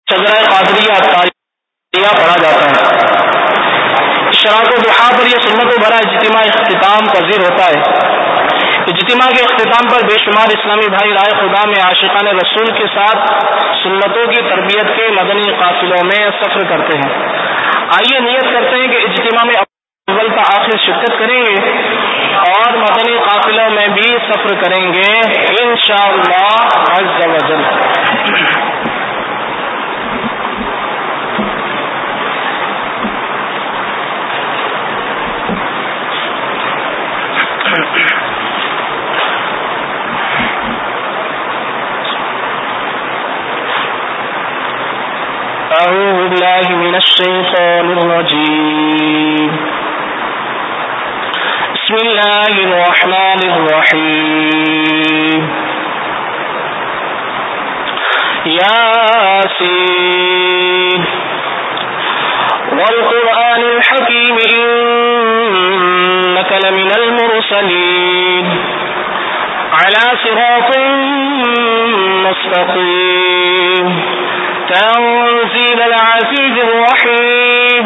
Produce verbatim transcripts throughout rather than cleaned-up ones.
شجرہ قادریہ تاریہ پڑھا جاتا ہے۔ اشراق و ضحیٰ پر یہ سنت و بھرا اجتماع اختتام پذیر ہوتا ہے۔ اجتماع کے اختتام پر بے شمار اسلامی بھائی رائے خدا میں عاشقان رسول کے ساتھ سنتوں کی تربیت کے مدنی قافلوں میں سفر کرتے ہیں۔ آئیے نیت کرتے ہیں کہ اجتماع میں اول تا آخر شرکت کریں گے اور مدنی قافلوں میں بھی سفر کریں گے انشاءاللہ عز و جل۔ أعوذ بالله من الشيطان الرجيم بسم الله الرحمن الرحيم ياسين والقرآن الحكيم إنك لمن المرسلين على صراط مستقيم تنزيل العزيز الرحيم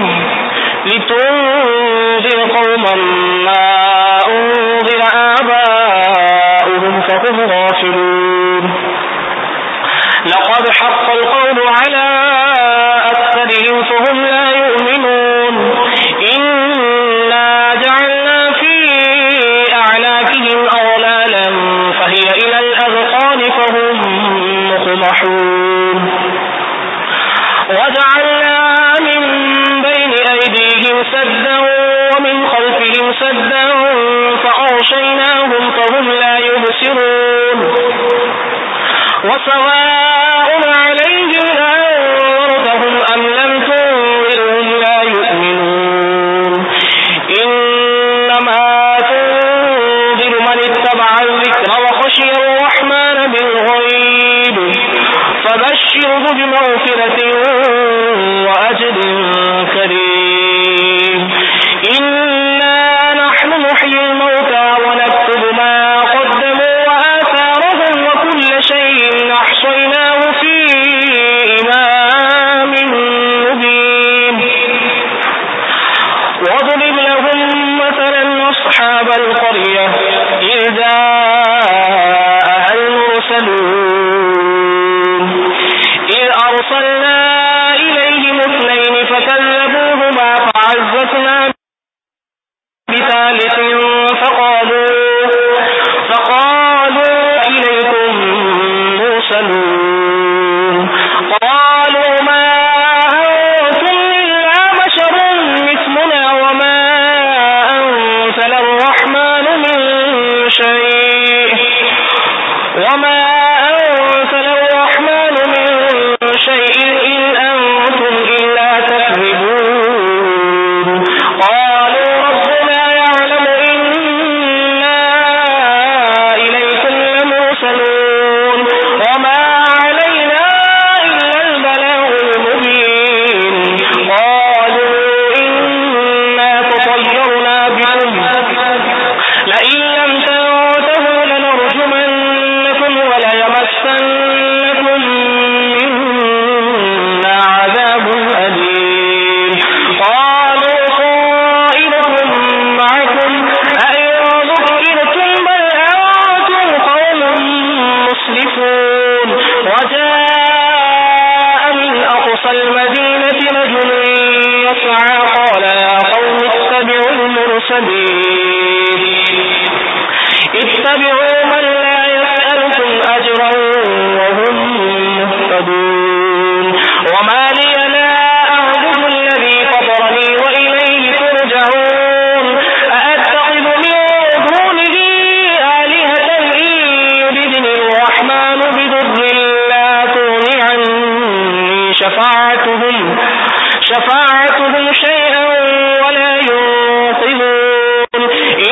لتنذر قوما ما أنذر آباؤهم فهم غافلون لقد حق القول على أكثرهم فهم لا يؤمنون إنا جعلنا في أعناقهم أغلالا فهي إلى الأذقان فهم مقمحون وجعلنا من بين أيديهم سدا ومن خلفهم سدا فأغشيناهم فهم لا يبصرون وسواء عليهم أنذرتهم أم لم تنذرهم لا يؤمنون إنما تنذر من اتبع الذكر وخشي الرحمن بالغيب فبشره بمغفرة وأجر كريم إنا نحن نحيي الموتى ونكتب ما قدموا وآثارهم وكل شيء أحصيناه في إمام مبين واضرب لهم مثلا أصحاب القرية إذ جاءها المرسلون إذ أرسلنا إليهم اثنين فكذبوهما فعززنا بثالث فقالوا فقالوا إليكم مرسلون قالوا ما أنتم إلا بشر مثلنا وما أنزل الرحمن من شيء وما أنزل الرحمن من شيء إن أنتم إلا تكذبون قالوا ربنا يعلم إنا إليكم لمرسلون وما علينا إلا البلاغ المبين قالوا إنا تطيرنا بكم لئن لم تنتهوا لنرجمنكم وليمسنكم منا عذاب أليم قالوا طائركم معكم أئن ذكرتم بل أنتم قوم مسرفون وجاء من أقصى المدينة رجل يسعى قال يا قوم اتبعوا المرسلين اتبعوا من لا يسألكم أجرا وهم مهتدون وما لي لا أعبد الذي فطرني وإليه ترجعون أأتخذ من دونه آلهة إن يردني الرحمن بضر لا تغن عني شفاعتهم شفاعتهم شيئا ولا ينقذون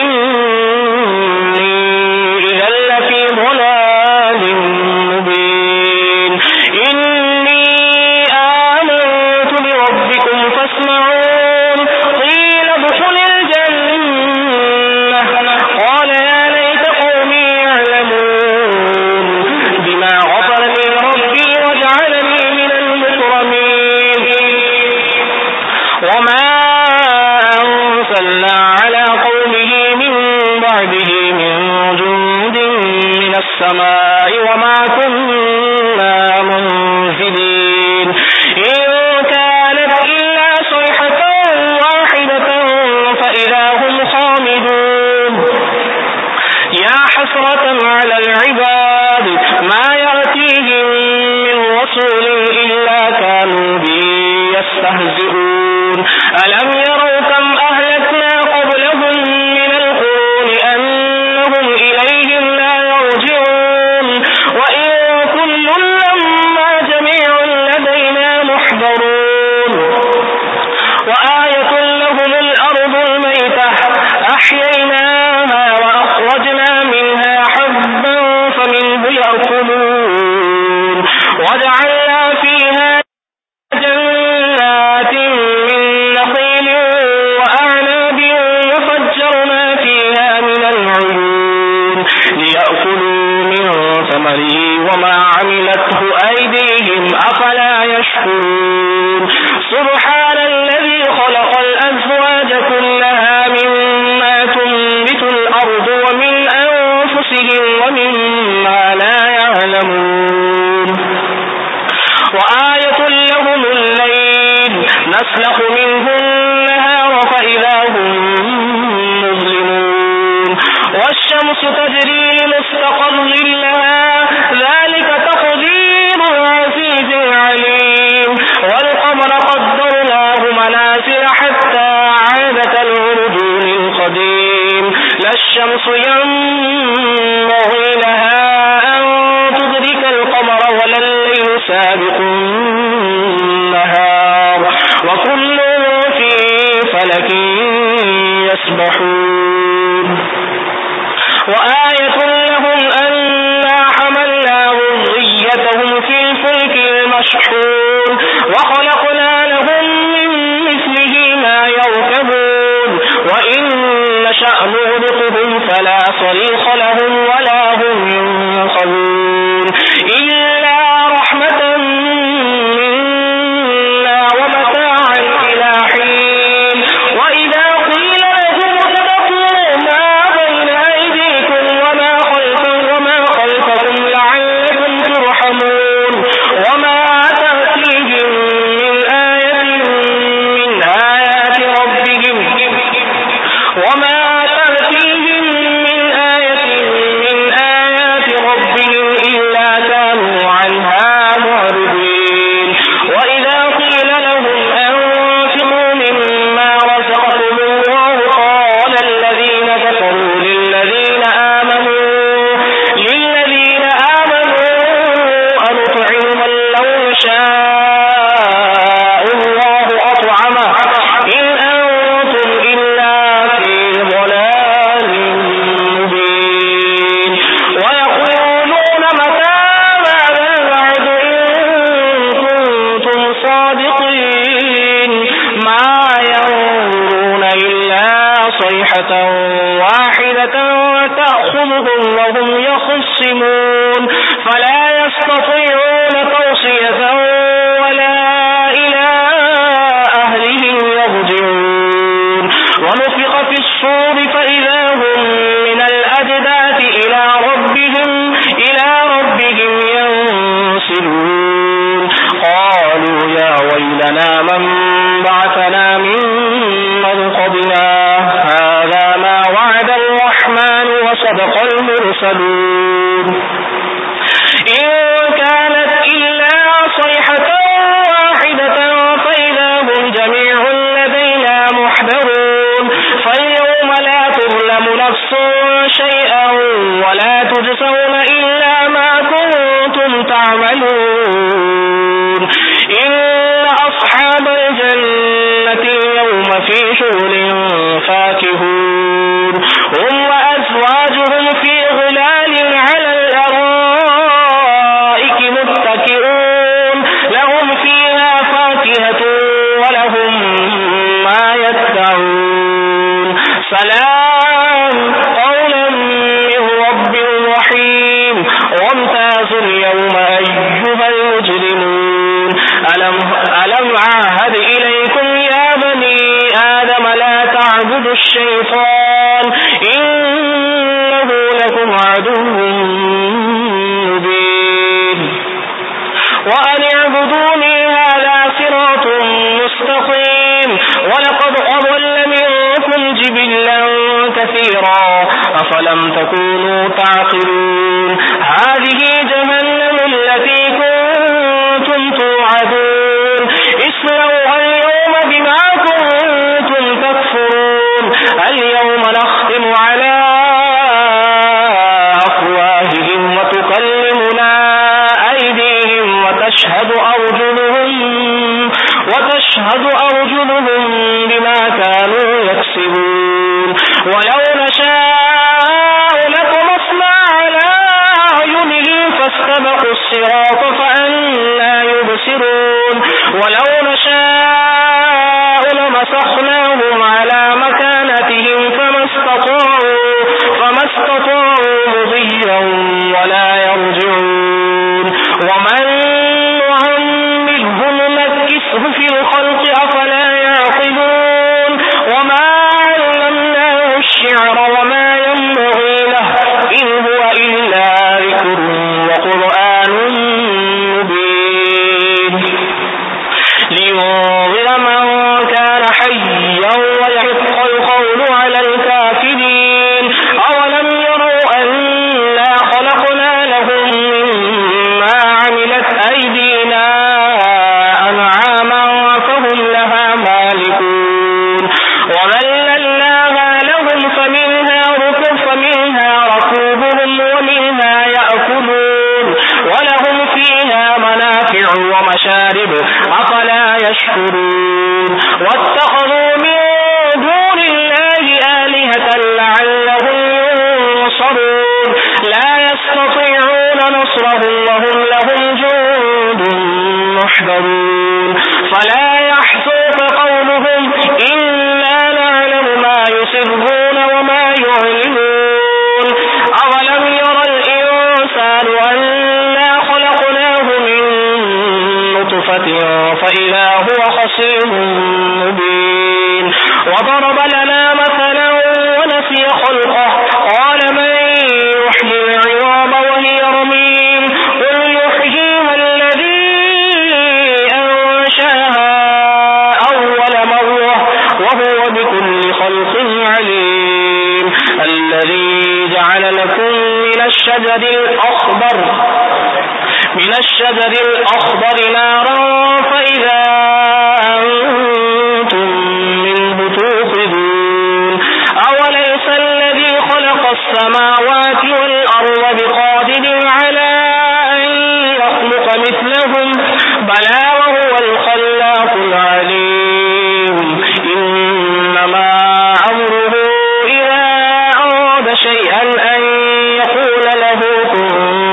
إني إذا لفي ضلال مبين إني آمنت وما أنزلنا على قومه من بعده من جند من السماء وما كنا منزلين إن كانت إلا صيحة واحدة فإذا هم خامدون يا حسرة على العباد ما يأتيهم من رسول إلا كانوا به يستهزئون ألم يروا كم أهلكنا قبلهم من القرون أنهم إليهم لا يرجعون وإن كل لما جميع لدينا محضرون وآية لهم الأرض الميتة أحييناها وأخرجنا منها حبا فمنه يأكلون وجعلنا فيها جنات من نخيل وأعناب وفجرنا فيها من العيون ليأكلوا من ثمره وما عملته أيديهم أفلا يشكرون سبحان الذي خلق الأزواج كلها مما تنبت الأرض ومن أنفسهم ومما لا يعلمون وآية لهم الليل نسلخ منه النهار فإذا هم مظلمون والشمس تجري لمستقر لها ذلك تقدير العزيز العليم والقمر قدرناه منازل حتى عاد كالعرجون القديم لا الشمس ينبغي لها أن تدرك القمر ولا الليل سابق النهار وكل في فلك يسبحون وآية لهم أنا حملنا ذريتهم في الفلك المشحون وخلقنا لهم من مثله ما يركبون وإن نشأ نغرقهم فلا صريخ لهم ولا هم ينقذون إلا رحمة منا ومتاعا إلى حين وإذا قيل لهم اتقوا ما بين أيديكم وما خلفكم وما خلفكم لعلكم ترحمون وما تأتيهم من آية من آيات ربهم وما تأتيهم من آية من آيات ربهم إلا كانوا عنها معرضين وإذا قيل لهم أنفقوا مما رزقكم الله قال الذين كفروا للذين آمنوا للذين آمنوا أنطعم من لو يشاء الله أطعمه إن أنتم إلا في ضلال مبين ويقولون متى هذا الوعد إن كنتم صادقين ما ينظرون إلا صيحة واحدة تأخذهم وهم يخصمون فلا يستطيعون توصية ولا إلى أهلهم يرجعون ونفخ في الصور فإذا هم من الأجداث إلى ربهم إلى ربهم ينسلون قالوا يا ويلنا من بعثنا من مرقدنا هذا ما وعد الرحمن وصدق المرسلون إن كانت إلا صيحة واحدة فإذا هم جميع لدينا محضرون فاليوم لا تظلم نفس شيئا ولا تجزون إلا ما كنتم تعملون إن أصحاب الجنة اليوم في شغل فاكهون هم وأزواجهم في ظلال على الأرائك متكئون لهم فيها فاكهة ولهم ما يدعون سلام قولا من رب رحيم وامتازوا اليوم أيها المجرمون ألم, ألم عاهد إليكم يا بني وتشهد أرجلهم بما كانوا يكسبون ولو نشاء لطمسنا على أعينهم فاستبقوا الصراط فأنى يبصرون ولو نشاء لمسخناهم على مكانتهم فما استطاعوا فما استطاعوا مضيا ولا يرجعون ومن نعمره ننكسه في الخلق أفلا يعقلون وما علمناه الشعر وما ينبغي له إن هو إلا ذكر وقرآن مبين لينذر من كان حيا ويحق القول على الكافرين أولم يروا أنا خلقنا لهم مما عملت أيدينا أنعاما فهم لها مالكون وذللناها لهم فمنها ركوب فمنها ركوبهم ومنها يأكلون ولهم فيها منافع ومشارب أفلا يشكرون واتخذوا من دون الله آلهة لعلهم ينصرون لا يستطيعون نصرهم وهم لهم جند محضرون فلا يحزنك قولهم إنا نعلم ما يسرون وما يعلنون أولم يرى الإنسان أنا خلقناه من نطفة فإذا هو خصيم مبين وضرب لنا مثلا ونسي خلقه قال من يحيي العظام وهي رميم قل يحييها الذي أنشأها أول مرة وهو بكل خلق عليم الذي جعل لكم من الشجر الأخضر من الشجر الأخضر نارا فإذا أنتم منه توقدون أوليس الذي خلق السماوات والأرض بقادر على أن يخلق مثلهم بلى وهو الخلاق العليم إنما أمره إذا أراد شيئا أن يقول له كن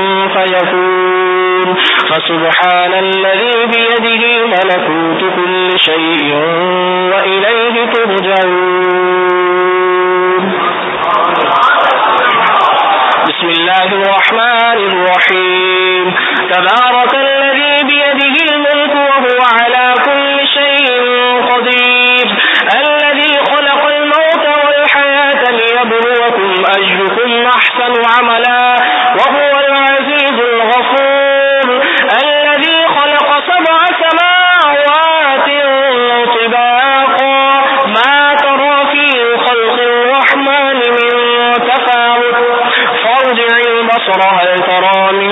فيكون فسبحان الذي بيده ملكوت كل شيء وإليه ترجعون بسم الله الرحمن الرحيم تبارك الذي بيده الملك وهو على كل شيء قدير الذي خلق الموت والحياة ليبلوكم أيكم أحسن عملا وهو العزيز الغفور الذي خلق سبع سماوات طباقا ما ترى في خلق الرحمن من تفاوت فارجع البصر هل ترى من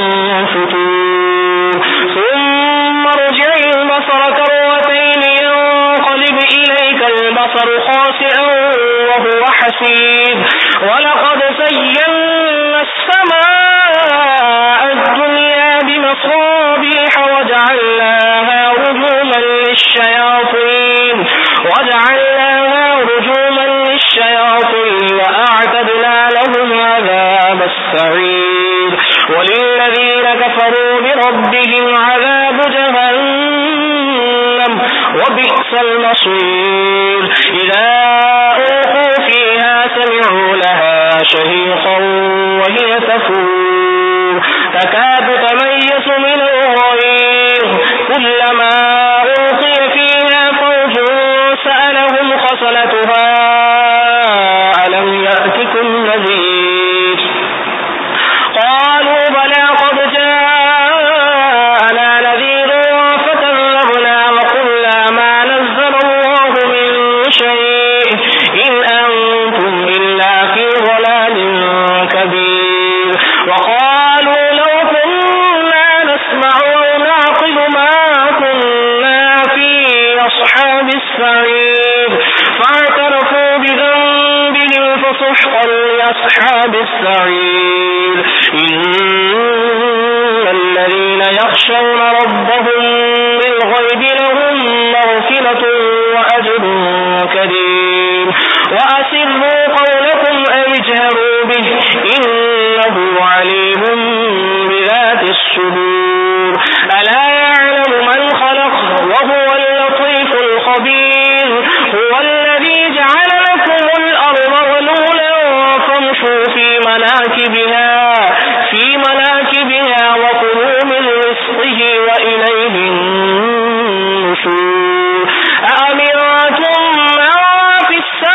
فتور ثم ارجع البصر كرتين ينقلب إليك البصر خاسئا وهو حسير ولقد زينا السماء الدنيا بمصابيح وجعلناها رجوما للشياطين وجعلناها رجوما للشياطين وأعتدنا لهم عذاب السعير وللذين كفروا بربهم عذاب جهنم وبئس المصير إذا ألقوا فيها سمعوا لها شهيقا وهي تفور تكاد تميز من الغيظ كلما ألقي فيها فوج سألهم خزنتها ألم يأتكم نذير قالوا بلى قد جاءنا نذير فكذبنا وقلنا ما نزل الله من شيء إن أنتم إلا في ضلال كبير وقالوا لو كنا نسمع أو نعقل ما كنا في أصحاب السعير فاعترفوا بذنبهم فسحقا لأصحاب السعير إن الذين يخشون ربهم بالغيب لهم مناكبها في مناكبها وكلوا من رزقه وإليه النشور أأمنتم من في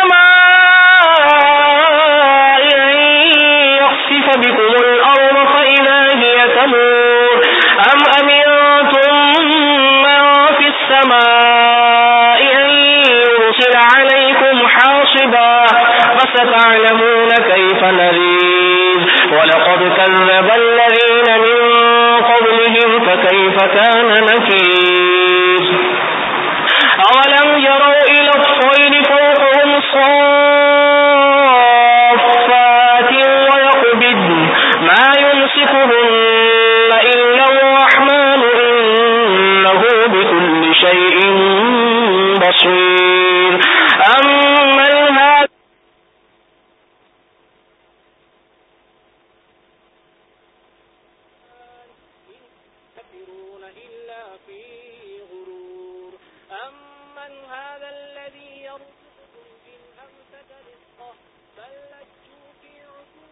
السماء أن يخسف بكم الأرض فإذا هي تمور أم أمنتم من في السماء أن يرسل عليكم حاصبا فستعلمون كيف نذير ولقد كذب الذين من قبلهم فكيف كان نكير أولم يروا إلى الطير فوقهم صافات ويقبضن ما يمسكهن إلا الرحمن إنه بكل شيء بصير أمن هذا أمن هذا الذي يرزقكم إن أمسك رزقه بل لجوا في عتو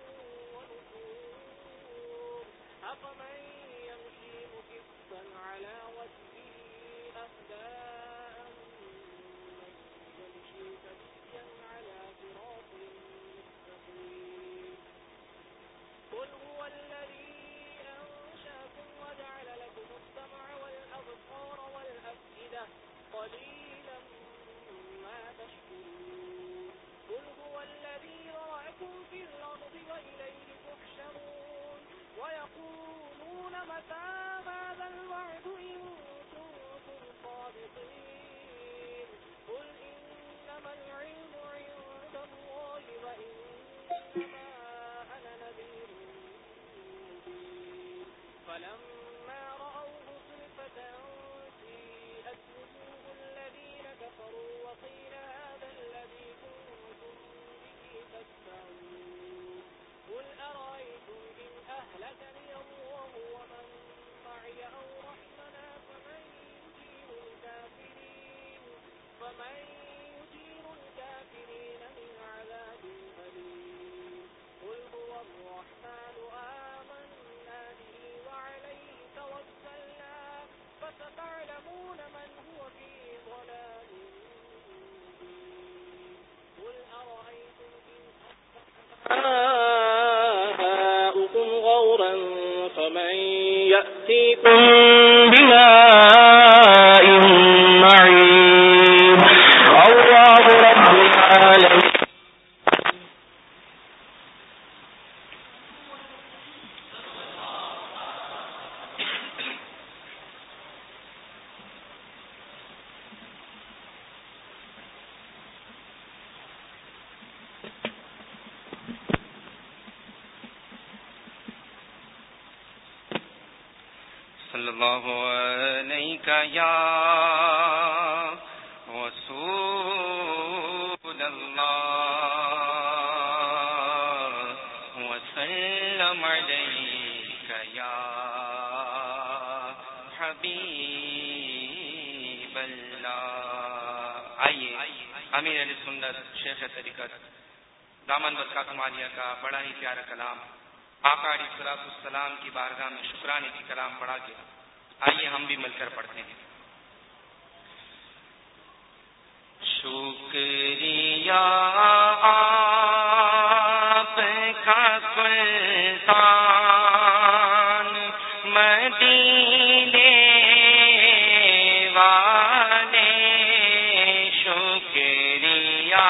ونفور أفمن يمشي مكبا على وجهه أهدى أمن يمشي سويا على صراط مستقيم قل هو الذي أنشأكم وجعل لكم السمع والأبصار والأفئدة قليلا ما تشكرون قل هو الذي ذرأكم في الأرض وإليه تحشرون ويقولون متى هذا الوعد إن كنتم صادقين قل إنما العلم عند الله وإنما أنا نذير مبين فلما رأوه زلفة سيئت وجوه الذين كفروا وقيل هذا الذي كنتم به تدعون قل أرأيتم إن أهلكني الله ومن معي أو رحمنا فمن يجير الكافرين فمن يجير الكافرين من عذاب أليم قل هو الرحمن آمنا به وعليه توكلنا فستعلمون من هو في ضلال مبين قل أرأيتم إن أصبح غورا فمن يأتيكم بماء معين الله رب العالمين صلی اللہ علیہ یا رسول اللہ وسلم علیک یا حبیب اللہ. آئیے امیر علی سنت شیخ طریقت دامن برکات مالیہ کا بڑا ہی پیارا کلام آقا علیہ الصلوۃ والسلام کی بارگاہ میں شکرانے کی کلام پڑھا کے آئیے ہم بھی مل کر پڑھتے ہیں. شکریہ آپ کا سلطان مدینے والے، شکریہ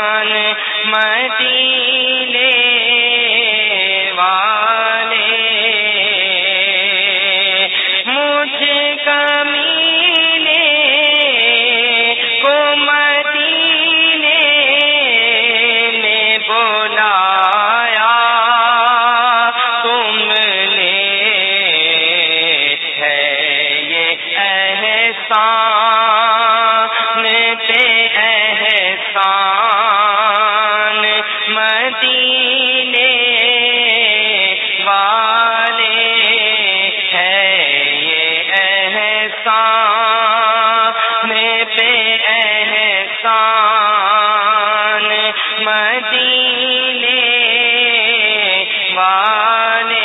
والے احسان پہ احسان مدینے والے ہے یہ احسان پہ احسان مدینے والے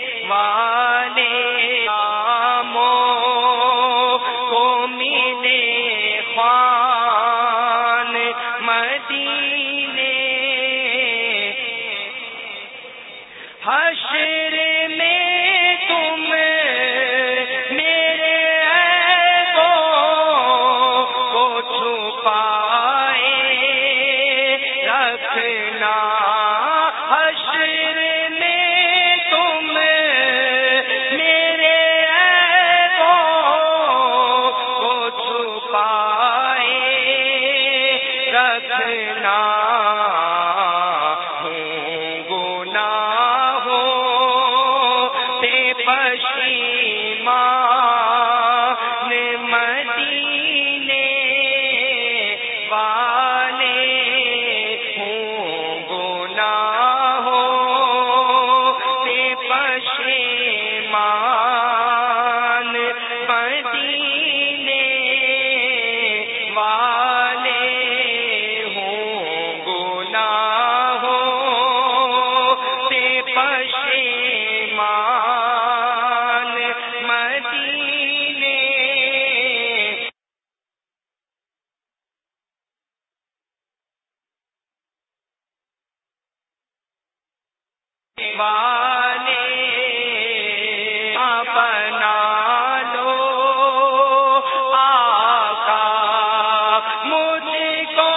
والے کو ملے پشیمان مدینے والے ہوں گناہوں سے پشیمان مدینے والے ہوں گناہوں سے پشیمان مدینے والے اپنا لو آقا مجھ کو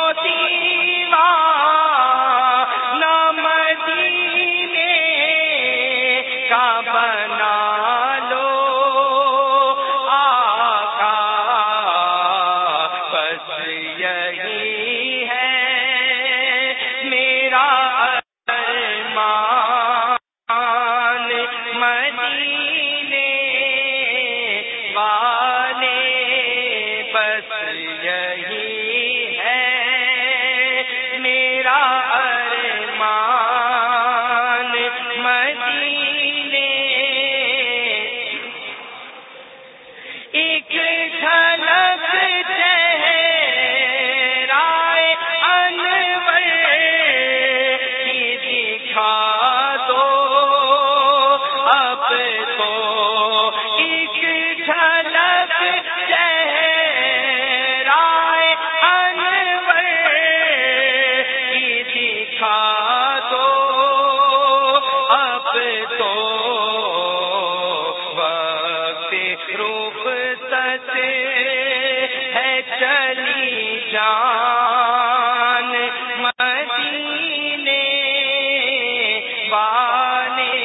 دیوانہ مدینے کا بنا لو آقا بس یہی ہے میرا ارمان مدینے والے بس یہی ہے میرا ارمان مدینے ایک جھلک چہرائے انور کی دکھا دو اب تو ایک جھلک چہرائے انور کی دکھا دو اب تو وقت رخصت ہے چلی جان مدینے والے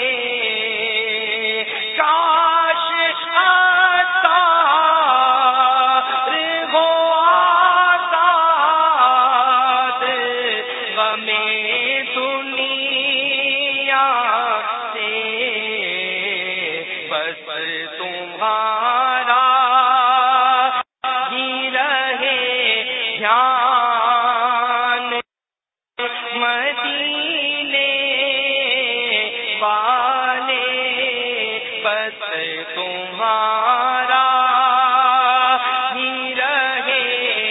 کاش عطار ہو آزاد غم دنیا سے بس تمہارا ہی رہے دھیان مدینے والے بس تمہارا ہی رہے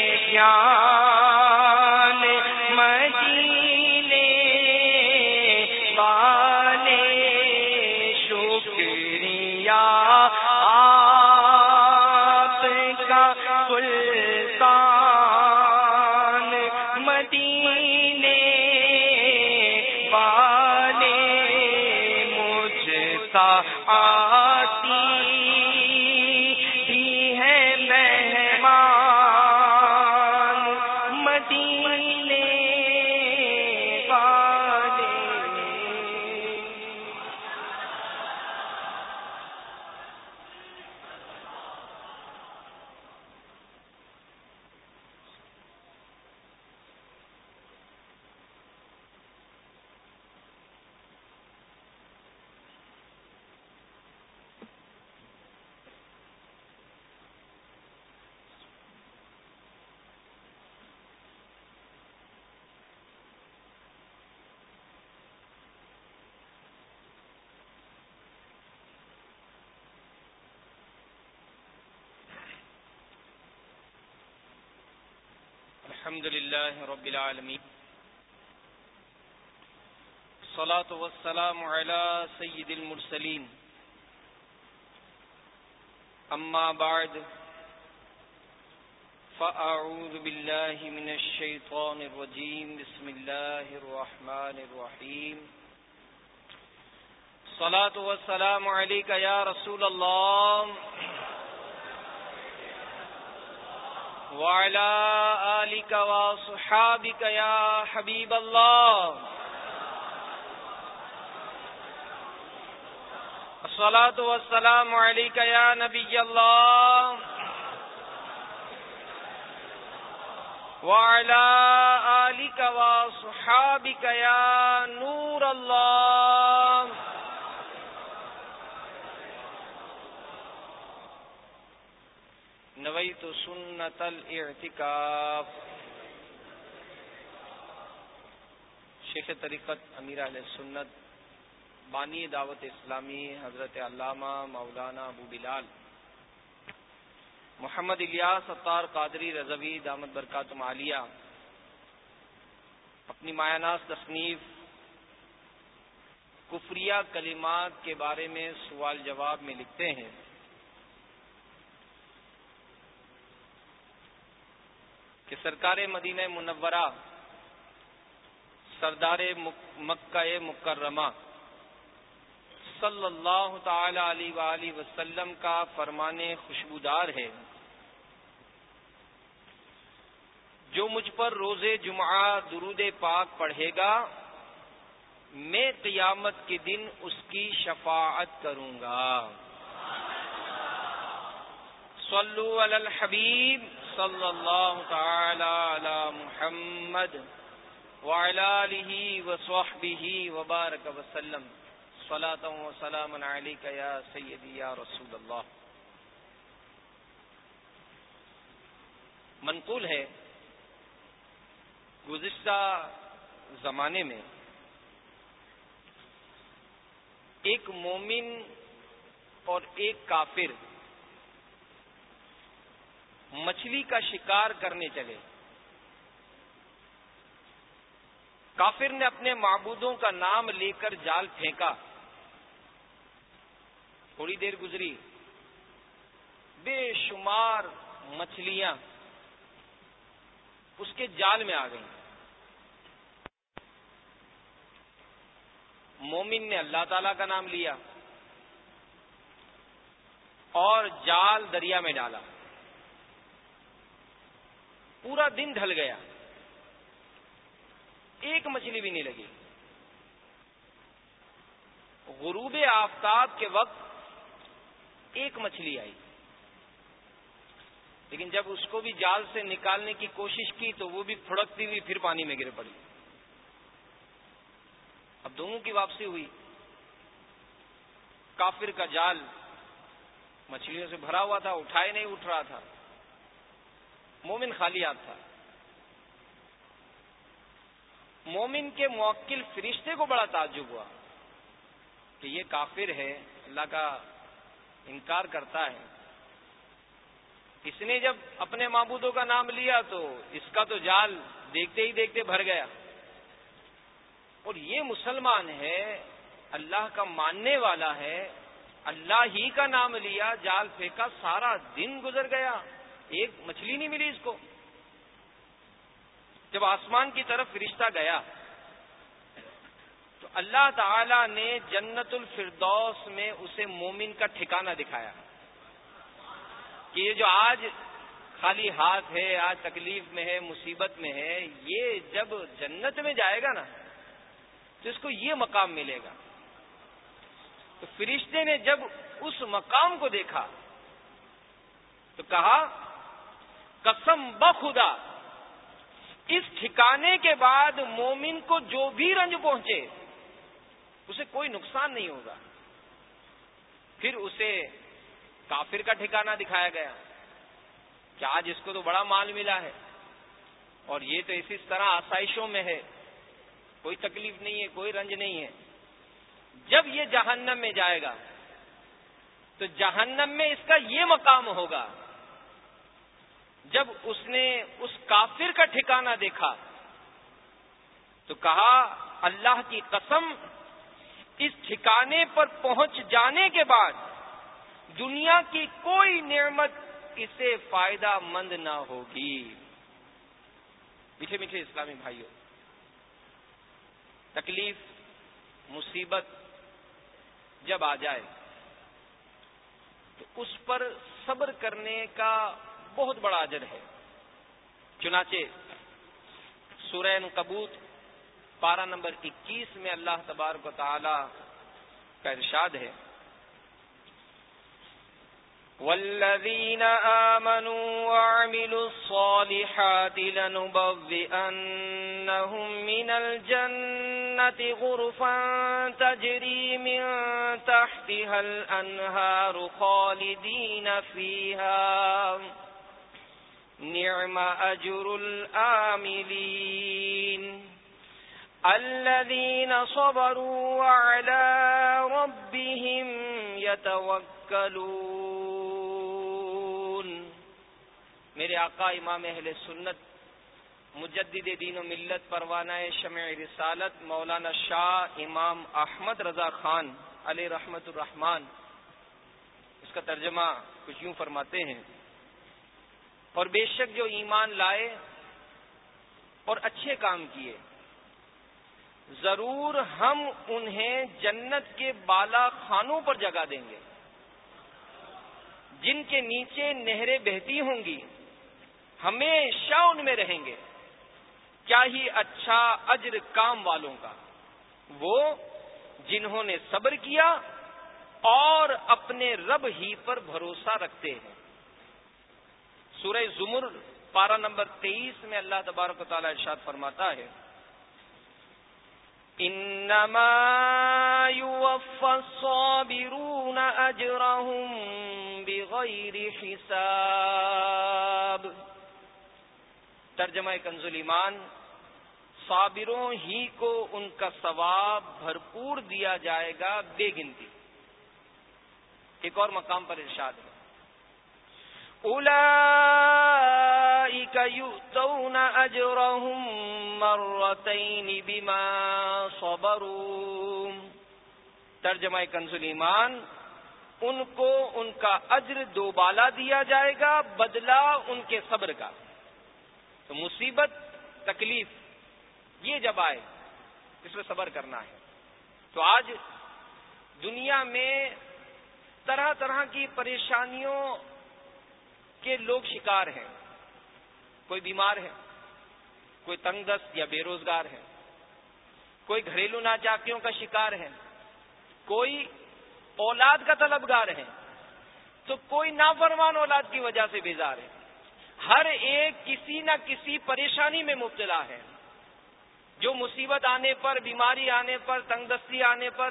دھیان مدینے والے شکریہ آپ کا سلطان مدینے والے مجھ سا آتی بھی ہے مہمان مدینے والے الحمد لله رب العالمين الصلاة والسلام على سيد المرسلين أما بعد فأعوذ بالله من الشيطان الرجيم بسم الله الرحمن الرحيم الصلاة والسلام عليك يا رسول الله وعلى آلك وصحابك يا حبيب الله الصلاة والسلام عليك يا نبي الله وعلى آلك وصحابك يا نور الله نویت سنت الاعتکاف. شیخ طریقت امیر اہل سنت بانی دعوت اسلامی حضرت علامہ مولانا ابو بلال محمد الیاس ستار قادری رضوی دامت برکاتہم عالیہ اپنی مایاناز تصنیف کفریہ کلمات کے بارے میں سوال جواب میں لکھتے ہیں کہ سرکار مدینہ منورہ سردار مکہ مکرمہ صلی اللہ تعالی علیہ وآلہ وسلم کا فرمان خوشبودار ہے، جو مجھ پر روز جمعہ درود پاک پڑھے گا میں قیامت کے دن اس کی شفاعت کروں گا. صلو علی الحبیب صلی اللہ تعالی علی محمد وعلی آلہ وصحبہ وبارک وسلم. صلاۃ و سلام علیک یا سیدی یا رسول اللہ. منقول ہے گزشتہ زمانے میں ایک مومن اور ایک کافر مچھلی کا شکار کرنے چلے. کافر نے اپنے معبودوں کا نام لے کر جال پھینکا. تھوڑی دیر گزری، بے شمار مچھلیاں اس کے جال میں آ گئیں. مومن نے اللہ تعالی کا نام لیا اور جال دریا میں ڈالا. پورا دن ڈھل گیا، ایک مچھلی بھی نہیں لگی. غروب آفتاب کے وقت ایک مچھلی آئی، لیکن جب اس کو بھی جال سے نکالنے کی کوشش کی تو وہ بھی پھڑکتی ہوئی پھر پانی میں گر پڑی. اب دونوں کی واپسی ہوئی. کافر کا جال مچھلیوں سے بھرا ہوا تھا، اٹھائے نہیں اٹھ رہا تھا. مومن خالی ہاتھ تھا. مومن کے موکل فرشتے کو بڑا تعجب ہوا کہ یہ کافر ہے، اللہ کا انکار کرتا ہے. اس نے جب اپنے معبودوں کا نام لیا تو اس کا تو جال دیکھتے ہی دیکھتے بھر گیا، اور یہ مسلمان ہے، اللہ کا ماننے والا ہے، اللہ ہی کا نام لیا، جال پھینکا، سارا دن گزر گیا، ایک مچھلی نہیں ملی اس کو. جب آسمان کی طرف فرشتہ گیا تو اللہ تعالی نے جنت الفردوس میں اسے مومن کا ٹھکانہ دکھایا کہ یہ جو آج خالی ہاتھ ہے، آج تکلیف میں ہے، مصیبت میں ہے، یہ جب جنت میں جائے گا نا تو اس کو یہ مقام ملے گا. تو فرشتے نے جب اس مقام کو دیکھا تو کہا قسم بخدا اس ٹھکانے کے بعد مومن کو جو بھی رنج پہنچے اسے کوئی نقصان نہیں ہوگا. پھر اسے کافر کا ٹھکانہ دکھایا گیا کہ آج اس کو تو بڑا مال ملا ہے اور یہ تو اسی طرح آسائشوں میں ہے، کوئی تکلیف نہیں ہے، کوئی رنج نہیں ہے. جب یہ جہنم میں جائے گا تو جہنم میں اس کا یہ مقام ہوگا. جب اس نے اس کافر کا ٹھکانہ دیکھا تو کہا اللہ کی قسم اس ٹھکانے پر پہنچ جانے کے بعد دنیا کی کوئی نعمت اسے فائدہ مند نہ ہوگی. میٹھے میٹھے اسلامی بھائیوں، تکلیف مصیبت جب آ جائے تو اس پر صبر کرنے کا بہت بڑا اجر ہے. چنانچہ سورہ عنکبوت پارہ نمبر اکیس میں اللہ تبارک و تعالی کا ارشاد ہے والذین آمنوا وعملوا الصالحات لنبوئنهم من الجنة غرفا تجری من تحتها الانہار خالدین فیہا نعم اجر العاملین الذین صبروا وعلی ربهم یتوکلون۔ میرے آقا امام اہل سنت مجدد دین و ملت پروانہ شمع رسالت مولانا شاہ امام احمد رضا خان علیہ رحمت الرحمان اس کا ترجمہ کچھ یوں فرماتے ہیں، اور بے شک جو ایمان لائے اور اچھے کام کیے ضرور ہم انہیں جنت کے بالا خانوں پر جگہ دیں گے جن کے نیچے نہریں بہتی ہوں گی، ہمیشہ ان میں رہیں گے۔ کیا ہی اچھا اجر کام والوں کا، وہ جنہوں نے صبر کیا اور اپنے رب ہی پر بھروسہ رکھتے ہیں۔ سورہ زمر پارہ نمبر تیئیس میں اللہ تبارک و تعالی ارشاد فرماتا ہے، انما یوفی الصابرون اجرهم بغیر حساب۔ ترجمہ کنز الایمان، صابروں ہی کو ان کا ثواب بھرپور دیا جائے گا بے گنتی۔ ایک اور مقام پر ارشاد ہے، اولئک یؤتون اجرهم مرتین بما صبروا۔ ترجمہ کنز الایمان، ان کو ان کا اجر دوبالا دیا جائے گا بدلہ ان کے صبر کا۔ تو مصیبت تکلیف یہ جب آئے اس میں صبر کرنا ہے۔ تو آج دنیا میں طرح طرح کی پریشانیوں کے لوگ شکار ہیں۔ کوئی بیمار ہے، کوئی تنگ دست یا بے روزگار ہے، کوئی گھریلو ناچاکیوں کا شکار ہے، کوئی اولاد کا طلبگار ہے، تو کوئی نافرمان اولاد کی وجہ سے بیزار ہے۔ ہر ایک کسی نہ کسی پریشانی میں مبتلا ہے۔ جو مصیبت آنے پر، بیماری آنے پر، تنگ دستی آنے پر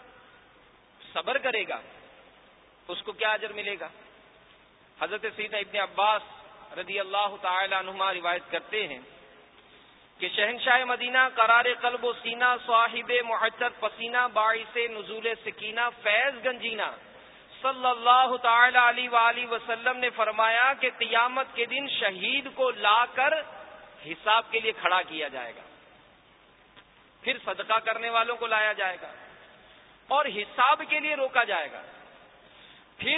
صبر کرے گا اس کو کیا اجر ملے گا؟ حضرت سیدنا ابن عباس رضی اللہ تعالی عنہما روایت کرتے ہیں کہ شہنشاہ مدینہ قرار قلب و سینہ صاحب محجر پسینہ باعث نزول سکینہ فیض گنجینہ صلی اللہ تعالی علیہ وآلہ وسلم نے فرمایا کہ قیامت کے دن شہید کو لا کر حساب کے لیے کھڑا کیا جائے گا، پھر صدقہ کرنے والوں کو لایا جائے گا اور حساب کے لیے روکا جائے گا، پھر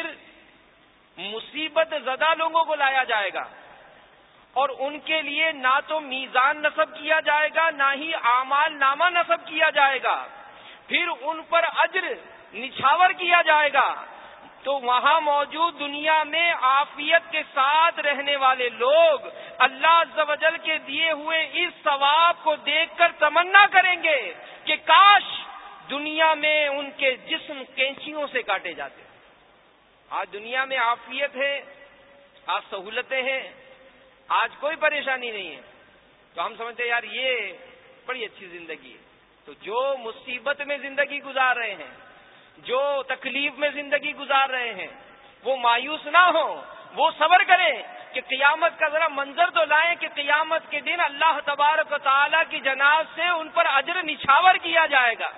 مصیبت زدہ لوگوں کو لایا جائے گا اور ان کے لیے نہ تو میزان نصب کیا جائے گا نہ ہی اعمال نامہ نصب کیا جائے گا، پھر ان پر اجر نچھاور کیا جائے گا۔ تو وہاں موجود دنیا میں عافیت کے ساتھ رہنے والے لوگ اللہ عز و جل کے دیے ہوئے اس ثواب کو دیکھ کر تمنا کریں گے کہ کاش دنیا میں ان کے جسم کینچیوں سے کاٹے جاتے۔ آج دنیا میں عافیت ہے، آج سہولتیں ہیں، آج کوئی پریشانی نہیں ہے، تو ہم سمجھتے ہیں یار یہ بڑی اچھی زندگی ہے۔ تو جو مصیبت میں زندگی گزار رہے ہیں، جو تکلیف میں زندگی گزار رہے ہیں، وہ مایوس نہ ہوں، وہ صبر کریں کہ قیامت کا ذرا منظر تو لائیں کہ قیامت کے دن اللہ تبارک و تعالی کی جناب سے ان پر اجر نچھاور کیا جائے گا،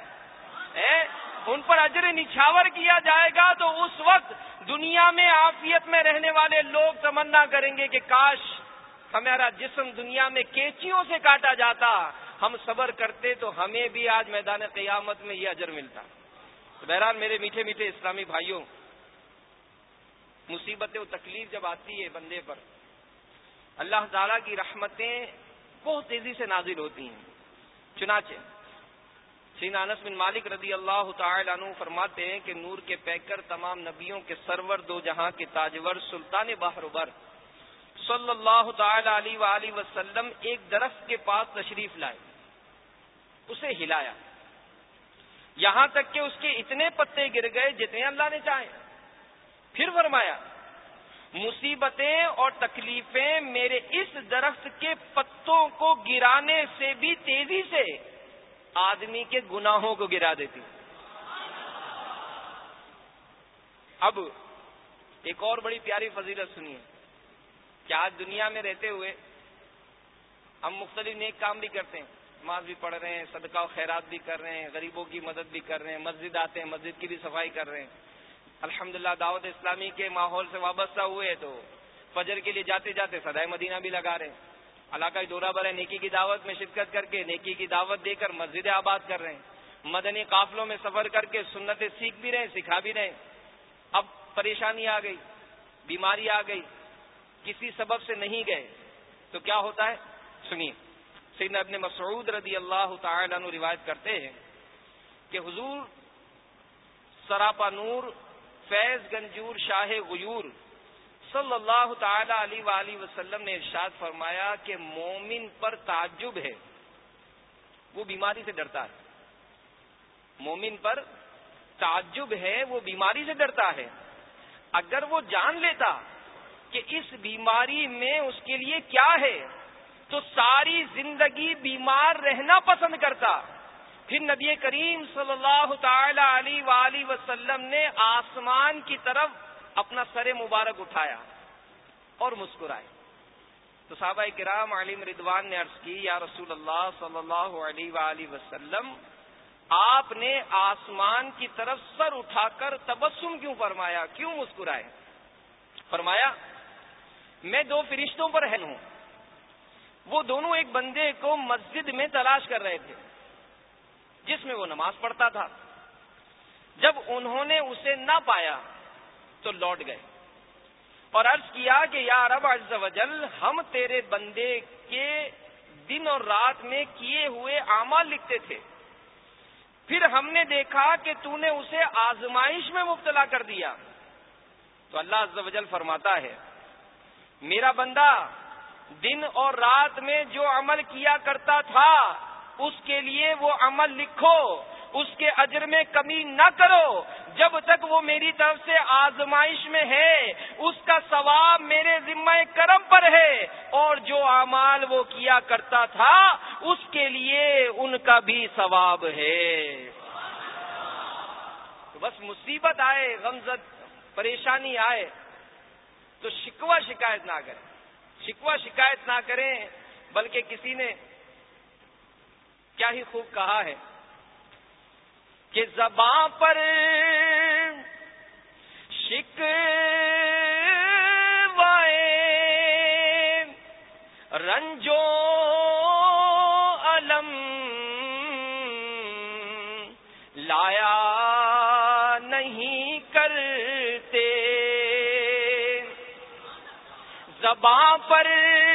ان پر اجر نچھاور کیا جائے گا۔ تو اس وقت دنیا میں عافیت میں رہنے والے لوگ تمنا کریں گے کہ کاش ہمارا جسم دنیا میں کینچیوں سے کاٹا جاتا، ہم صبر کرتے تو ہمیں بھی آج میدان قیامت میں یہ اجر ملتا۔ تو بہرحال میرے میٹھے میٹھے اسلامی بھائیوں، مصیبتیں و تکلیف جب آتی ہے بندے پر، اللہ تعالیٰ کی رحمتیں بہت تیزی سے نازل ہوتی ہیں۔ چنانچہ سیدنا انس بن مالک رضی اللہ تعالی عنہ فرماتے ہیں کہ نور کے پیکر تمام نبیوں کے سرور دو جہاں کے تاجور سلطان بحر و بر صلی اللہ تعالی علیہ وآلہ وسلم ایک درخت کے پاس تشریف لائے، اسے ہلایا یہاں تک کہ اس کے اتنے پتے گر گئے جتنے اللہ نے چاہے۔ پھر فرمایا مصیبتیں اور تکلیفیں میرے اس درخت کے پتوں کو گرانے سے بھی تیزی سے آدمی کے گناہوں کو گرا دیتی۔ اب ایک اور بڑی پیاری فضیلت سنیے، کہ آج دنیا میں رہتے ہوئے ہم مختلف نیک کام بھی کرتے ہیں، نماز بھی پڑھ رہے ہیں، صدقہ و خیرات بھی کر رہے ہیں، غریبوں کی مدد بھی کر رہے ہیں، مسجد آتے ہیں، مسجد کی بھی صفائی کر رہے ہیں، الحمدللہ دعوت اسلامی کے ماحول سے وابستہ ہوئے تو فجر کے لیے جاتے جاتے صدائے مدینہ بھی لگا رہے ہیں، علاقائی دورہ بر ہے، نیکی کی دعوت میں شرکت کر کے نیکی کی دعوت دے کر مسجد آباد کر رہے ہیں، مدنی قافلوں میں سفر کر کے سنتیں سیکھ بھی رہے ہیں، سکھا بھی رہے ہیں۔ اب پریشانی آ گئی، بیماری آ گئی، کسی سبب سے نہیں گئے تو کیا ہوتا ہے؟ سنیے، سیدنا ابن مسعود رضی اللہ تعالی عنہ روایت کرتے ہیں کہ حضور سراپا نور فیض گنجور شاہ غیور صلی اللہ تعالی علیہ وآلہ وسلم نے ارشاد فرمایا کہ مومن پر تعجب ہے، وہ بیماری سے ڈرتا ہے۔ مومن پر تعجب ہے، وہ بیماری سے ڈرتا ہے۔ اگر وہ جان لیتا کہ اس بیماری میں اس کے لیے کیا ہے تو ساری زندگی بیمار رہنا پسند کرتا۔ پھر نبی کریم صلی اللہ تعالی علیہ وآلہ وسلم نے آسمان کی طرف اپنا سر مبارک اٹھایا اور مسکرائے تو صحابہ کرام علیہم رضوان نے عرض کی، یا رسول اللہ صلی اللہ علیہ وآلہ وسلم، آپ نے آسمان کی طرف سر اٹھا کر تبسم کیوں فرمایا، کیوں مسکرائے؟ فرمایا، میں دو فرشتوں پر ہے ہوں، وہ دونوں ایک بندے کو مسجد میں تلاش کر رہے تھے جس میں وہ نماز پڑھتا تھا۔ جب انہوں نے اسے نہ پایا تو لوٹ گئے اور عرض کیا کہ یا رب عز و جل، ہم تیرے بندے کے دن اور رات میں کیے ہوئے اعمال لکھتے تھے، پھر ہم نے دیکھا کہ تو نے اسے آزمائش میں مبتلا کر دیا۔ تو اللہ عز و جل فرماتا ہے، میرا بندہ دن اور رات میں جو عمل کیا کرتا تھا اس کے لیے وہ عمل لکھو، اس کے اجر میں کمی نہ کرو جب تک وہ میری طرف سے آزمائش میں ہے، اس کا ثواب میرے ذمہ کرم پر ہے، اور جو اعمال وہ کیا کرتا تھا اس کے لیے ان کا بھی ثواب ہے۔ تو بس مصیبت آئے، غمزد پریشانی آئے تو شکوہ شکایت نہ کریں، شکوہ شکایت نہ کریں، بلکہ کسی نے کیا ہی خوب کہا ہے کہ زباں پر شکوائے رنجو علم لایا نہیں کرتے، زباں پر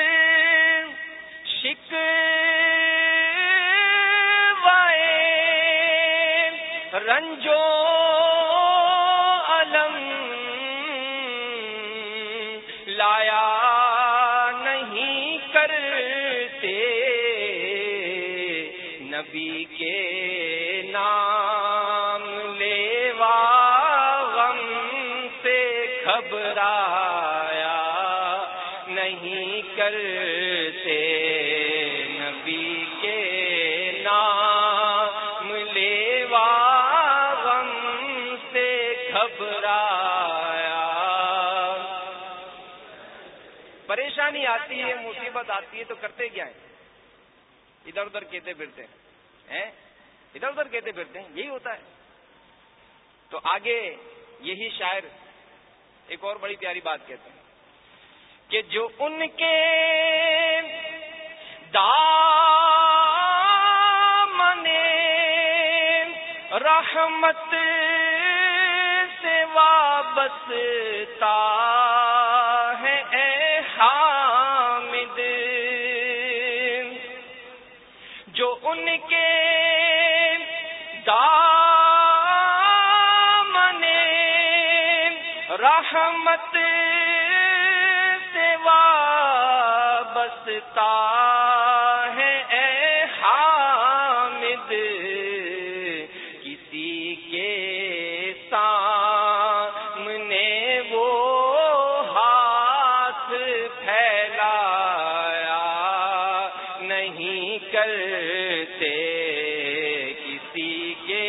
رنجو علم لایا نہیں کرتے، نبی کے نام لیوا غم سے گھبرایا نہیں کرتے، نبی کے نام لیوا پریشانی آتی ہے، مصیبت آتی ہے تو کرتے کیا ہے؟ ادھر ادھر کہتے پھرتے ہیں، ادھر ادھر کہتے پھرتے ہیں، یہی ہوتا ہے۔ تو آگے یہی شاعر ایک اور بڑی پیاری بات کہتے ہیں کہ جو ان کے دامن رحمت سے وابستہ ہے اے حامد، جو ان کے دامن رحمت سے وابستہ ہے اے حامد، کسی کے سامنے وہ ہاتھ پھیلایا نہیں کرتے، کسی کے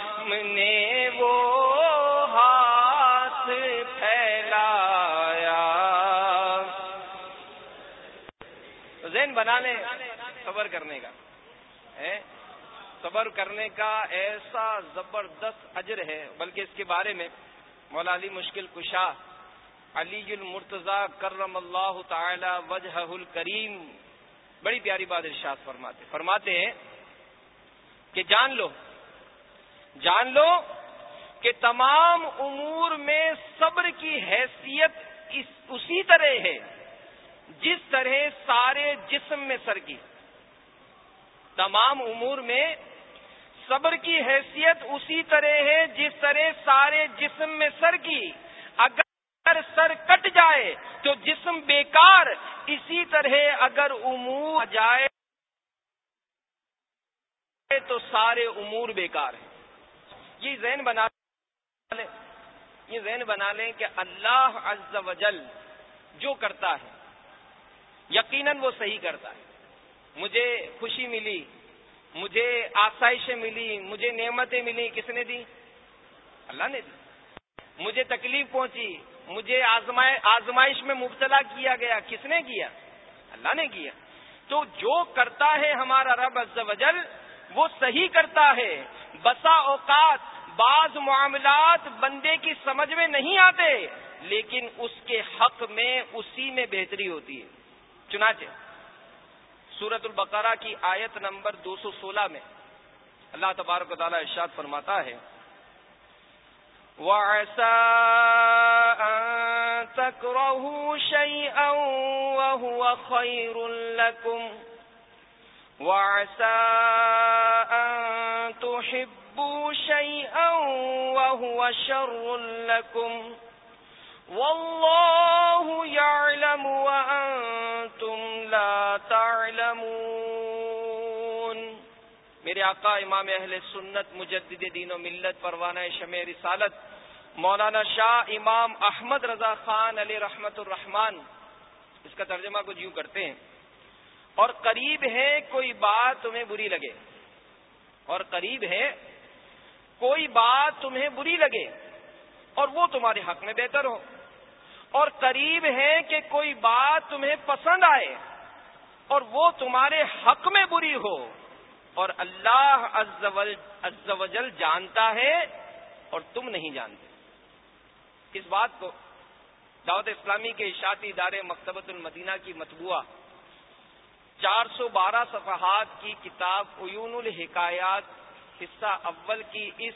سامنے وہ ہاتھ پھیلایا ذہن بنا لیں صبر کرنے کا. صبر کرنے کا ایسا زبردست اجر ہے، بلکہ اس کے بارے میں مولا علی مشکل کشا علی المرتضی کرم اللہ تعالی وجہہ الکریم بڑی پیاری بات ارشاد فرماتے فرماتے ہیں کہ جان لو جان لو کہ تمام امور میں صبر کی حیثیت اس اسی طرح ہے جس طرح سارے جسم میں سر کی. تمام امور میں صبر کی حیثیت اسی طرح ہے جس طرح سارے جسم میں سر کی. اگر سر کٹ جائے تو جسم بیکار، اسی طرح اگر امور جائے تو سارے امور بیکار ہیں. یہ ذہن بنا لیں یہ ذہن بنا لیں کہ اللہ عز و جل جو کرتا ہے یقیناً وہ صحیح کرتا ہے. مجھے خوشی ملی، مجھے آسائشیں ملی، مجھے نعمتیں ملی، کس نے دی؟ اللہ نے دی. مجھے تکلیف پہنچی، مجھے آزمائش میں مبتلا کیا گیا، کس نے کیا؟ اللہ نے کیا. تو جو کرتا ہے ہمارا رب عز و جل وہ صحیح کرتا ہے. بسا اوقات بعض معاملات بندے کی سمجھ میں نہیں آتے، لیکن اس کے حق میں اسی میں بہتری ہوتی ہے. چنانچہ سورۃ البقرہ کی آیت نمبر دو سو سولہ میں اللہ تبارک و تعالی ارشاد فرماتا ہے وَعَسَىٰ أَن تَكْرَهُوا شَيْئًا وَهُوَ خَيْرٌ لَكُمْ وَعَسَىٰ أَن تُحِبُّوا شَيْئًا وَهُوَ شَرٌّ لَكُمْ واللہ یعلم وانتم لا تعلمون. میرے آقا امام اہل سنت مجدد دین و ملت پروانہ شمع رسالت مولانا شاہ امام احمد رضا خان علیہ رحمت الرحمان اس کا ترجمہ کچھ یوں کرتے ہیں، اور قریب ہے کوئی بات تمہیں بری لگے اور قریب ہے کوئی بات تمہیں بری لگے اور وہ تمہارے حق میں بہتر ہو، اور قریب ہے کہ کوئی بات تمہیں پسند آئے اور وہ تمہارے حق میں بری ہو، اور اللہ عز و جل جانتا ہے اور تم نہیں جانتے. اس بات کو دعوت اسلامی کے اشاعتی ادارے مکتبۃ المدینہ کی مطبوعہ چار سو بارہ صفحات کی کتاب عیون الحکایات حصہ اول کی اس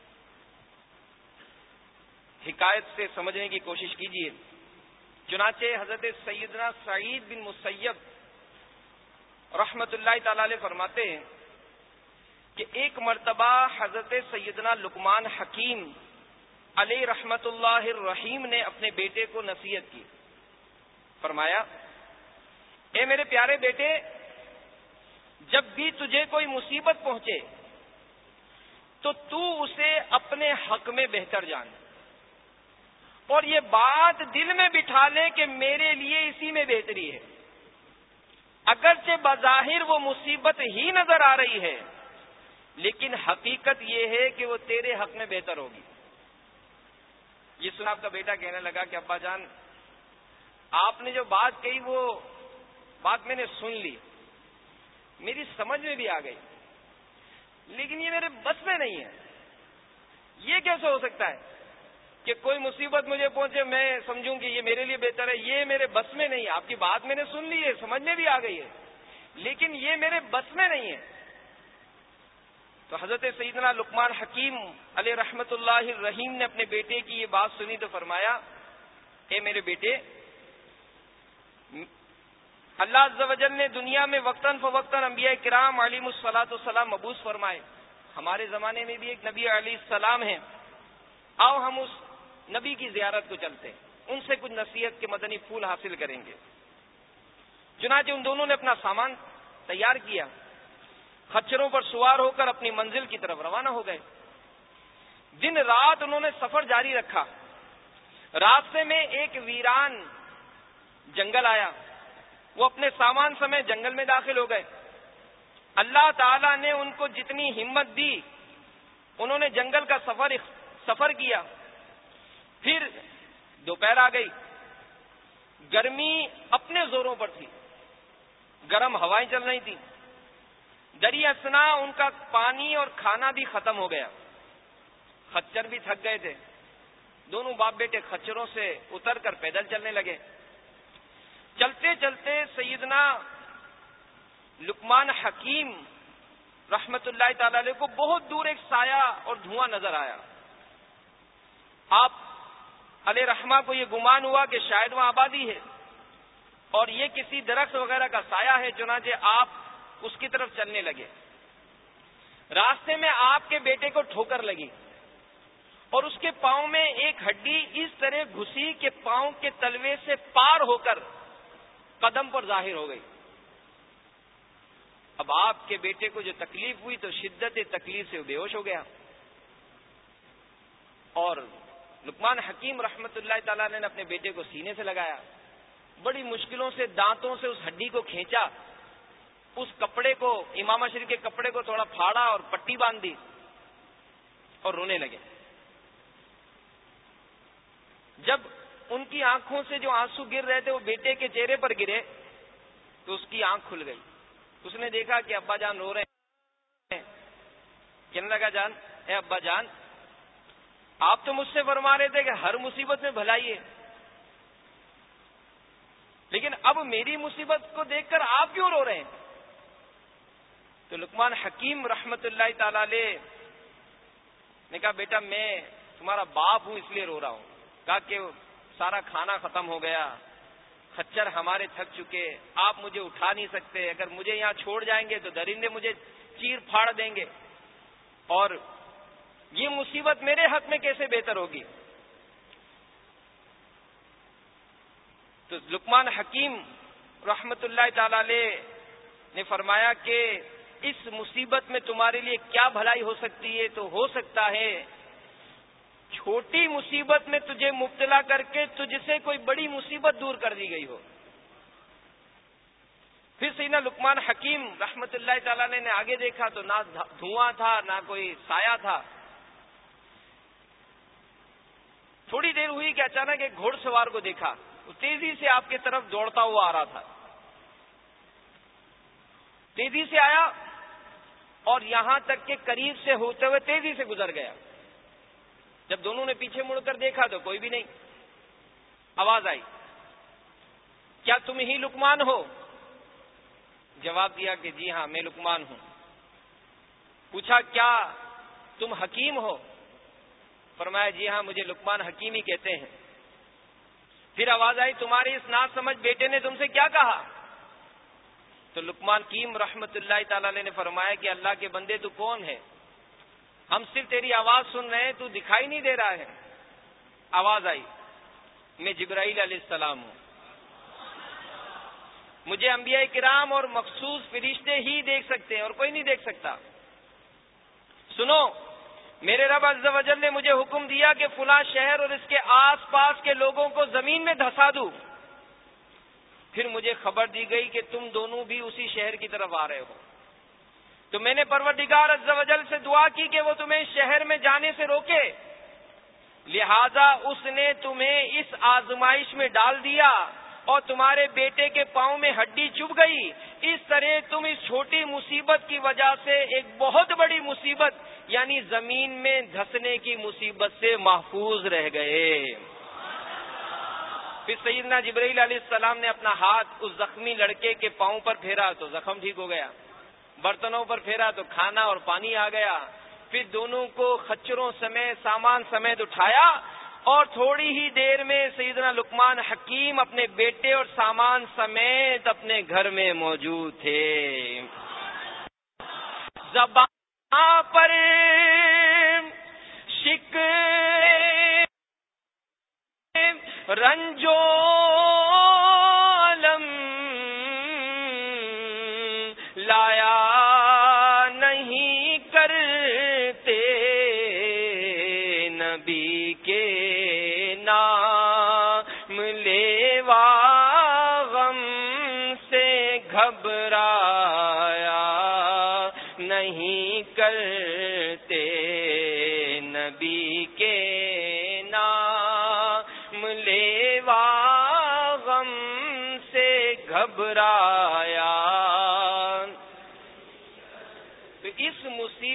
حکایت سے سمجھنے کی کوشش کیجیے. چنانچہ حضرت سیدنا سعید بن مسیب رحمت اللہ تعالی علیہ فرماتے ہیں کہ ایک مرتبہ حضرت سیدنا لقمان حکیم علیہ رحمت اللہ الرحیم نے اپنے بیٹے کو نصیحت کی. فرمایا اے میرے پیارے بیٹے، جب بھی تجھے کوئی مصیبت پہنچے تو تو اسے اپنے حق میں بہتر جان، اور یہ بات دل میں بٹھا لے کہ میرے لیے اسی میں بہتری ہے. اگرچہ بظاہر وہ مصیبت ہی نظر آ رہی ہے، لیکن حقیقت یہ ہے کہ وہ تیرے حق میں بہتر ہوگی. یہ سنا آپ کا بیٹا کہنے لگا کہ ابا جان، آپ نے جو بات کہی وہ بات میں نے سن لی، میری سمجھ میں بھی آ گئی، لیکن یہ میرے بس میں نہیں ہے. یہ کیسے ہو سکتا ہے کہ کوئی مصیبت مجھے پہنچے میں سمجھوں کہ یہ میرے لیے بہتر ہے؟ یہ میرے بس میں نہیں ہے. آپ کی بات میں نے سن لی ہے، سمجھ میں بھی آ گئی ہے، لیکن یہ میرے بس میں نہیں ہے. تو حضرت سیدنا لقمان حکیم علیہ رحمت اللہ الرحیم نے اپنے بیٹے کی یہ بات سنی تو فرمایا اے میرے بیٹے، اللہ عز و جل نے دنیا میں وقتاً فوقتاً انبیاء کرام علیہم الصلاۃ والسلام مبعوث فرمائے. ہمارے زمانے میں بھی ایک نبی علیہ السلام ہیں، آؤ ہم اس نبی کی زیارت کو چلتے ہیں، ان سے کچھ نصیحت کے مدنی پھول حاصل کریں گے. چنانچہ ان دونوں نے اپنا سامان تیار کیا، خچروں پر سوار ہو کر اپنی منزل کی طرف روانہ ہو گئے. دن رات انہوں نے سفر جاری رکھا. راستے میں ایک ویران جنگل آیا، وہ اپنے سامان سمیت جنگل میں داخل ہو گئے. اللہ تعالیٰ نے ان کو جتنی ہمت دی انہوں نے جنگل کا سفر سفر کیا. پھر دوپہر آ گئی، گرمی اپنے زوروں پر تھی. گرم ہوائیں چل رہی تھیں. دری اسنا ان کا پانی اور کھانا بھی ختم ہو گیا. خچر بھی تھک گئے تھے. دونوں باپ بیٹے خچروں سے اتر کر پیدل چلنے لگے. چلتے چلتے سیدنا لقمان حکیم رحمت اللہ تعالی علیہ کو بہت دور ایک سایہ اور دھواں نظر آیا. آپ علیہ رحمہ کو یہ گمان ہوا کہ شاید وہاں آبادی ہے اور یہ کسی درخت وغیرہ کا سایہ ہے. چنانچہ آپ اس کی طرف چلنے لگے. راستے میں آپ کے بیٹے کو ٹھوکر لگی اور اس کے پاؤں میں ایک ہڈی اس طرح گھسی کہ پاؤں کے تلوے سے پار ہو کر قدم پر ظاہر ہو گئی. اب آپ کے بیٹے کو جو تکلیف ہوئی تو شدت تکلیف سے بے ہوش ہو گیا. اور لقمان حکیم رحمت اللہ تعالی نے اپنے بیٹے کو سینے سے لگایا. بڑی مشکلوں سے دانتوں سے اس ہڈی کو کھینچا. اس کپڑے کو امامہ شریف کے کپڑے کو تھوڑا پھاڑا اور پٹی باندھ دی اور رونے لگے. جب ان کی آنکھوں سے جو آنسو گر رہے تھے وہ بیٹے کے چہرے پر گرے تو اس کی آنکھ کھل گئی. اس نے دیکھا کہ ابا جان رو رہے ہیں. کہنے لگا جان اے ابا جان آپ تو مجھ سے فرما رہے تھے کہ ہر مصیبت میں بھلائی ہے, لیکن اب میری مصیبت کو دیکھ کر آپ کیوں رو رہے ہیں؟ تو لقمان حکیم رحمت اللہ تعالی علیہ نے کہا بیٹا میں تمہارا باپ ہوں اس لیے رو رہا ہوں. کہا کہ سارا کھانا ختم ہو گیا, خچر ہمارے تھک چکے, آپ مجھے اٹھا نہیں سکتے, اگر مجھے یہاں چھوڑ جائیں گے تو درندے مجھے چیر پھاڑ دیں گے اور یہ مصیبت میرے حق میں کیسے بہتر ہوگی. تو لقمان حکیم رحمت اللہ تعالی علیہ نے فرمایا کہ اس مصیبت میں تمہارے لیے کیا بھلائی ہو سکتی ہے؟ تو ہو سکتا ہے چھوٹی مصیبت میں تجھے مبتلا کر کے تجھ سے کوئی بڑی مصیبت دور کر دی گئی ہو. پھر سیدنا لقمان حکیم رحمت اللہ تعالی نے آگے دیکھا تو نہ دھواں تھا نہ کوئی سایہ تھا. تھوڑی دیر ہوئی کہ اچانک ایک گھوڑ سوار کو دیکھا. وہ تیزی سے آپ کی طرف دوڑتا ہوا آ رہا تھا. تیزی سے آیا اور یہاں تک کہ قریب سے ہوتے ہوئے تیزی سے گزر گیا. جب دونوں نے پیچھے مڑ کر دیکھا تو کوئی بھی نہیں. آواز آئی, کیا تم ہی لقمان ہو؟ جواب دیا کہ جی ہاں میں لقمان ہوں. پوچھا کیا تم حکیم ہو؟ فرمایا جی ہاں مجھے لقمان حکیم ہی کہتے ہیں. پھر آواز آئی تمہارے اس نا سمجھ بیٹے نے تم سے کیا کہا؟ تو لقمان حکیم رحمت اللہ تعالی علیہ نے فرمایا کہ اللہ کے بندے تو کون ہے؟ ہم صرف تیری آواز سن رہے ہیں, تو دکھائی نہیں دے رہا ہے. آواز آئی میں جبرائیل علیہ السلام ہوں, مجھے انبیاء کرام اور مخصوص فرشتے ہی دیکھ سکتے ہیں اور کوئی نہیں دیکھ سکتا. سنو میرے رب عز و جل نے مجھے حکم دیا کہ فلاں شہر اور اس کے آس پاس کے لوگوں کو زمین میں دھسا دوں. پھر مجھے خبر دی گئی کہ تم دونوں بھی اسی شہر کی طرف آ رہے ہو. تو میں نے پروردگار عز و جل سے دعا کی کہ وہ تمہیں شہر میں جانے سے روکے, لہذا اس نے تمہیں اس آزمائش میں ڈال دیا اور تمہارے بیٹے کے پاؤں میں ہڈی چبھ گئی. اس طرح تم اس چھوٹی مصیبت کی وجہ سے ایک بہت بڑی مصیبت یعنی زمین میں دھسنے کی مصیبت سے محفوظ رہ گئے. پھر سیدنا جبرائیل علیہ السلام نے اپنا ہاتھ اس زخمی لڑکے کے پاؤں پر پھیرا تو زخم ٹھیک ہو گیا. برتنوں پر پھیرا تو کھانا اور پانی آ گیا. پھر دونوں کو خچروں سمیت سامان سمیت اٹھایا اور تھوڑی ہی دیر میں سیدنا لقمان حکیم اپنے بیٹے اور سامان سمیت اپنے گھر میں موجود تھے. زبان پر شک رنجو علم لایا نہیں کرتے نبی کے نام لیوا غم سے گھبرایا نہیں کرتے نبی کے نام لیوا غم سے گھبرایا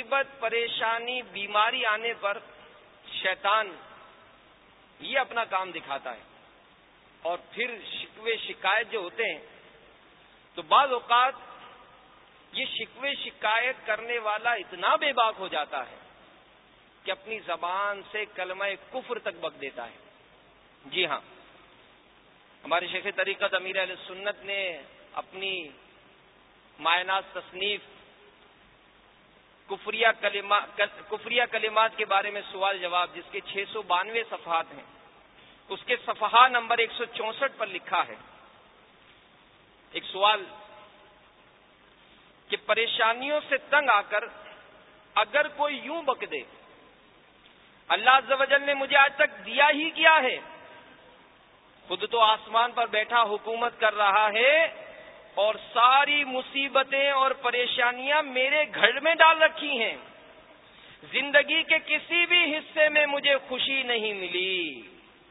مصیبت، پریشانی، بیماری آنے پر شیطان یہ اپنا کام دکھاتا ہے، اور پھر شکوے شکایت جو ہوتے ہیں تو بعض اوقات یہ شکوے شکایت کرنے والا اتنا بے باک ہو جاتا ہے کہ اپنی زبان سے کلمہ کفر تک بک دیتا ہے۔ جی ہاں، ہمارے شیخ طریقت امیر اہل سنت نے اپنی مائنات تصنیف کفریہ کلمات کفریہ کلمات کے بارے میں سوال جواب، جس کے چھ سو بانوے صفحات ہیں، اس کے صفحہ نمبر ایک سو چونسٹھ پر لکھا ہے ایک سوال کہ پریشانیوں سے تنگ آ کر اگر کوئی یوں بک دے، اللہ عز و جل نے مجھے آج تک دیا ہی کیا ہے، خود تو آسمان پر بیٹھا حکومت کر رہا ہے اور ساری مصیبتیں اور پریشانیاں میرے گھر میں ڈال رکھی ہیں، زندگی کے کسی بھی حصے میں مجھے خوشی نہیں ملی۔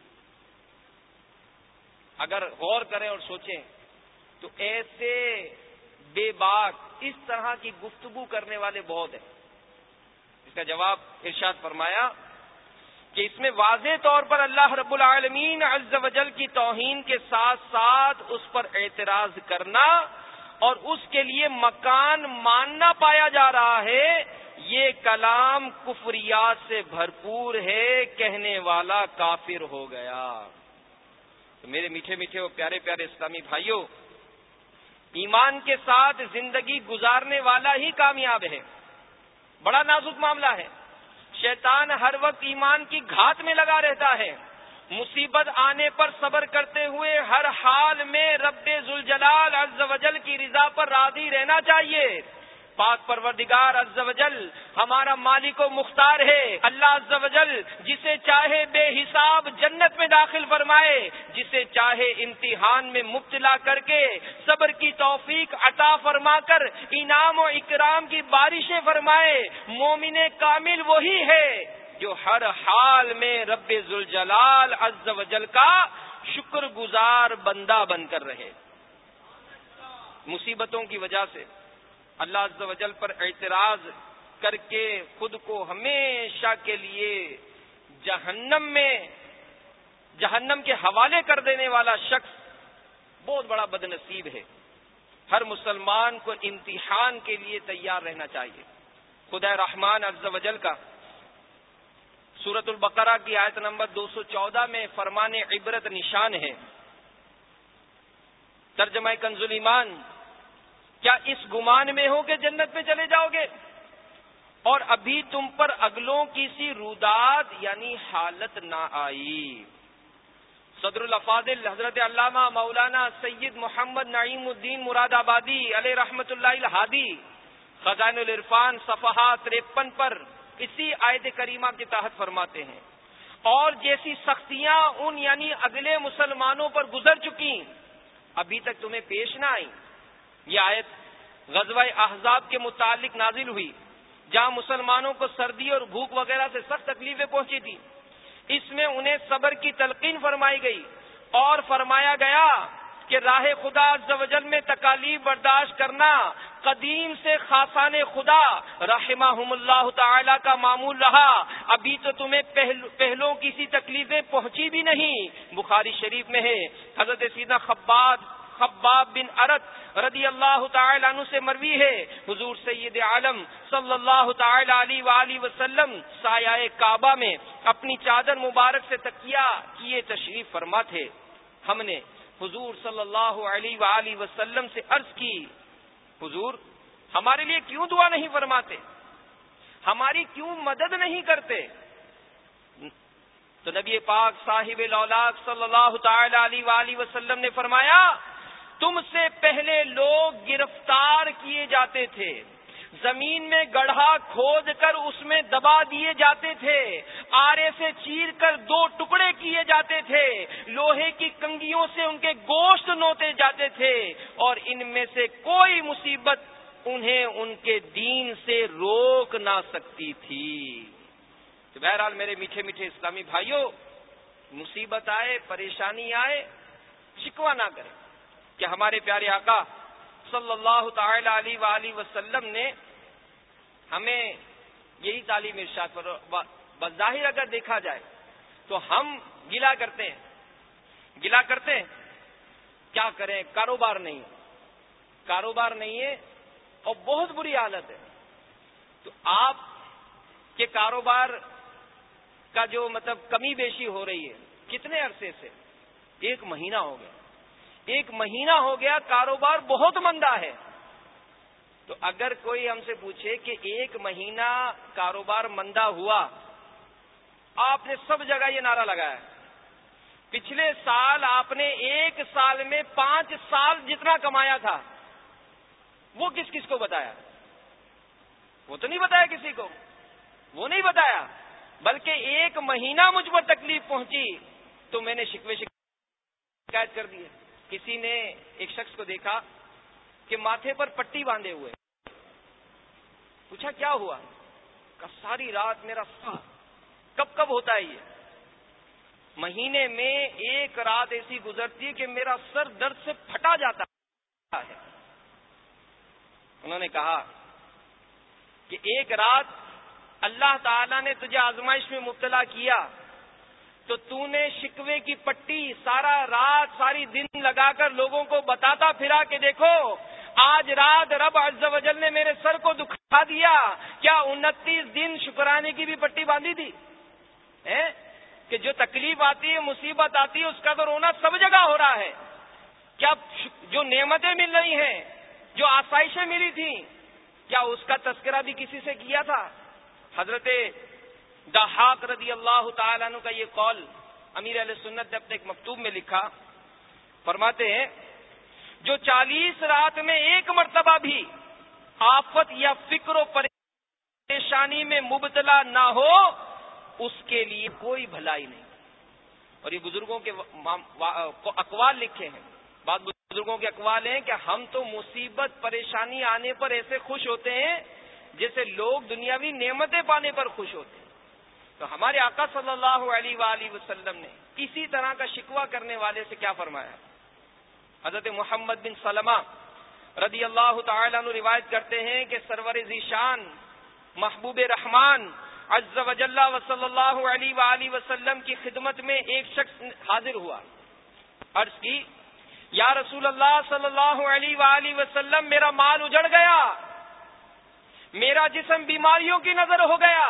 اگر غور کریں اور سوچیں تو ایسے بے باک اس طرح کی گفتگو کرنے والے بہت ہیں۔ اس کا جواب ارشاد فرمایا کہ اس میں واضح طور پر اللہ رب العالمین عز و جل کی توہین کے ساتھ ساتھ اس پر اعتراض کرنا اور اس کے لیے مکان ماننا پایا جا رہا ہے۔ یہ کلام کفریات سے بھرپور ہے، کہنے والا کافر ہو گیا۔ تو میرے میٹھے میٹھے اور پیارے پیارے اسلامی بھائیوں، ایمان کے ساتھ زندگی گزارنے والا ہی کامیاب ہے۔ بڑا نازک معاملہ ہے، شیطان ہر وقت ایمان کی گھات میں لگا رہتا ہے۔ مصیبت آنے پر صبر کرتے ہوئے ہر حال میں رب ذوالجلال عز و جل کی رضا پر راضی رہنا چاہیے۔ پاک پروردگار عز و جل ہمارا مالک و مختار ہے۔ اللہ عز و جل جسے چاہے بے حساب جنت میں داخل فرمائے، جسے چاہے امتحان میں مبتلا کر کے صبر کی توفیق عطا فرما کر انعام و اکرام کی بارشیں فرمائے۔ مومن کامل وہی ہے جو ہر حال میں رب ذوالجلال عز و جل کا شکر گزار بندہ بن کر رہے۔ مصیبتوں کی وجہ سے اللہ عز و جل پر اعتراض کر کے خود کو ہمیشہ کے لیے جہنم میں جہنم کے حوالے کر دینے والا شخص بہت بڑا بد نصیب ہے۔ ہر مسلمان کو امتحان کے لیے تیار رہنا چاہیے۔ خدا رحمان عز و جل کا سورۃ البقرہ کی آیت نمبر دو سو چودہ میں فرمان عبرت نشان ہے۔ ترجمہ کنز الایمان، کیا اس گمان میں ہو کہ جنت میں چلے جاؤ گے اور ابھی تم پر اگلوں کی سی روداد یعنی حالت نہ آئی۔ صدر الافاضل حضرت علامہ مولانا سید محمد نعیم الدین مراد آبادی علیہ رحمت اللہ الہادی خزائن العرفان صفحہ تریپن پر اسی آیت کریمہ کے تحت فرماتے ہیں، اور جیسی سختیاں ان یعنی اگلے مسلمانوں پر گزر چکی ابھی تک تمہیں پیش نہ آئی۔ یہ آیت غزوہ احزاب کے متعلق نازل ہوئی، جہاں مسلمانوں کو سردی اور بھوک وغیرہ سے سخت تکلیفیں پہنچی تھی۔ اس میں انہیں صبر کی تلقین فرمائی گئی اور فرمایا گیا کہ راہ خدا عز و جل میں تکالیف برداشت کرنا قدیم سے خاصان خدا رحمہم اللہ تعالی کا معمول رہا۔ ابھی تو تمہیں پہل پہلوں کی سی تکلیفیں پہنچی بھی نہیں۔ بخاری شریف میں ہے، حضرت سیدنا خباب خباب بن ارت رضی اللہ تعالی عنہ سے مروی ہے، حضور سید عالم صلی اللہ تعالی علیہ وآلہ وسلم سایہ کعبہ میں اپنی چادر مبارک سے تکیہ کیے تشریف فرما تھے۔ ہم نے حضور صلی اللہ علیہ وآلہ وسلم سے عرض کی، حضور ہمارے لیے کیوں دعا نہیں فرماتے، ہماری کیوں مدد نہیں کرتے؟ تو نبی پاک صاحب الاولاق صلی اللہ تعالی علیہ وآلہ وسلم نے فرمایا، تم سے پہلے لوگ گرفتار کیے جاتے تھے، زمین میں گڑھا کھود کر اس میں دبا دیے جاتے تھے، آرے سے چیر کر دو ٹکڑے کیے جاتے تھے، لوہے کی کنگھیوں سے ان کے گوشت نوتے جاتے تھے، اور ان میں سے کوئی مصیبت انہیں ان کے دین سے روک نہ سکتی تھی۔ تو بہرحال میرے میٹھے میٹھے اسلامی بھائیوں، مصیبت آئے، پریشانی آئے، شکوہ نہ کریں، کہ ہمارے پیارے آقا صلی اللہ تعالی علیہ وآلہ وسلم نے ہمیں یہی تعلیم ارشاد پر بظاہر اگر دیکھا جائے تو ہم گلا کرتے ہیں گلا کرتے ہیں کیا کریں، کاروبار نہیں کاروبار نہیں ہے اور بہت بری حالت ہے. تو آپ کے کاروبار کا جو مطلب کمی بیشی ہو رہی ہے کتنے عرصے سے؟ ایک مہینہ ہو گیا ایک مہینہ ہو گیا کاروبار بہت مندہ ہے. تو اگر کوئی ہم سے پوچھے کہ ایک مہینہ کاروبار مندہ ہوا، آپ نے سب جگہ یہ نعرہ لگایا، پچھلے سال آپ نے ایک سال میں پانچ سال جتنا کمایا تھا وہ کس کس کو بتایا؟ وہ تو نہیں بتایا کسی کو، وہ نہیں بتایا، بلکہ ایک مہینہ مجھ پر تکلیف پہنچی تو میں نے شکوے شکایت کر دی. کسی نے ایک شخص کو دیکھا کہ ماتھے پر پٹی باندھے ہوئے، پوچھا کیا ہوا؟ کہ ساری رات میرا سر کب کب ہوتا ہے، یہ مہینے میں ایک رات ایسی گزرتی ہے کہ میرا سر درد سے پھٹا جاتا ہے. انہوں نے کہا کہ ایک رات اللہ تعالیٰ نے تجھے آزمائش میں مبتلا کیا تو تو نے شکوے کی پٹی سارا رات ساری دن لگا کر لوگوں کو بتاتا پھرا کہ دیکھو آج رات رب عز و جل نے میرے سر کو دکھا دیا. کیا انتیس دن شکرانے کی بھی پٹی باندھی تھی؟ کہ جو تکلیف آتی ہے، مصیبت آتی ہے، اس کا تو رونا سب جگہ ہو رہا ہے. کیا جو نعمتیں مل رہی ہیں، جو آسائشیں ملی تھیں، کیا اس کا تذکرہ بھی کسی سے کیا تھا؟ حضرت ضحاک رضی اللہ تعالیٰ عنہ کا یہ قول امیر اہل سنت نے اپنے ایک مکتوب میں لکھا. فرماتے ہیں جو چالیس رات میں ایک مرتبہ بھی آفت یا فکر و پریشانی میں مبتلا نہ ہو اس کے لیے کوئی بھلائی نہیں. اور یہ بزرگوں کے اقوال لکھے ہیں. بعض بزرگوں کے اقوال ہیں کہ ہم تو مصیبت پریشانی آنے پر ایسے خوش ہوتے ہیں جیسے لوگ دنیاوی نعمتیں پانے پر خوش ہوتے ہیں. تو ہمارے آقا صلی اللہ علیہ وآلہ وسلم نے اسی طرح کا شکوہ کرنے والے سے کیا فرمایا؟ حضرت محمد بن سلمہ رضی اللہ تعالیٰ عنہ روایت کرتے ہیں کہ سرور ذیشان محبوب رحمان عز و جل و صلی اللہ علیہ وآلہ وسلم کی خدمت میں ایک شخص حاضر ہوا. عرض کی یا رسول اللہ صلی اللہ علیہ وآلہ وسلم میرا مال اجڑ گیا، میرا جسم بیماریوں کی نظر ہو گیا،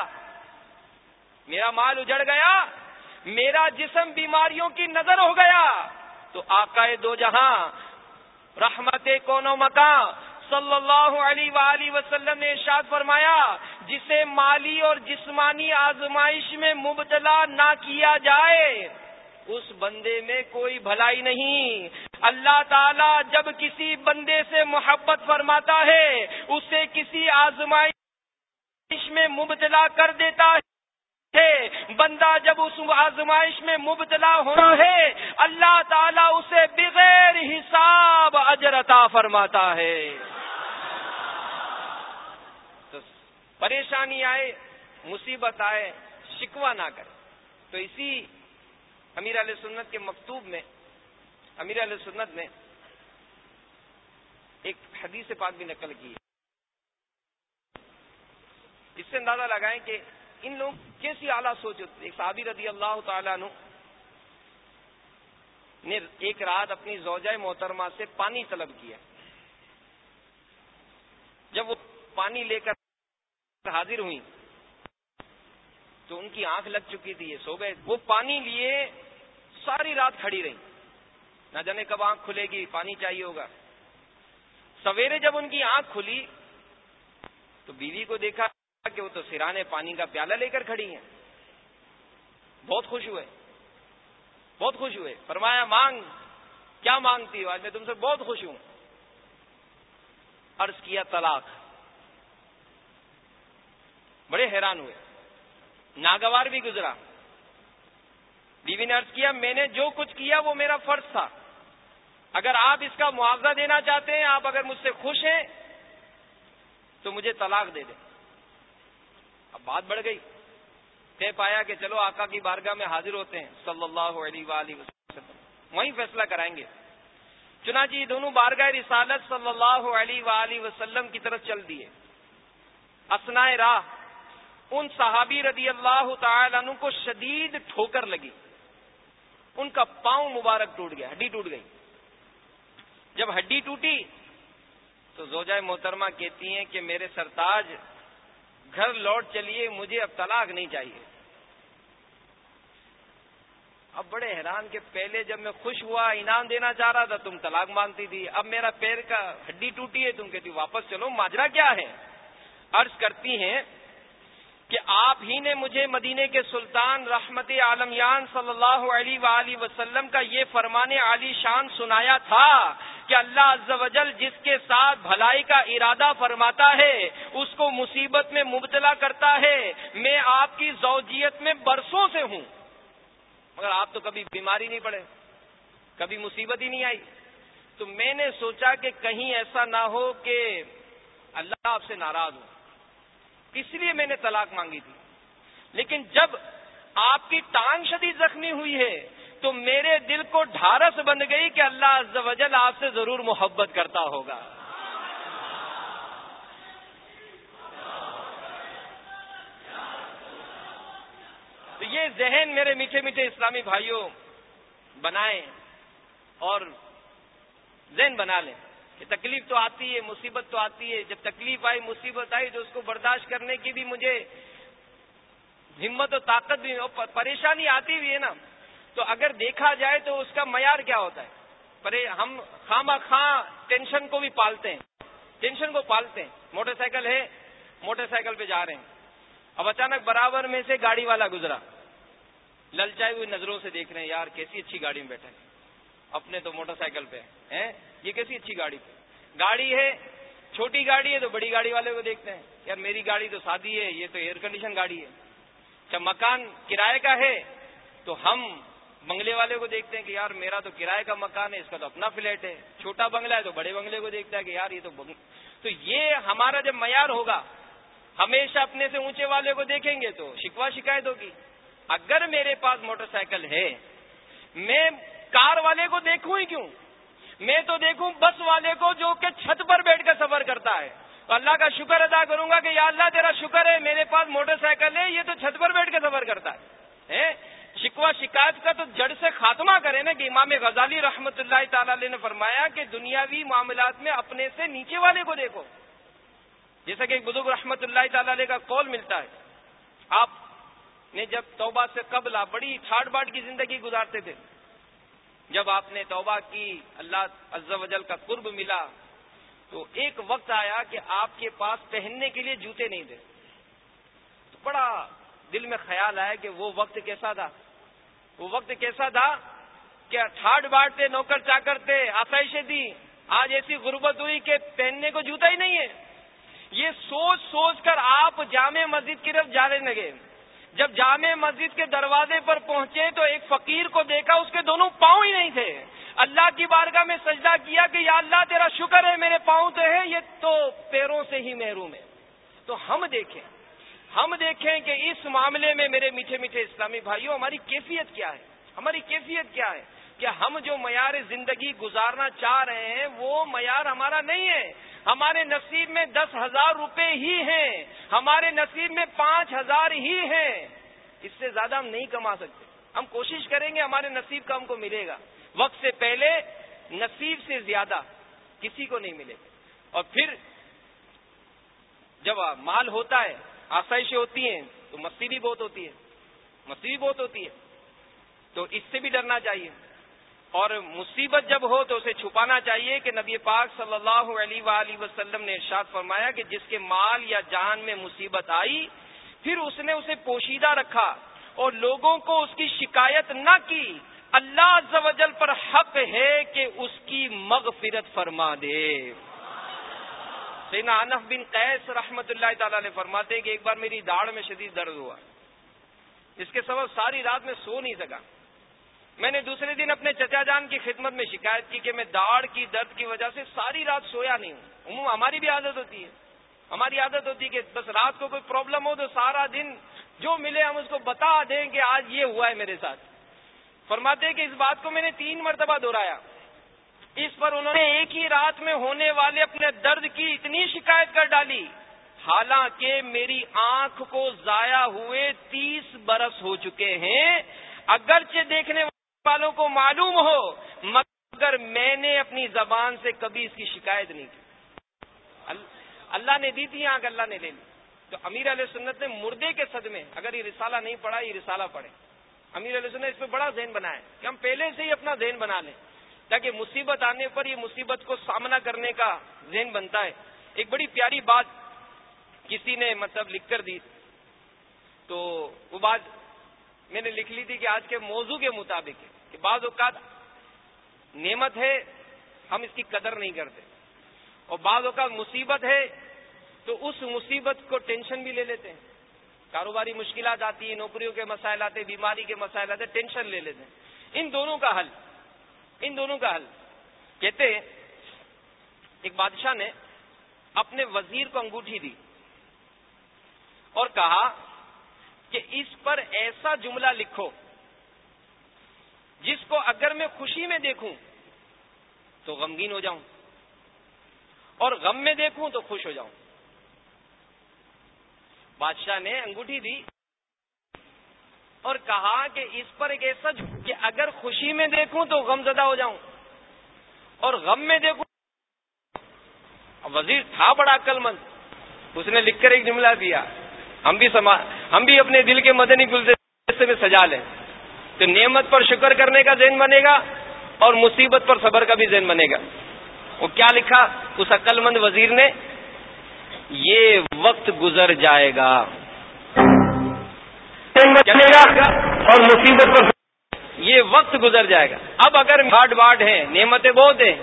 میرا مال اجڑ گیا، میرا جسم بیماریوں کی نظر ہو گیا. تو آقا دو جہاں رحمت کون و مکان صلی اللہ علیہ وآلہ وسلم نے ارشاد فرمایا جسے مالی اور جسمانی آزمائش میں مبتلا نہ کیا جائے اس بندے میں کوئی بھلائی نہیں. اللہ تعالیٰ جب کسی بندے سے محبت فرماتا ہے اسے کسی آزمائش میں مبتلا کر دیتا ہے. بندہ جب اس آزمائش میں مبتلا ہونا ہے اللہ تعالیٰ اسے بغیر حساب اجر عطا فرماتا ہے. تو پریشانی آئے، مصیبت آئے، شکوہ نہ کرے. تو اسی امیر علیہ سنت کے مکتوب میں امیر علیہ سنت نے ایک حدیث پاک بھی نقل کی. اس سے اندازہ لگائیں کہ ان لوگ کیسی اعلیٰ سوچ ہوتی. ایک صحابی رضی اللہ تعالیٰ عنہ نے ایک رات اپنی زوجہ محترمہ سے پانی طلب کیا. جب وہ پانی لے کر حاضر ہوئی تو ان کی آنکھ لگ چکی تھی، یہ سو گئے. وہ پانی لیے ساری رات کھڑی رہی، نہ جانے کب آنکھ کھلے گی، پانی چاہیے ہوگا. سویرے جب ان کی آنکھ کھلی تو بیوی کو دیکھا کہ وہ تو سرانے پانی کا پیالہ لے کر کھڑی ہیں. بہت خوش ہوئے بہت خوش ہوئے فرمایا مانگ، کیا مانگتی ہو؟ آج میں تم سے بہت خوش ہوں. عرض کیا طلاق. بڑے حیران ہوئے، ناگوار بھی گزرا. بیوی نے عرض کیا میں نے جو کچھ کیا وہ میرا فرض تھا، اگر آپ اس کا معاوضہ دینا چاہتے ہیں، آپ اگر مجھ سے خوش ہیں تو مجھے طلاق دے دیں. اب بات بڑھ گئی، طے پایا کہ چلو آقا کی بارگاہ میں حاضر ہوتے ہیں صلی اللہ علیہ وآلہ وسلم، وہیں فیصلہ کرائیں گے. چنانچہ یہ دونوں بارگاہ رسالت صلی اللہ علیہ وآلہ وسلم کی طرف چل دیے. اثناء راہ ان صحابی رضی اللہ تعالی عنہ کو شدید ٹھوکر لگی، ان کا پاؤں مبارک ٹوٹ گیا، ہڈی ٹوٹ گئی۔ جب ہڈی ٹوٹی تو زوجہ محترمہ کہتی ہیں کہ میرے سرتاج گھر لوٹ چلیے، مجھے اب طلاق نہیں چاہیے۔ اب بڑے حیران کہ پہلے جب میں خوش ہوا انعام دینا چاہ رہا تھا تم طلاق مانگتی تھی، اب میرا پیر کا ہڈی ٹوٹی ہے تم کہتی واپس چلو، ماجرا کیا ہے؟ عرض کرتی ہیں کہ آپ ہی نے مجھے مدینے کے سلطان رحمت عالمیان صلی اللہ علیہ وآلہ وسلم کا یہ فرمان عالی شان سنایا تھا کہ اللہ عز و جل جس کے ساتھ بھلائی کا ارادہ فرماتا ہے اس کو مصیبت میں مبتلا کرتا ہے۔ میں آپ کی زوجیت میں برسوں سے ہوں، مگر آپ تو کبھی بیماری نہیں پڑے، کبھی مصیبت ہی نہیں آئی، تو میں نے سوچا کہ کہیں ایسا نہ ہو کہ اللہ آپ سے ناراض ہو، اس لیے میں نے طلاق مانگی تھی۔ لیکن جب آپ کی ٹانگ شدید زخمی ہوئی ہے تو میرے دل کو ڈھارس بن گئی کہ اللہ عز و جل آپ سے ضرور محبت کرتا ہوگا۔ تو یہ ذہن میرے میٹھے میٹھے اسلامی بھائیوں بنائیں اور ذہن بنا لیں کہ تکلیف تو آتی ہے، مصیبت تو آتی ہے، جب تکلیف آئی مصیبت آئی تو اس کو برداشت کرنے کی بھی مجھے ہمت و طاقت بھی، اور پریشانی آتی بھی ہے نا، تو اگر دیکھا جائے تو اس کا معیار کیا ہوتا ہے؟ پرے ہم خواہ خواہ ٹینشن کو بھی پالتے ہیں، ٹینشن کو پالتے ہیں۔ موٹر سائیکل ہے، موٹر سائیکل پہ جا رہے ہیں، اب اچانک برابر میں سے گاڑی والا گزرا، للچائی ہوئی نظروں سے دیکھ رہے ہیں یار کیسی اچھی گاڑی میں بیٹھا ہے، اپنے تو موٹر سائیکل پہ ہیں، یہ کیسی اچھی گاڑی پہ گاڑی ہے، چھوٹی گاڑی ہے تو بڑی گاڑی والے کو دیکھتے ہیں یار میری گاڑی تو سادی ہے، یہ تو ایئر کنڈیشن گاڑی ہے۔ جب مکان کرائے کا ہے تو ہم بنگلے والے کو دیکھتے ہیں کہ یار میرا تو کرائے کا مکان ہے، اس کا تو اپنا فلیٹ ہے، چھوٹا بنگلہ ہے تو بڑے بنگلے کو دیکھتا ہے کہ یار یہ تو بنگلہ۔ تو یہ ہمارا جب معیار ہوگا، ہمیشہ اپنے سے اونچے والے کو دیکھیں گے تو شکوہ شکایت ہوگی۔ اگر میرے پاس موٹر سائیکل ہے، میں کار والے کو دیکھوں ہی کیوں، میں تو دیکھوں بس والے کو جو کہ چھت پر بیٹھ کر سفر کرتا ہے، تو اللہ کا شکر ادا کروں گا کہ یا اللہ تیرا شکر ہے میرے پاس موٹر سائیکل ہے، یہ تو چھت پر بیٹھ کے سفر کرتا ہے۔ شکوہ شکایت کا تو جڑ سے خاتمہ کرے نا، کہ امام غزالی رحمت اللہ تعالی علیہ نے فرمایا کہ دنیاوی معاملات میں اپنے سے نیچے والے کو دیکھو، جیسا کہ ایک بزرگ رحمت اللہ تعالی علیہ کا قول ملتا ہے، آپ نے جب توبہ سے قبل آپ بڑی ٹھاٹ باٹ کی زندگی گزارتے تھے، جب آپ نے توبہ کی، اللہ عز و جل کا قرب ملا، تو ایک وقت آیا کہ آپ کے پاس پہننے کے لیے جوتے نہیں تھے، تو بڑا دل میں خیال آیا کہ وہ وقت کیسا تھا، وہ وقت کیسا تھا کہ ٹھاٹ باٹ تھے، نوکر چاکر تھے، آسائشیں تھی، آج ایسی غربت ہوئی کہ پہننے کو جوتا ہی نہیں ہے۔ یہ سوچ سوچ کر آپ جامع مسجد کی طرف جانے لگے۔ جب جامع مسجد کے دروازے پر پہنچے تو ایک فقیر کو دیکھا، اس کے دونوں پاؤں ہی نہیں تھے۔ اللہ کی بارگاہ میں سجدہ کیا کہ یا اللہ تیرا شکر ہے میرے پاؤں تو ہیں، یہ تو پیروں سے ہی محروم ہے۔ تو ہم دیکھیں ہم دیکھیں کہ اس معاملے میں میرے میٹھے میٹھے اسلامی بھائیوں ہماری کیفیت کیا ہے، ہماری کیفیت کیا ہے کہ ہم جو معیار زندگی گزارنا چاہ رہے ہیں وہ معیار ہمارا نہیں ہے۔ ہمارے نصیب میں دس ہزار روپے ہی ہیں، ہمارے نصیب میں پانچ ہزار ہی ہیں، اس سے زیادہ ہم نہیں کما سکتے۔ ہم کوشش کریں گے ہمارے نصیب کا ہم کو ملے گا، وقت سے پہلے نصیب سے زیادہ کسی کو نہیں ملے گا۔ اور پھر جب مال ہوتا ہے، آسائشیں ہوتی ہیں، تو مستی بھی بہت ہوتی ہے، مستی بھی بہت ہوتی ہے، تو اس سے بھی ڈرنا چاہیے۔ اور مصیبت جب ہو تو اسے چھپانا چاہیے کہ نبی پاک صلی اللہ علیہ وآلہ وسلم نے ارشاد فرمایا کہ جس کے مال یا جان میں مصیبت آئی پھر اس نے اسے پوشیدہ رکھا اور لوگوں کو اس کی شکایت نہ کی، اللہ عز و جل پر حق ہے کہ اس کی مغفرت فرما دے۔ سیدنا انس بن قیس رحمت اللہ تعالی نے فرماتے ہیں کہ ایک بار میری داڑھ میں شدید درد ہوا، اس کے سبب ساری رات میں سو نہیں سکا۔ میں نے دوسرے دن اپنے چچا جان کی خدمت میں شکایت کی کہ میں داڑھ کی درد کی وجہ سے ساری رات سویا نہیں ہوں۔ عموماً ہماری بھی عادت ہوتی ہے ہماری عادت ہوتی ہے کہ بس رات کو کوئی پرابلم ہو تو سارا دن جو ملے ہم اس کو بتا دیں کہ آج یہ ہوا ہے میرے ساتھ۔ فرماتے ہیں کہ اس بات کو میں نے تین مرتبہ دہرایا، اس پر انہوں نے ایک ہی رات میں ہونے والے اپنے درد کی اتنی شکایت کر ڈالی، حالانکہ میری آنکھ کو ضائع ہوئے تیس برس ہو چکے ہیں، اگرچہ دیکھنے والوں کو معلوم ہو مگر میں نے اپنی زبان سے کبھی اس کی شکایت نہیں کی۔ اللہ نے دی تھی آنکھ، اللہ نے لے لی۔ تو امیر علیہ سنت نے مردے کے صدمے، اگر یہ رسالہ نہیں پڑھا یہ رسالہ پڑھے۔ امیر علیہ سنت نے اس پہ بڑا ذہن بنایا کہ ہم پہلے سے ہی اپنا ذہن بنا لیں تاکہ مصیبت آنے پر یہ مصیبت کو سامنا کرنے کا ذہن بنتا ہے۔ ایک بڑی پیاری بات کسی نے مطلب لکھ کر دی، تو وہ بات میں نے لکھ لی تھی کہ آج کے موضوع کے مطابق ہے کہ بعض اوقات نعمت ہے ہم اس کی قدر نہیں کرتے، اور بعض اوقات مصیبت ہے تو اس مصیبت کو ٹینشن بھی لے لیتے ہیں۔ کاروباری مشکلات آتی ہیں، نوکریوں کے مسائل آتے ہیں، بیماری کے مسائل آتے ہیں، ٹینشن لے لیتے ہیں۔ ان دونوں کا حل ان دونوں کا حل کہتے ہیں، ایک بادشاہ نے اپنے وزیر کو انگوٹھی دی اور کہا کہ اس پر ایسا جملہ لکھو جس کو اگر میں خوشی میں دیکھوں تو غمگین ہو جاؤں اور غم میں دیکھوں تو خوش ہو جاؤں۔ بادشاہ نے انگوٹھی دی اور کہا کہ اس پر ایک ایسا کہ اگر خوشی میں دیکھوں تو غم زدہ ہو جاؤں اور غم میں دیکھوں۔ وزیر تھا بڑا عقل مند، اس نے لکھ کر ایک جملہ دیا، ہم بھی سما ہم بھی اپنے دل کے مدنی گلدستے میں سجا لیں تو نعمت پر شکر کرنے کا ذہن بنے گا اور مصیبت پر صبر کا بھی ذہن بنے گا۔ وہ کیا لکھا اس عقل مند وزیر نے؟ یہ وقت گزر جائے گا اور مصیبت پر یہ وقت گزر جائے گا۔ اب اگر بھاٹ بھاٹ ہیں، نعمتیں بہت ہیں،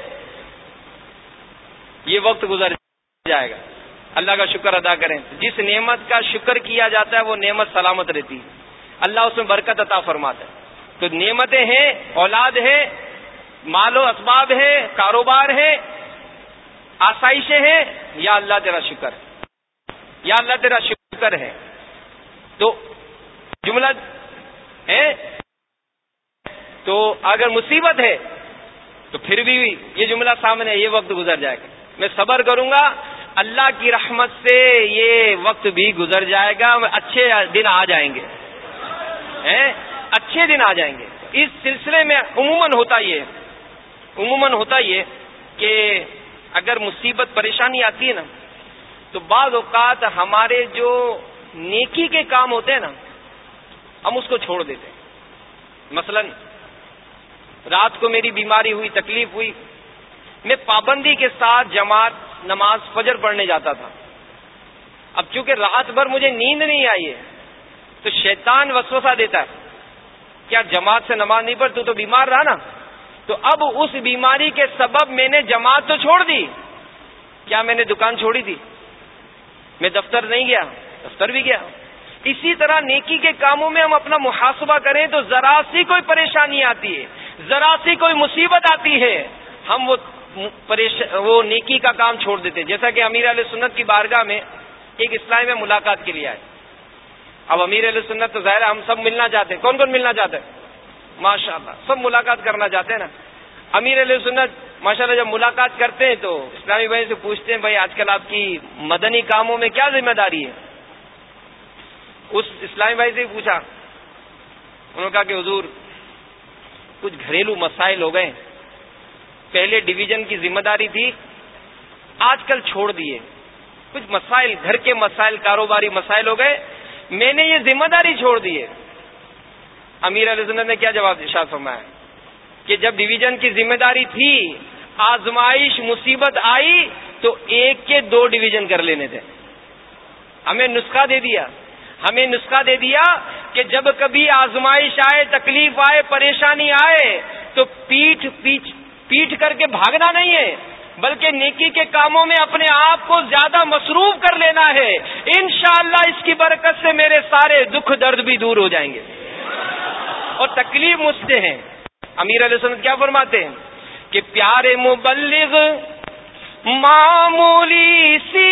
یہ وقت گزر جائے گا۔ اللہ کا شکر ادا کریں۔ جس نعمت کا شکر کیا جاتا ہے وہ نعمت سلامت رہتی ہے، اللہ اس میں برکت عطا فرماتا ہے۔ تو نعمتیں ہیں، اولاد ہے، مال و اسباب ہے، کاروبار ہے، آسائشیں ہیں، یا اللہ تیرا شکر ہے، یا اللہ تیرا شکر ہے۔ تو جملہ ہے، تو اگر مصیبت ہے تو پھر بھی یہ جملہ سامنے ہے، یہ وقت گزر جائے گا، میں صبر کروں گا، اللہ کی رحمت سے یہ وقت بھی گزر جائے گا، اچھے دن آ جائیں گے، اچھے دن آ جائیں گے۔ اس سلسلے میں عموماً ہوتا یہ عموماً ہوتا یہ کہ اگر مصیبت پریشانی آتی ہے نا تو بعض اوقات ہمارے جو نیکی کے کام ہوتے ہیں نا ہم اس کو چھوڑ دیتے ہیں۔ مثلا رات کو میری بیماری ہوئی، تکلیف ہوئی، میں پابندی کے ساتھ جماعت نماز فجر پڑھنے جاتا تھا۔ اب چونکہ رات بھر مجھے نیند نہیں آئی ہے تو شیطان وسوسہ دیتا ہے، کیا جماعت سے نماز نہیں پڑھ، تو تو بیمار رہا نا، تو اب اس بیماری کے سبب میں نے جماعت تو چھوڑ دی، کیا میں نے دکان چھوڑی تھی، میں دفتر نہیں گیا، دفتر بھی گیا۔ اسی طرح نیکی کے کاموں میں ہم اپنا محاسبہ کریں تو ذرا سی کوئی پریشانی آتی ہے، ذرا سی کوئی مصیبت آتی ہے، ہم وہ وہ نیکی کا کام چھوڑ دیتے ہیں۔ جیسا کہ امیر علیہ سنت کی بارگاہ میں ایک اسلامی میں ملاقات کے لیے آئے۔ اب امیر علیہ سنت تو ظاہر ہم سب ملنا چاہتے ہیں، کون کون ملنا چاہتے ہیں؟ ماشاءاللہ سب ملاقات کرنا چاہتے ہیں نا۔ امیر علیہ سنت ماشاءاللہ جب ملاقات کرتے ہیں تو اسلامی بھائی سے پوچھتے ہیں، بھائی آج کل آپ کی مدنی کاموں میں کیا ذمہ داری ہے؟ اس اسلامی بھائی سے پوچھا، انہوں نے کہا کہ حضور کچھ گھریلو مسائل ہو گئے، پہلے ڈویژن کی ذمہ داری تھی، آج کل چھوڑ دیے، کچھ مسائل گھر کے مسائل، کاروباری مسائل ہو گئے، میں نے یہ ذمہ داری چھوڑ دی ہے۔ امیر علیہ سنت نے کیا جواب ارشاد فرمایا کہ جب ڈویژن کی ذمہ داری تھی، آزمائش مصیبت آئی تو ایک کے دو ڈویژن کر لینے تھے۔ ہمیں نسخہ دے دیا ہمیں نسخہ دے دیا کہ جب کبھی آزمائش آئے، تکلیف آئے، پریشانی آئے تو پیٹھ پیچھ پیٹھ کر کے بھاگنا نہیں ہے، بلکہ نیکی کے کاموں میں اپنے آپ کو زیادہ مصروف کر لینا ہے۔ انشاءاللہ اس کی برکت سے میرے سارے دکھ درد بھی دور ہو جائیں گے اور تکلیف مجھ سے ہیں۔ امیر علیہ سنت کیا فرماتے ہیں کہ پیارے مبلغ معمولی سی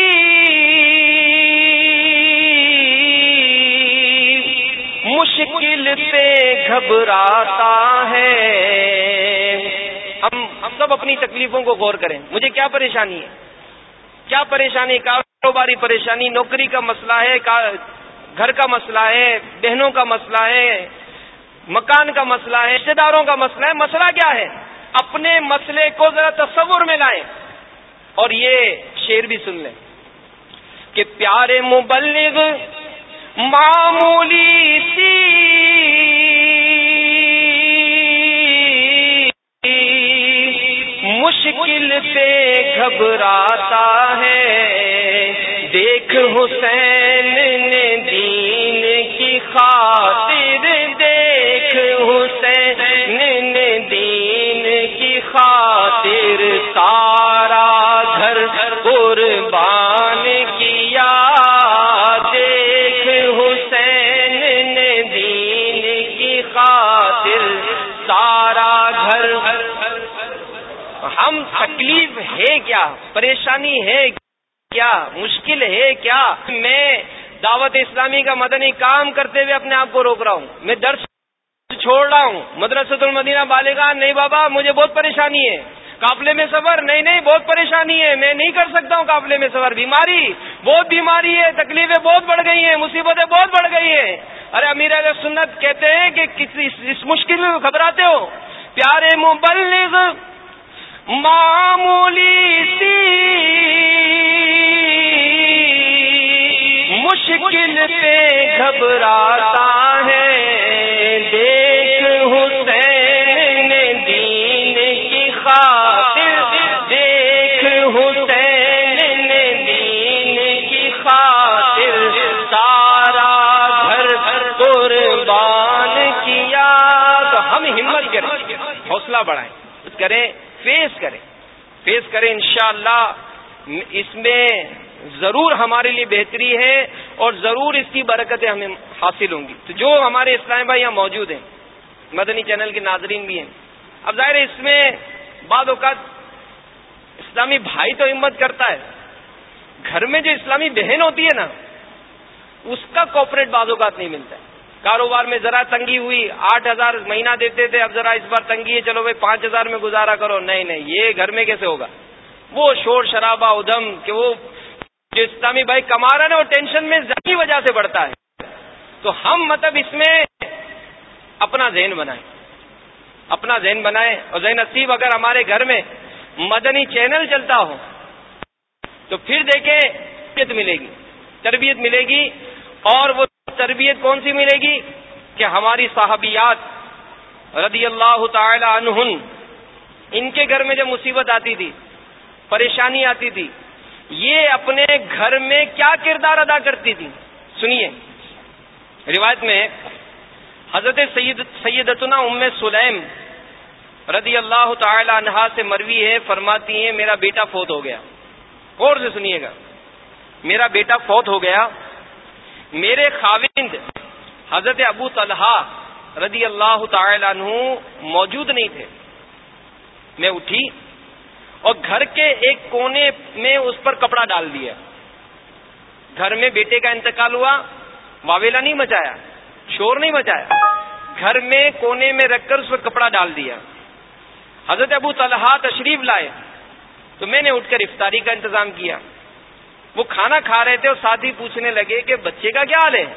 مشکل پہ گھبراتا ہے۔ ہم ہم سب اپنی تکلیفوں کو غور کریں، مجھے کیا پریشانی ہے، کیا پریشانی، کاروباری پریشانی، نوکری کا مسئلہ ہے، گھر کا مسئلہ ہے، بہنوں کا مسئلہ ہے، مکان کا مسئلہ ہے، رشتے داروں کا مسئلہ ہے، مسئلہ کیا ہے؟ اپنے مسئلے کو ذرا تصور میں لائیں اور یہ شعر بھی سن لیں کہ پیارے مبلغ معمولی سی مشکل سے گھبراتا ہے، دیکھ حسین نے دین کی خاطر، دیکھ حسین نے دین کی خاطر سارا گھر قربان کیا، دیکھ حسین نے دین کی خاطر سارا گھر۔ ہم تکلیف ہے کیا، پریشانی ہے کیا، مشکل ہے کیا؟ میں دعوت اسلامی کا مدنی کام کرتے ہوئے اپنے آپ کو روک رہا ہوں، میں درس چھوڑ رہا ہوں، مدرسۃ المدینہ بالغان نہیں بابا مجھے بہت پریشانی ہے، قافلے میں سفر نہیں نہیں بہت پریشانی ہے، میں نہیں کر سکتا ہوں قافلے میں سفر، بیماری بہت بیماری ہے، تکلیفیں بہت بڑھ گئی ہیں، مصیبتیں بہت بڑھ گئی ہیں۔ ارے امیر اہل سنت کہتے ہیں کہ کسی اس مشکل میں گھبراتے ہو؟ پیارے مبلغ معمولی سی مشکل پہ گھبراتا ہے، دیکھ حسین دین کی خاطر، دیکھ حسین دین کی خاطر سارا گھر قربان کیا۔ تو ہم ہمت کریں، حوصلہ بڑھائیں، کریں، فیس کریں فیس کریں انشاءاللہ اس میں ضرور ہمارے لیے بہتری ہے اور ضرور اس کی برکتیں ہمیں حاصل ہوں گی۔ تو جو ہمارے اسلامی بھائی یہاں موجود ہیں، مدنی چینل کے ناظرین بھی ہیں، اب ظاہر ہے اس میں بعض اوقات اسلامی بھائی تو ہمت کرتا ہے، گھر میں جو اسلامی بہن ہوتی ہے نا اس کا کوپریٹ بعض اوقات نہیں ملتا ہے۔ کاروبار میں ذرا تنگی ہوئی، آٹھ ہزار مہینہ دیتے تھے، اب ذرا اس بار تنگی ہے، چلو بھائی پانچ ہزار میں گزارا کرو، نہیں نہیں یہ گھر میں کیسے ہوگا؟ وہ شور شرابہ ادھم کہ وہ جو اسلامی بھائی کما رہا ہے نا وہ ٹینشن میں ذاتی وجہ سے بڑھتا ہے۔ تو ہم مطلب اس میں اپنا ذہن بنائیں، اپنا ذہن بنائیں اور ذہن نصیب اگر ہمارے گھر میں مدنی چینل چلتا ہو تو پھر دیکھیں تربیت ملے گی، تربیت ملے گی اور وہ تربیت کون سی ملے گی کہ ہماری صحابیات رضی اللہ تعالی عنہن، ان کے گھر میں جب مصیبت آتی تھی، پریشانی آتی تھی، یہ اپنے گھر میں کیا کردار ادا کرتی تھی۔ سنیے روایت میں حضرت سید سیدتنا ام سلیم رضی اللہ تعالی عنہا سے مروی ہے، فرماتی ہیں میرا بیٹا فوت ہو گیا، غور سے سنیے گا، میرا بیٹا فوت ہو گیا، میرے خاوند حضرت ابو طلحہ رضی اللہ تعالی عنہ موجود نہیں تھے، میں اٹھی اور گھر کے ایک کونے میں اس پر کپڑا ڈال دیا۔ گھر میں بیٹے کا انتقال ہوا، واویلا نہیں مچایا، شور نہیں مچایا، گھر میں کونے میں رکھ کر اس پر کپڑا ڈال دیا۔ حضرت ابو طلحہ تشریف لائے تو میں نے اٹھ کر افطاری کا انتظام کیا۔ وہ کھانا کھا رہے تھے اور ساتھ ہی پوچھنے لگے کہ بچے کا کیا حال ہے؟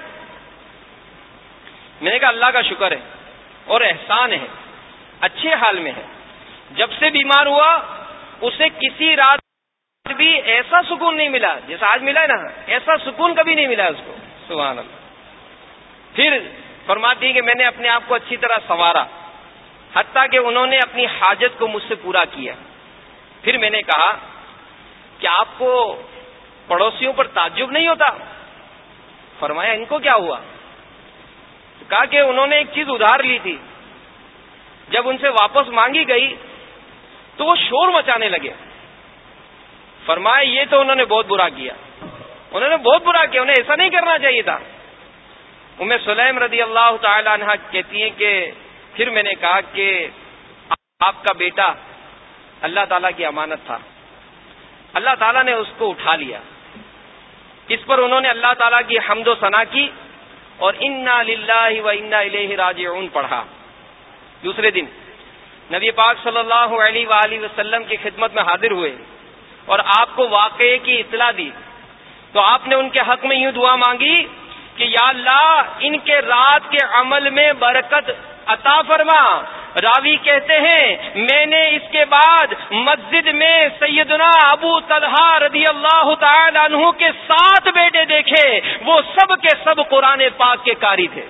میں نے کہا اللہ کا شکر ہے اور احسان ہے، اچھے حال میں ہے، جب سے بیمار ہوا اسے کسی رات بھی ایسا سکون نہیں ملا جیسا آج ملا ہے نا، ایسا سکون کبھی نہیں ملا اس کو، سبحان اللہ۔ پھر فرماتی ہے کہ میں نے اپنے آپ کو اچھی طرح سنوارا، حتیٰ کہ انہوں نے اپنی حاجت کو مجھ سے پورا کیا۔ پھر میں نے کہا کہ آپ کو پڑوسیوں پر تعجب نہیں ہوتا؟ فرمایا ان کو کیا ہوا؟ کہا کہ انہوں نے ایک چیز ادھار لی تھی، جب ان سے واپس مانگی گئی تو وہ شور مچانے لگے۔ فرمایا یہ تو انہوں نے بہت برا کیا، انہوں نے بہت برا کیا، انہیں ایسا نہیں کرنا چاہیے تھا۔ ام سلیم رضی اللہ تعالی عنہ کہتی ہیں کہ پھر میں نے کہا کہ آپ کا بیٹا اللہ تعالیٰ کی امانت تھا، اللہ تعالیٰ نے اس کو اٹھا لیا۔ اس پر انہوں نے اللہ تعالیٰ کی حمد و ثنا کی اور انا للہ و انا الیہ راجعون پڑھا۔ دوسرے دن نبی پاک صلی اللہ علیہ وآلہ وسلم کی خدمت میں حاضر ہوئے اور آپ کو واقعے کی اطلاع دی تو آپ نے ان کے حق میں یوں دعا مانگی کہ یا اللہ ان کے رات کے عمل میں برکت عطا فرما. راوی کہتے ہیں میں نے اس کے بعد مسجد میں سیدنا ابو طلحہ رضی اللہ تعالی عنہ کے سات بیٹے دیکھے, وہ سب کے سب قرآن پاک کے قاری تھے.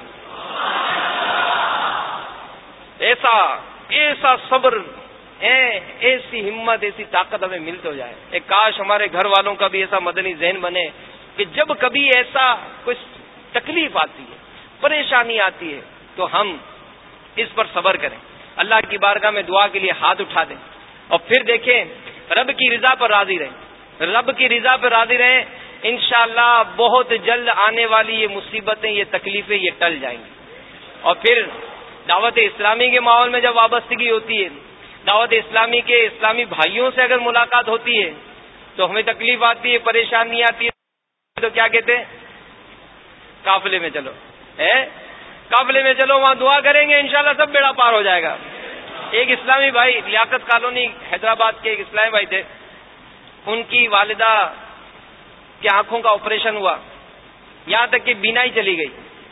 ایسا ایسا صبر, ایسی ہمت, ایسی طاقت ہمیں مل تو جائے. ایک کاش ہمارے گھر والوں کا بھی ایسا مدنی ذہن بنے کہ جب کبھی ایسا کچھ تکلیف آتی ہے, پریشانی آتی ہے, تو ہم اس پر صبر کریں, اللہ کی بارگاہ میں دعا کے لیے ہاتھ اٹھا دیں, اور پھر دیکھیں رب کی رضا پر راضی رہیں. رب کی رضا پر راضی رہیں, انشاءاللہ بہت جلد آنے والی یہ مصیبتیں, یہ تکلیفیں, یہ ٹل جائیں گی. اور پھر دعوت اسلامی کے ماحول میں جب وابستگی ہوتی ہے, دعوت اسلامی کے اسلامی بھائیوں سے اگر ملاقات ہوتی ہے تو ہمیں تکلیف آتی ہے, پریشانی آتی ہے, تو کیا کہتے ہیں, قافلے میں چلو, ہے قافلے میں چلو, وہاں دعا کریں گے انشاءاللہ سب بیڑا پار ہو جائے گا. ایک اسلامی بھائی لیاقت کالونی حیدرآباد کے ایک اسلامی بھائی تھے, ان کی والدہ کی آنکھوں کا آپریشن ہوا, یہاں تک کہ بینائی چلی گئی,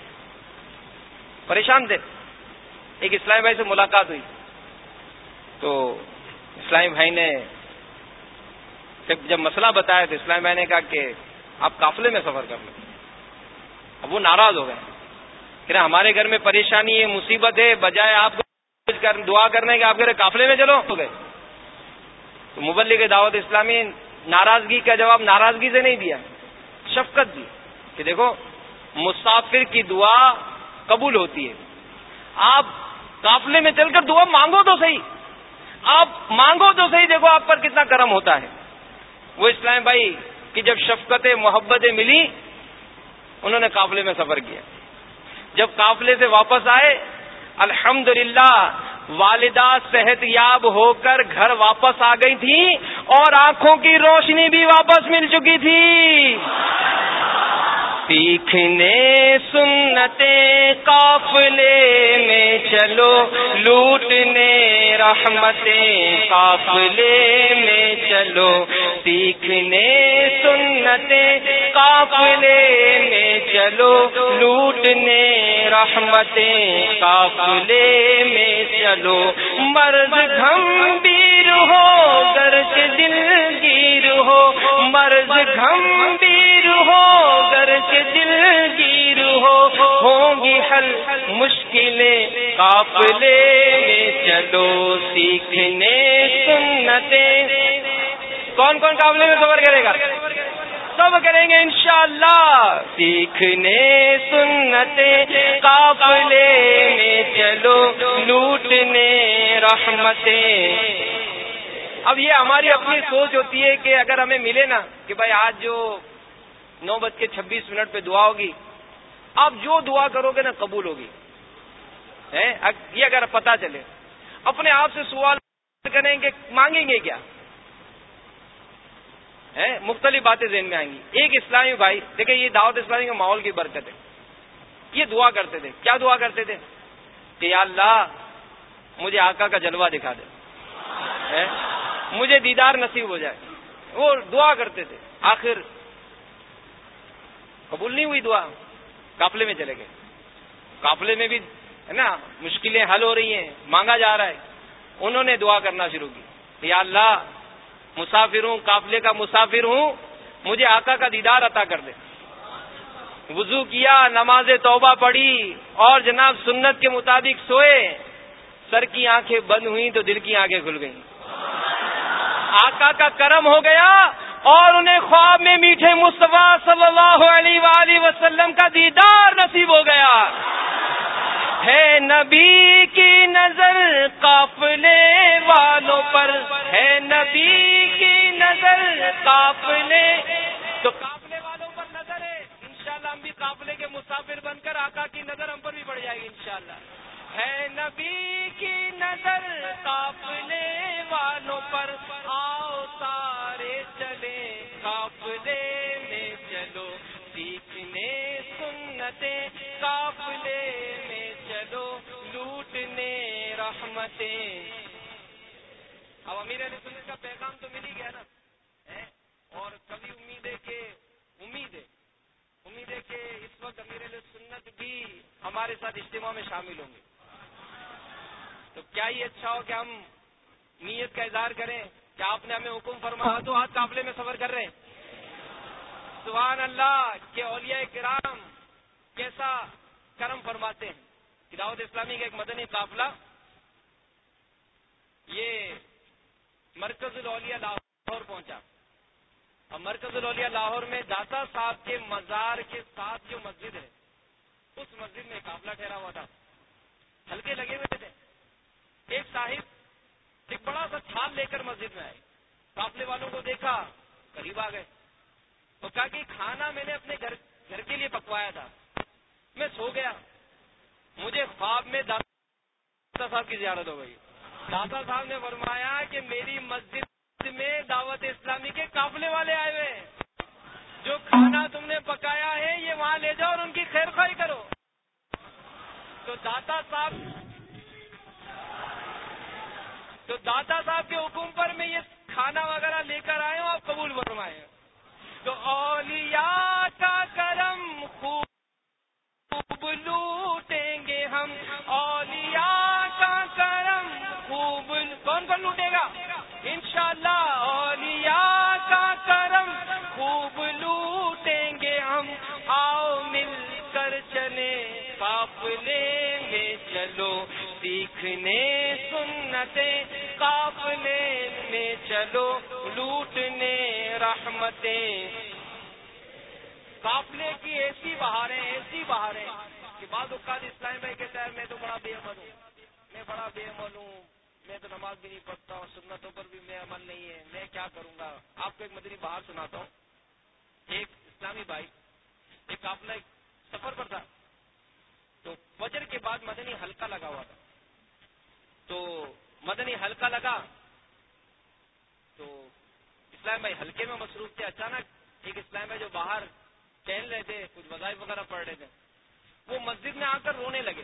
پریشان تھے. ایک اسلامی بھائی سے ملاقات ہوئی تو اسلامی بھائی نے جب مسئلہ بتایا تو اسلامی بھائی نے کہا کہ آپ قافلے میں سفر کر لیں. اب وہ ناراض ہو گئے کہ ہمارے گھر میں پریشانی ہے, مصیبت ہے, بجائے آپ کو دعا کرنے کے آپ گھر قافلے میں چلو ہو گئے. تو مبلغ دعوت اسلامی ناراضگی کا جواب ناراضگی سے نہیں دیا, شفقت دی کہ دیکھو مسافر کی دعا قبول ہوتی ہے, آپ قافلے میں چل کر دعا مانگو تو صحیح, آپ مانگو تو صحیح, دیکھو آپ پر کتنا کرم ہوتا ہے. وہ اسلام بھائی کی جب شفقتیں محبتیں ملی, انہوں نے قافلے میں سفر کیا. جب قافلے سے واپس آئے, الحمدللہ والدہ صحت یاب ہو کر گھر واپس آ گئی تھی اور آنکھوں کی روشنی بھی واپس مل چکی تھی. سیکھنے سنتیں قافلے میں چلو, لوٹنے رحمتیں قافلے میں چلو. سیکھنے سنتیں قافلے میں چلو, لوٹنے رحمتیں قافلے میں چلو. مرد گھمبیر ہو گرچ دل گیر ہو, مرد گھمبیر ہو گرچ دل گیر ہو, ہوں گی حل مشکلیں قافلے میں چلو. سیکھنے سنتیں, کون کون قافلے میں سفر کرے گا؟ سب کریں گے انشاءاللہ. سیکھنے سنتیں قافلے میں چلو, لوٹنے رحمتیں. اب یہ ہماری اپنی سوچ ہوتی ہے کہ اگر ہمیں ملے نا کہ بھائی آج جو نو بج کے چھبیس منٹ پہ دعا ہوگی, آپ جو دعا کرو گے نا قبول ہوگی. یہ اگر پتہ چلے, اپنے آپ سے سوال کریں کہ مانگیں گے کیا, مختلف باتیں ذہن میں آئیں گی. ایک اسلامی بھائی دیکھیں, یہ دعوت اسلامی کے ماحول کی برکت ہے, یہ دعا کرتے تھے. کیا دعا کرتے تھے کہ یا اللہ مجھے آقا کا جلوہ دکھا دے, مجھے دیدار نصیب ہو جائے. وہ دعا کرتے تھے. آخر قبول نہیں ہوئی دعا, قافلے میں چلے گئے. قافلے میں بھی ہے نا مشکلیں حل ہو رہی ہیں, مانگا جا رہا ہے. انہوں نے دعا کرنا شروع کی, یا اللہ مسافر ہوں, قافلے کا مسافر ہوں, مجھے آقا کا دیدار عطا کر دے. وضو کیا, نماز توبہ پڑھی اور جناب سنت کے مطابق سوئے. سر کی آنکھیں بند ہوئیں تو دل کی آنکھیں کھل گئیں. آقا کا کرم ہو گیا اور انہیں خواب میں میٹھے مصطفیٰ صلی اللہ علیہ وآلہ وسلم کا دیدار نصیب ہو گیا. ہے نبی کی نظر قافلے والوں پر, ہے نبی کی نظر قافلے, تو قافلے والوں پر نظر ہے. انشاءاللہ ہم بھی قافلے کے مسافر بن کر آقا کی نظر ہم پر بھی پڑ جائے گی انشاءاللہ. ہے نبی کی نظر قافلے والوں پر, آؤ سارے چلے قافلے میں چلو. سیکھنے سنتیں قافلے میں چلو, لوٹنے رحمتیں. اب امیر علیہ سنت کا پیغام تو مل ہی گیا نا, اور کبھی امید ہے کہ امید ہے امید ہے کہ اس وقت امیر اہل سنت بھی ہمارے ساتھ اجتماع میں شامل ہوں گے. تو کیا ہی اچھا ہو کہ ہم نیت کا اظہار کریں کہ آپ نے ہمیں حکم فرمایا تو آج قافلے میں سفر کر رہے ہیں. سبحان اللہ کہ اولیاء کرام کیسا کرم فرماتے ہیں. دعوت اسلامی کا ایک مدنی قافلہ یہ مرکز الاولیاء لاہور پہنچا. اور مرکز الاولیاء لاہور میں داتا صاحب کے مزار کے ساتھ جو مسجد ہے اس مسجد میں قافلہ ٹھہرا ہوا تھا. ہلکے لگے ہوئے تھے. ایک صاحب ایک بڑا سا تھال لے کر مسجد میں آئے. قافلے والوں کو دیکھا, قریب آ گئے اور کہا کہ کھانا میں نے اپنے گھر گھر کے لیے پکوایا تھا, میں سو گیا, مجھے خواب میں داتا صاحب کی زیارت ہو گئی. داتا صاحب نے فرمایا کہ میری مسجد میں دعوت اسلامی کے قافلے والے آئے ہوئے ہیں, جو کھانا تم نے پکایا ہے یہ وہاں لے جاؤ اور ان کی خیر خواہی کرو. تو داتا صاحب تو داتا صاحب کے حکم پر میں یہ کھانا وغیرہ لے کر آئے ہوں, آپ قبول فرمائیں. تو اولیاء کا کرم خوب لوٹیں گے ہم, اولیاء کا کرم خوب. کون کون لوٹے گا انشاءاللہ؟ اولیاء کا کرم خوب لوٹیں گے ہم, آؤ مل کر چلے قافلے میں چلو, سیکھنے سنتیں قافلے میں چلو, لوٹنے رحمتیں. قافلے کی ایسی بہاریں ایسی بہاریں کہ بعض اوقات اسلام بھائی کہتا ہے میں تو بڑا بے عمل ہوں, میں بڑا بے عمل ہوں, میں تو نماز بھی نہیں پڑھتا ہوں, سنتوں پر بھی میں عمل نہیں ہے, میں کیا کروں گا. آپ کو ایک مدنی بہار سناتا ہوں. ایک اسلامی بھائی ایک قافلہ ایک سفر پر تھا, تو فجر کے بعد مدنی حلقہ لگا ہوا تھا. تو مدنی حلقہ لگا تو اسلام بھائی حلقے میں مصروف تھے. اچانک ایک اسلام بھائی جو باہر ٹہل رہے تھے, کچھ وظائف وغیرہ پڑھ رہے تھے, وہ مسجد میں آ کر رونے لگے.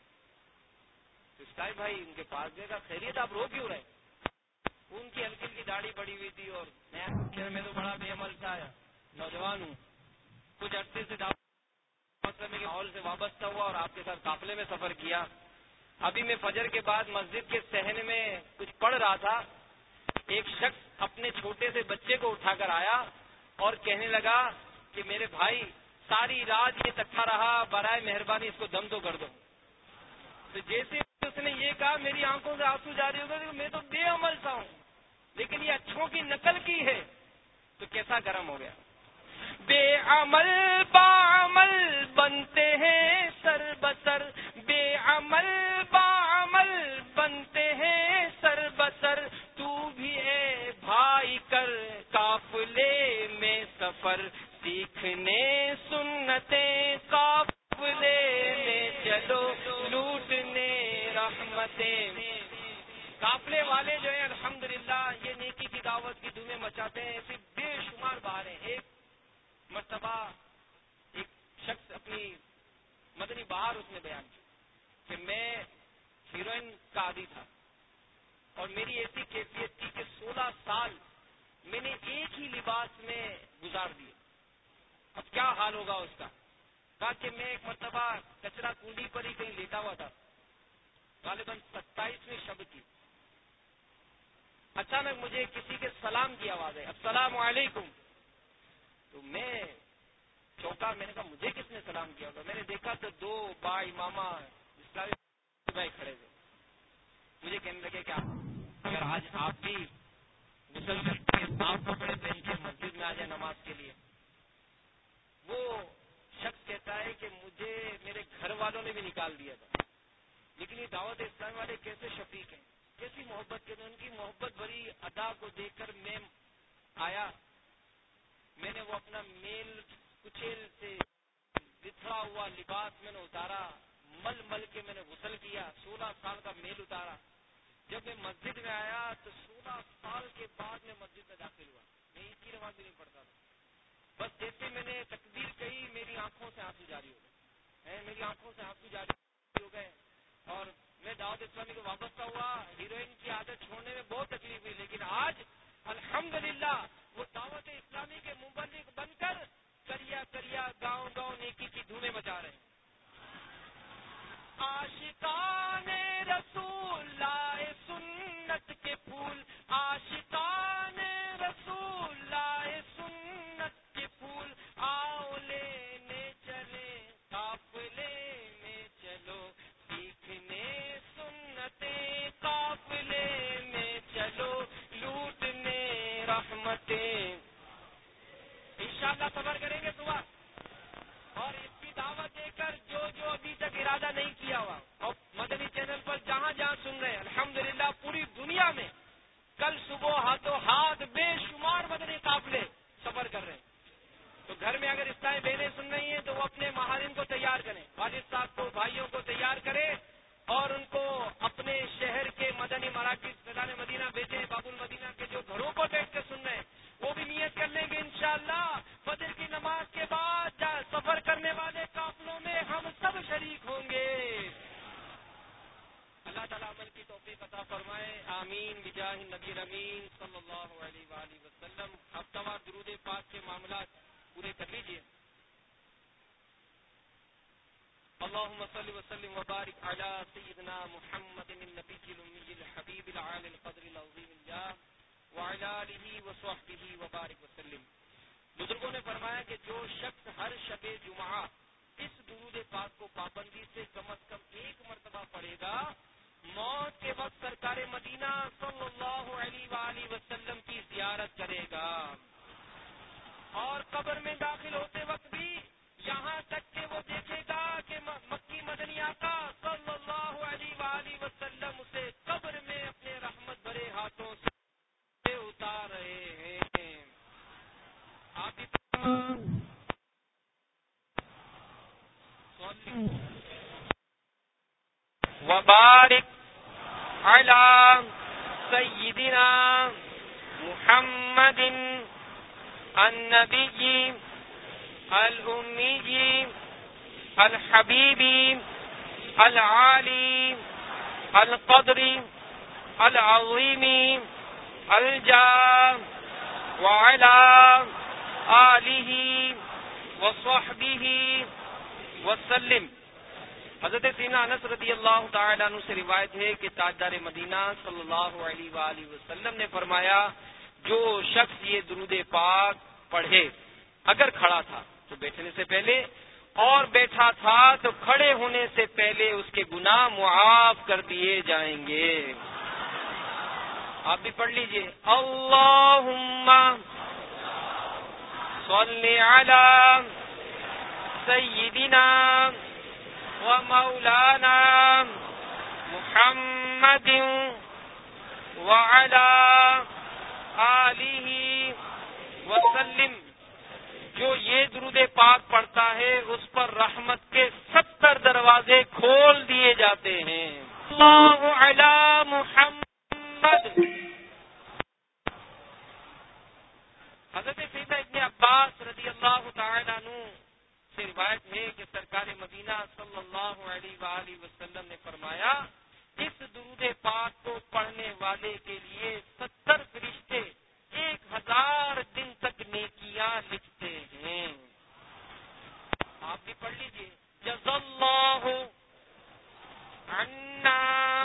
تو اسلام بھائی ان کے پاس گئے, کہا خیریت آپ رو کیوں رہے؟ ان کی ہلکی ہلکی داڑھی بڑی ہوئی تھی اور میں میں تو بڑا بے عمل تھا, نوجوان ہوں, کچھ عرصے سے دعوت کے ماحول سے وابستہ ہوا اور آپ کے ساتھ قافلے میں سفر کیا. ابھی میں فجر کے بعد مسجد کے صحن میں کچھ پڑھ رہا تھا, ایک شخص اپنے چھوٹے سے بچے کو اٹھا کر آیا اور کہنے لگا کہ میرے بھائی ساری رات یہ تکھا رہا, برائے مہربانی اس کو دم تو کر دو. تو جیسے اس نے یہ کہا میری آنکھوں سے آنسو جاری ہو گئے, میں تو بے عمل سا ہوں لیکن یہ اچھوں کی نقل کی ہے. تو کیسا گرم ہو گیا. بے عمل باعمل بنتے ہیں سر بسر, بے عمل باعمل بنتے ہیں سر بسر, تو بھی اے بھائی کر قافلے میں سفر, سیکھنے سنتیں قافلے میں چلو, لوٹنے رحمتیں. قافلے والے جو ہیں الحمدللہ یہ نیکی کی دعوت کی دھومیں مچاتے ہیں. ایسی بے شمار بہاریں. ایک مرتبہ ایک شخص اپنی مدنی بہار اس نے بیان کی کہ میں ہیروئن کا عادی تھا اور میری ایسی کیفیت تھی کہ سولہ سال میں نے ایک ہی لباس میں گزار دیے. اب کیا حال ہوگا اس کا. کہا کہ میں ایک مرتبہ کچرا کنڈی پر ہی کہیں لیٹا ہوا تھا, غالباً ستائیسویں شب کی. اچانک مجھے کسی کے سلام کی آواز ہے, السلام علیکم. تو میں چوکا, میں نے کہا مجھے کس نے سلام کیا ہوگا. میں نے دیکھا تو دو با امامہ اسلامی بھائی کھڑے تھے. مجھے کہنے لگے کہ اگر آج آپ بھی غسل کر کے صاف کپڑے پہن کے مسجد میں آ جائیں نماز کے لیے. وہ شخص کہتا ہے کہ مجھے میرے گھر والوں نے بھی نکال دیا تھا, لیکن یہ دعوت اسلامی والے کیسے شفیق ہیں, کیسی محبت کے. ان کی محبت بھری ادا کو دیکھ کر میں آیا. میں نے وہ اپنا میل کچیل سے بکھرا ہوا لباس میں نے اتارا, مل مل کے میں نے غسل کیا, سولہ سال کا میل اتارا. جب میں مسجد میں آیا تو سولہ سال کے بعد میں مسجد میں داخل ہوا. میں ایک ہی نماز بھی نہیں پڑھتا تھا. بس جیسے میں نے تکبیر کہی میری آنکھوں سے آنسو جاری ہو گئے, میری آنکھوں سے آنسو جاری ہو گئے اور میں دعوت اسلامی کو وابستہ ہوا. ہیروئن کی عادت چھوڑنے میں بہت تکلیف ہوئی, لیکن آج الحمدللہ وہ دعوت اسلامی کے مبلغ بن کر کریا کریا گاؤں گاؤں نیکی کی دھومیں مچا رہے ہیں. عاشقان رسول لائے سنت کے پھول، عاشقان رسول لائے سنت کے پھول، آؤ لینے چلے قافلے میں چلو، سیکھنے سنتیں قافلے میں چلو، لوٹنے رحمتیں. انشاءاللہ صبر کریں گے صبح، اور اس کی دعوت دے کر جو جو ابھی تک ارادہ نہیں کیا ہوا اور مدنی چینل پر جہاں جہاں سن رہے ہیں، الحمدللہ پوری دنیا میں کل صبح ہاتھوں ہاتھ بے شمار مدنی قافلے سفر کر رہے ہیں. تو گھر میں اگر اسلامی بہنیں سن رہی ہیں تو وہ اپنے مہارین کو تیار کریں، والد صاحب کو، بھائیوں کو تیار کریں اور ان کو اپنے شہر کے مدنی مراکز فیضان مدینہ بھیجیں. باب المدینہ کے جو گھروں کو بیٹھ کے سن رہے ہیں وہ بھی نیت کر لیں گے انشاءاللہ فجر کی نماز کے بعد سفر کرنے والے قافلوں میں ہم سب شریک ہوں گے. اللہ تعالیٰ عمل کی توفیق عطا فرمائے. آمین بجاہ نبی امین صلی اللہ علیہ وآلہ وسلم. ہفتہ وار درود پاک کے معاملات پورے کر لیجیے. اللهم صل وسلم وبارك على سيدنا محمد النبي الأمي الحبيب العالي القدر العظيم الجاه وعلى آله وصحبه وبارك وسلم. بزرگوں نے فرمایا کہ جو شخص ہر شب جمعہ اس درود پاک کو پابندی سے کم از کم ایک مرتبہ پڑھے گا، موت کے وقت سرکار مدینہ صلی اللہ علیہ وآلہ وسلم کی زیارت کرے گا، اور قبر میں داخل ہوتے وقت بھی یہاں تک کہ وہ دیکھے گا کہ مکی مدنی آقا صلی اللہ علیہ وآلہ وسلم اسے قبر میں اپنے رحمت بھرے ہاتھوں سے اتار رہے ہیں. آپ وبارک علی سیدنا محمد النبی الأمی الحبیب العالی القدر العظیم الجاه وعلى آلہ وصحبہ وسلم. حضرت سیدنا انس رضی اللہ تعالیٰ عنہ سے روایت ہے کہ تاجدار مدینہ صلی اللہ علیہ وآلہ وسلم نے فرمایا جو شخص یہ درود پاک پڑھے اگر کھڑا تھا تو بیٹھنے سے پہلے اور بیٹھا تھا تو کھڑے ہونے سے پہلے اس کے گناہ معاف کر دیے جائیں گے. آپ بھی پڑھ لیجئے. اللہم صلی علی سیدنا و مولانا محمد وعلی آلہ وسلم. جو یہ درود پاک پڑھتا ہے اس پر رحمت کے ستر دروازے کھول دیے جاتے ہیں. اللہ علی محمد. حضرت سیدنا ابن عباس رضی اللہ تعالیٰ عنہ سے روایت ہے کہ سرکار مدینہ صلی اللہ علیہ وآلہ وسلم نے فرمایا اس درود پاک کو پڑھنے والے کے لیے ستر فرشتے ایک ہزار دن تک نیکیاں لکھتے ہیں. آپ بھی پڑھ لیجیے. جزا اللہ عنا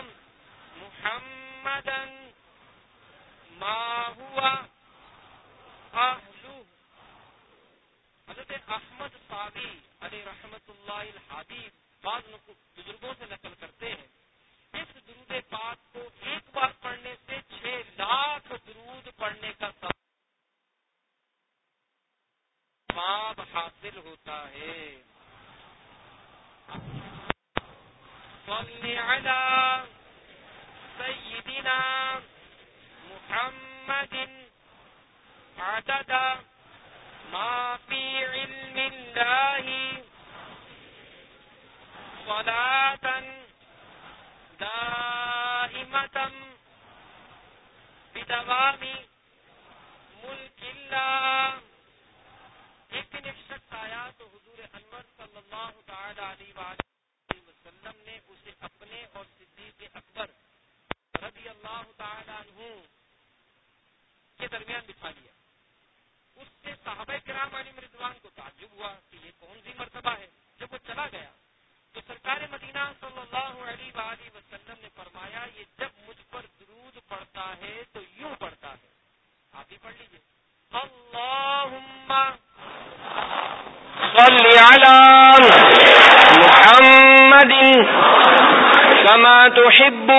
محمدا ما ہوا اہلہ. حضرت احمد صابی علیہ رحمت اللہ الحادی بعض بزرگوں سے نقل کرتے ہیں اس درود پاک کو ایک بار پڑھنے سے چھ لاکھ درود پڑھنے کا ثواب حاصل ہوتا ہے. صلی علی سیدنا محمد عدد ما فی علم اللہ صلاة دائمة بدوام ملک اللہ. ایک دن ایک شخص آیا تو حضور انور صلی اللہ تعالی علیہ وآلہ وسلم نے اسے اپنے اور صدیق اکبر رضی اللہ تعالی عنہ کے درمیان بٹھا لیا. اس سے صحابہ کرام علیہ رضوان کو تعجب ہوا کہ یہ کون سی مرتبہ ہے. جب وہ چلا گیا تو سرکار مدینہ صلی اللہ علیہ وآلہ وسلم نے فرمایا یہ جب مجھ پر درود پڑتا ہے تو یوں پڑتا ہے. آپ بھی پڑھ لیجیے. اللہم صلی علی محمد کما تحب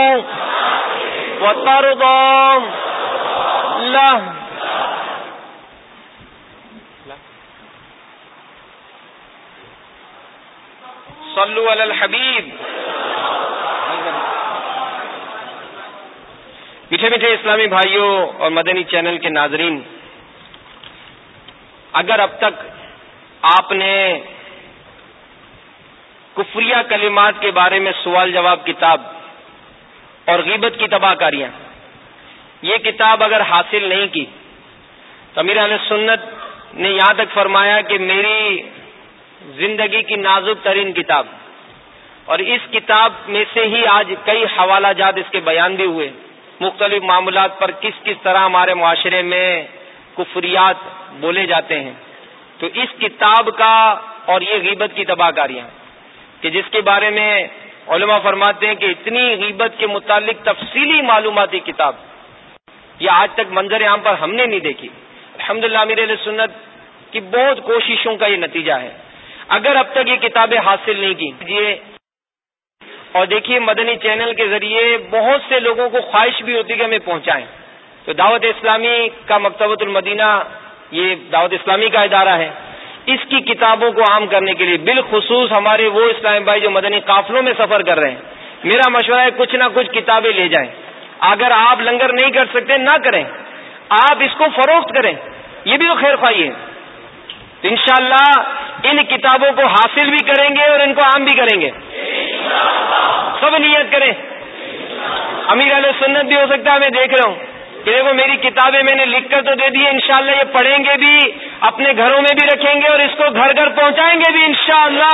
وترضى له. صلو علی الحبیب. میٹھے میٹھے اسلامی بھائیوں اور مدنی چینل کے ناظرین، اگر اب تک آپ نے کفریہ کلمات کے بارے میں سوال جواب کتاب اور غیبت کی تباہ کاریاں یہ کتاب اگر حاصل نہیں کی تو امیر اہل سنت نے یہاں تک فرمایا کہ میری زندگی کی نازک ترین کتاب، اور اس کتاب میں سے ہی آج کئی حوالہ جات اس کے بیان بھی ہوئے، مختلف معاملات پر کس کس طرح ہمارے معاشرے میں کفریات بولے جاتے ہیں. تو اس کتاب کا اور یہ غیبت کی تباہ کاریاں کہ جس کے بارے میں علماء فرماتے ہیں کہ اتنی غیبت کے متعلق تفصیلی معلوماتی کتاب یہ آج تک منظر عام پر ہم نے نہیں دیکھی. الحمدللہ امیر اہل سنت کی بہت کوششوں کا یہ نتیجہ ہے. اگر اب تک یہ کتابیں حاصل نہیں کیجیے، اور دیکھیے مدنی چینل کے ذریعے بہت سے لوگوں کو خواہش بھی ہوتی کہ ہمیں پہنچائیں. تو دعوت اسلامی کا مکتبۃ المدینہ یہ دعوت اسلامی کا ادارہ ہے، اس کی کتابوں کو عام کرنے کے لیے بالخصوص ہمارے وہ اسلامی بھائی جو مدنی قافلوں میں سفر کر رہے ہیں، میرا مشورہ ہے کچھ نہ کچھ کتابیں لے جائیں. اگر آپ لنگر نہیں کر سکتے نہ کریں، آپ اس کو فروخت کریں، یہ بھی تو خیر خواہی ہے. تو انشاءاللہ ان کتابوں کو حاصل بھی کریں گے اور ان کو عام بھی کریں گے. سب نیت کریں. امیر اہل سنت بھی ہو سکتا ہے میں دیکھ رہا ہوں کہ دیکھو میری کتابیں میں نے لکھ کر تو دے دی ہے، انشاءاللہ یہ پڑھیں گے بھی، اپنے گھروں میں بھی رکھیں گے اور اس کو گھر گھر پہنچائیں گے بھی انشاءاللہ.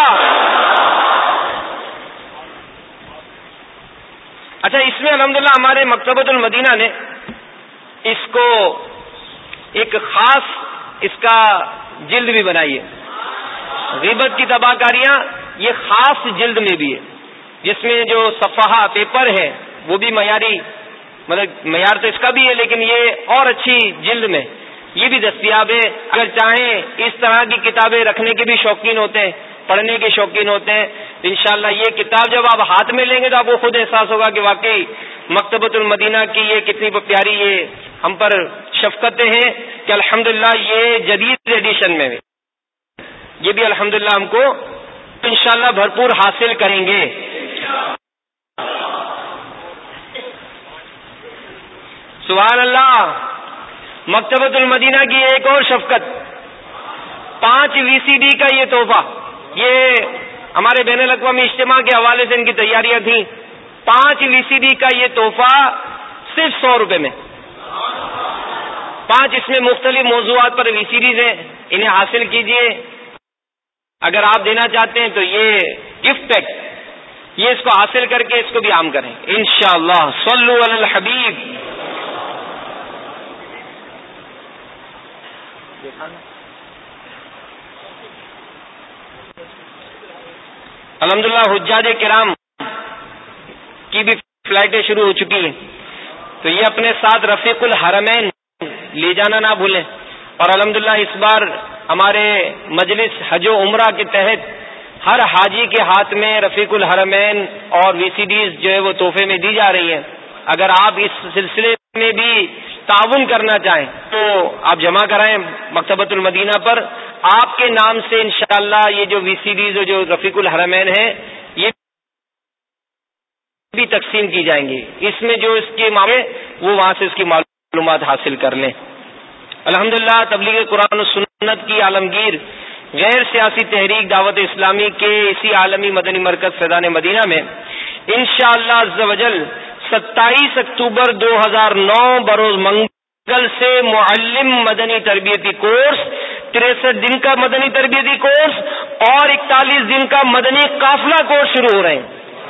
اچھا، اس میں الحمدللہ ہمارے مکتبۃ المدینہ نے اس کو ایک خاص اس کا جلد بھی بنائی ہے. غیبت کی تباہ کاریاں یہ خاص جلد میں بھی ہے، جس میں جو صفحہ پیپر ہے وہ بھی معیاری، مطلب معیار تو اس کا بھی ہے لیکن یہ اور اچھی جلد میں یہ بھی دستیاب ہے. اگر چاہیں اس طرح کی کتابیں رکھنے کے بھی شوقین ہوتے ہیں، پڑھنے کے شوقین ہوتے ہیں، تو انشاءاللہ یہ کتاب جب آپ ہاتھ میں لیں گے تو آپ کو خود احساس ہوگا کہ واقعی مکتبۃ المدینہ کی یہ کتنی پیاری یہ ہم پر شفقتیں ہیں کہ الحمدللہ یہ جدید ایڈیشن میں یہ بھی الحمدللہ ہم کو انشاءاللہ بھرپور حاصل کریں گے. سبحان اللہ. مکتبۃ المدینہ کی ایک اور شفقت، پانچ وی سی ڈی کا یہ تحفہ، یہ ہمارے بین الاقوامی اجتماع کے حوالے سے ان کی تیاریاں تھیں. پانچ وی سی ڈی کا یہ تحفہ صرف سو روپے میں. پانچ اس میں مختلف موضوعات پر وی سی ڈیز ہیں، انہیں حاصل کیجئے. اگر آپ دینا چاہتے ہیں تو یہ گفٹ پیک، یہ اس کو حاصل کر کے اس کو بھی عام کریں انشاءاللہ. صلو علی الحبیب. الحمدللہ حجاج کرام کی بھی فلائٹیں شروع ہو چکی ہیں، تو یہ اپنے ساتھ رفیق الحرمین لے جانا نہ بھولیں. اور الحمدللہ اس بار ہمارے مجلس حج و عمرہ کے تحت ہر حاجی کے ہاتھ میں رفیق الحرمین اور وی سی ڈیز جو ہے وہ تحفے میں دی جا رہی ہیں. اگر آپ اس سلسلے میں بھی تعاون کرنا چاہیں تو آپ جمع کرائیں مکتبۃ المدینہ پر. آپ کے نام سے انشاءاللہ یہ جو وی سی ڈیز جو رفیق الحرمین ہیں یہ بھی تقسیم کی جائیں گی. اس میں جو اس کے معاملے وہ وہاں سے اس کی معلومات حاصل کر لیں. الحمدللہ تبلیغ قرآن و سنت کی عالمگیر غیر سیاسی تحریک دعوت اسلامی کے اسی عالمی مدنی مرکز فیضان مدینہ میں انشاءاللہ عز و جل ستائیس اکتوبر دو ہزار نو بروز منگل سے معلم مدنی تربیتی کورس، تریسٹھ دن کا مدنی تربیتی کورس اور اکتالیس دن کا مدنی قافلہ کورس شروع ہو رہے ہیں.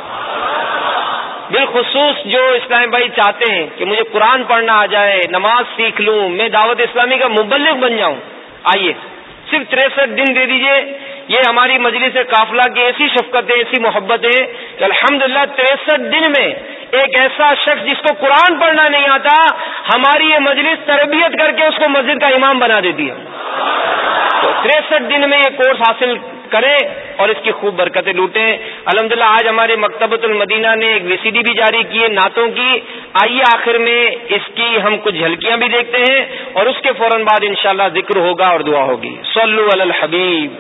بالخصوص جو اسلام بھائی چاہتے ہیں کہ مجھے قرآن پڑھنا آ جائے، نماز سیکھ لوں، میں دعوت اسلامی کا مبلغ بن جاؤں، آئیے صرف تریسٹھ دن دے دیجئے. یہ ہماری مجلس قافلہ کی ایسی شفقت ہے, ایسی محبت ہے کہ الحمدللہ تریسٹھ دن میں ایک ایسا شخص جس کو قرآن پڑھنا نہیں آتا, ہماری یہ مجلس تربیت کر کے اس کو مسجد کا امام بنا دیتی ہے. تو تریسٹھ دن میں یہ کورس حاصل کریں اور اس کی خوب برکتیں لوٹیں. الحمدللہ آج ہمارے مکتبۃ المدینہ نے ایک وی سی ڈی بھی جاری کی ہے نعتوں کی. آئیے آخر میں اس کی ہم کچھ جھلکیاں بھی دیکھتے ہیں اور اس کے فوراً بعد انشاءاللہ ذکر ہوگا اور دعا ہوگی. صلو علی الحبیب.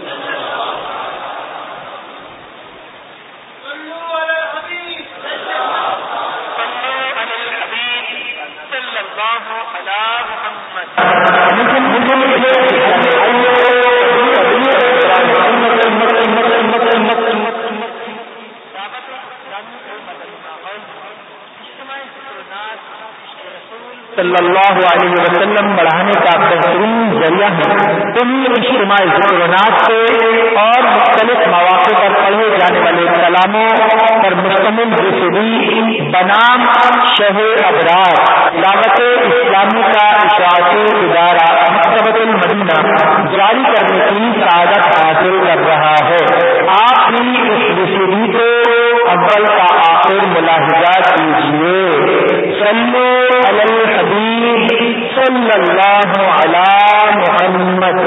صلی اللہ علیہ وسلم بڑھانے کا بہترین ذریعہ ہے. ان اجتماع ذکرنات سے اور مختلف مواقع پر پڑھے جانے والے کلاموں پر مشتمل ریسیڈی بنام شہ ابرار دعوت اسلامی کا اشاعتی ادارہ مکتبۃ المدینہ جاری کرنے کی سعادت حاصل کر رہا ہے. آپ بھی اس ریسیڈی کو اول کا آخر ملاحظہ کیجیے. صلو علی الحبیب صلی اللہ علی محمد.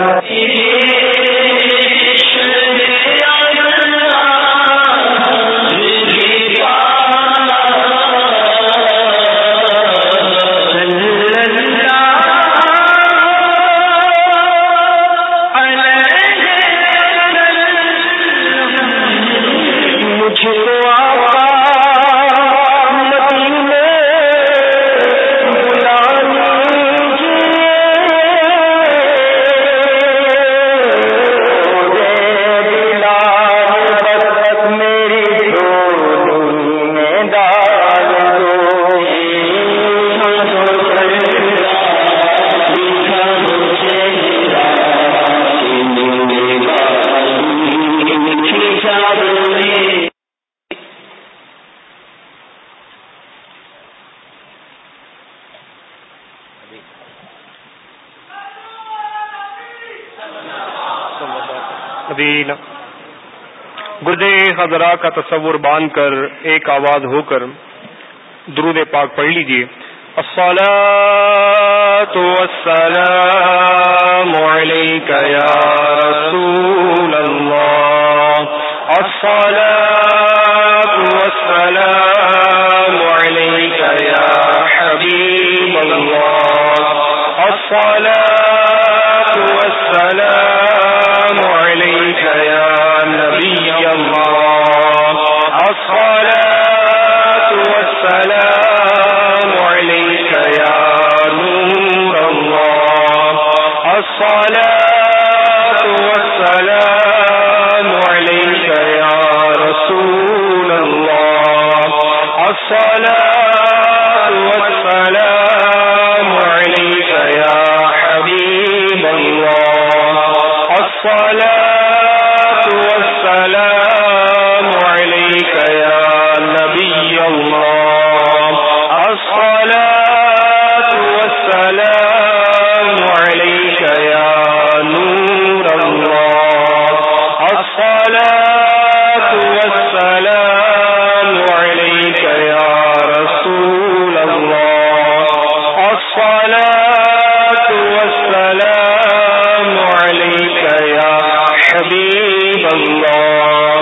گردے حضرا کا تصور باندھ کر ایک آواز ہو کر درود پاک پڑھ لیجیے. الصلاۃ والسلام علیک یا رسول اللہ. الصلاۃ والسلام علیک یا حبیب اللہ. الصلاۃ والسلام علیک یا نبی اللہ. الصلاۃ والسلام علیک یا نور اللہ. الصلاۃ والسلام علیک یا رسول اللہ. الصلاۃ والسلام علیک یا حبیب اللہ. الصلاۃ والسلام علیک یا نبی اللہ. الصلاۃ والسلام علیک یا نور اللہ. الصلاۃ والسلام علیک یا رسول اللہ. الصلاۃ والسلام علیک یا حبیب اللہ.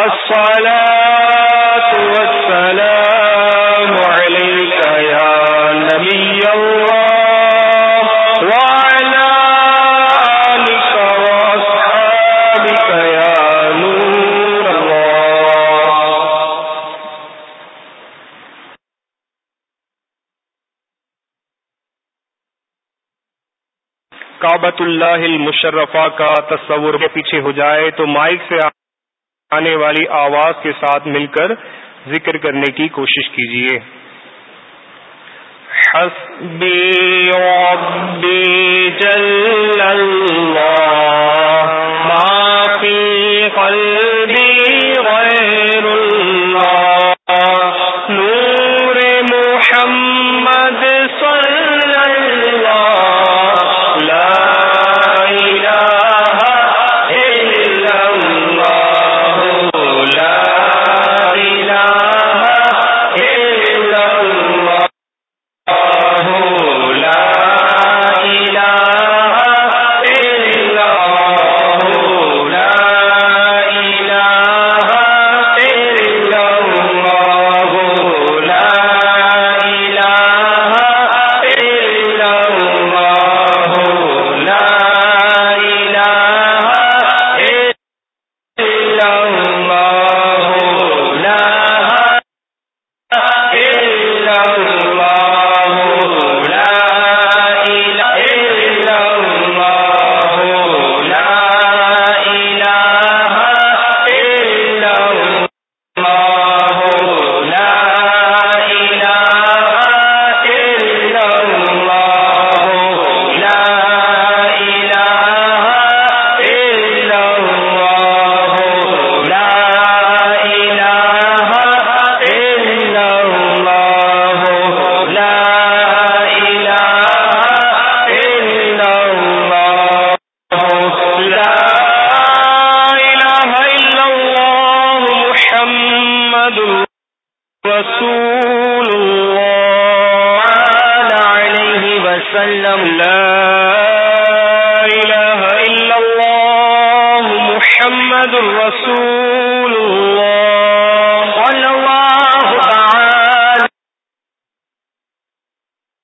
الصلاۃ والسلام علیک یا نبی اللہ وعلی آلک واصحابک یا نور اللہ. کعبۃ اللہ المشرفہ کا تصور کے پیچھے ہو جائے تو مائک سے آنے والی آواز کے ساتھ مل کر ذکر کرنے کی کوشش کیجیے. حسبی ربی جل اللہ ما فی قلبی غیر اللہ نور محمد صلی اللہ لا الہ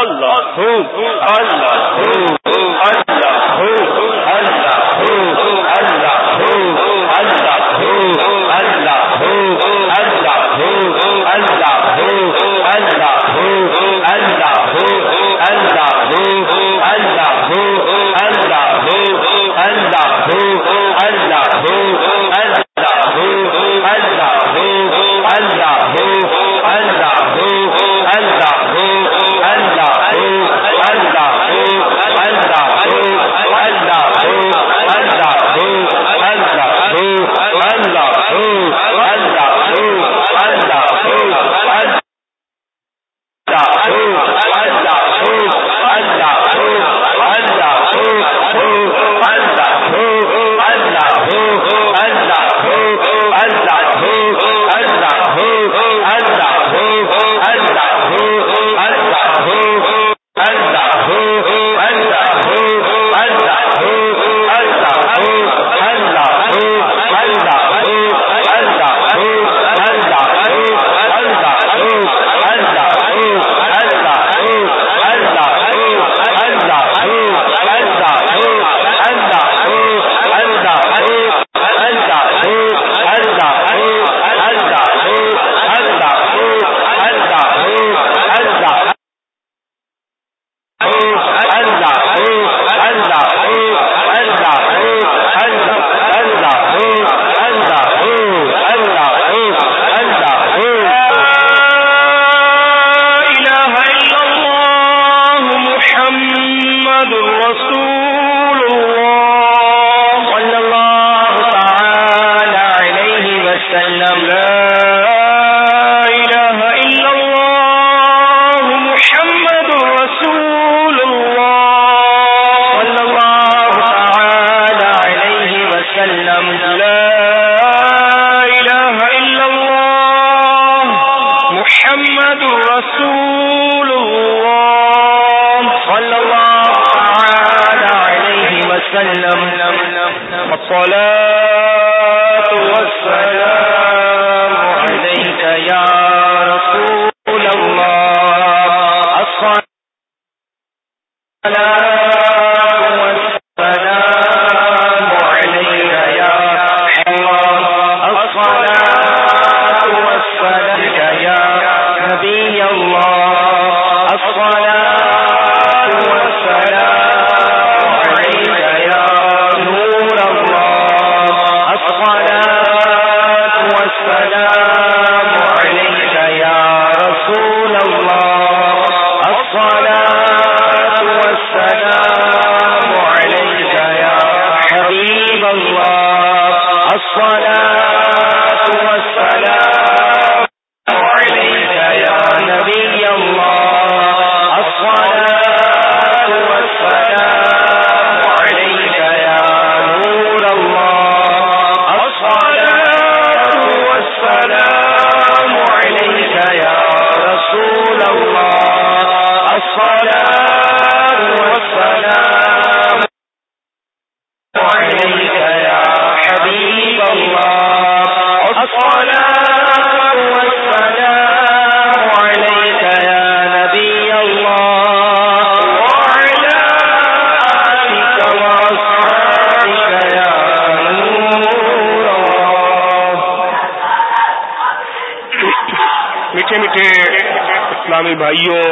بھائیوں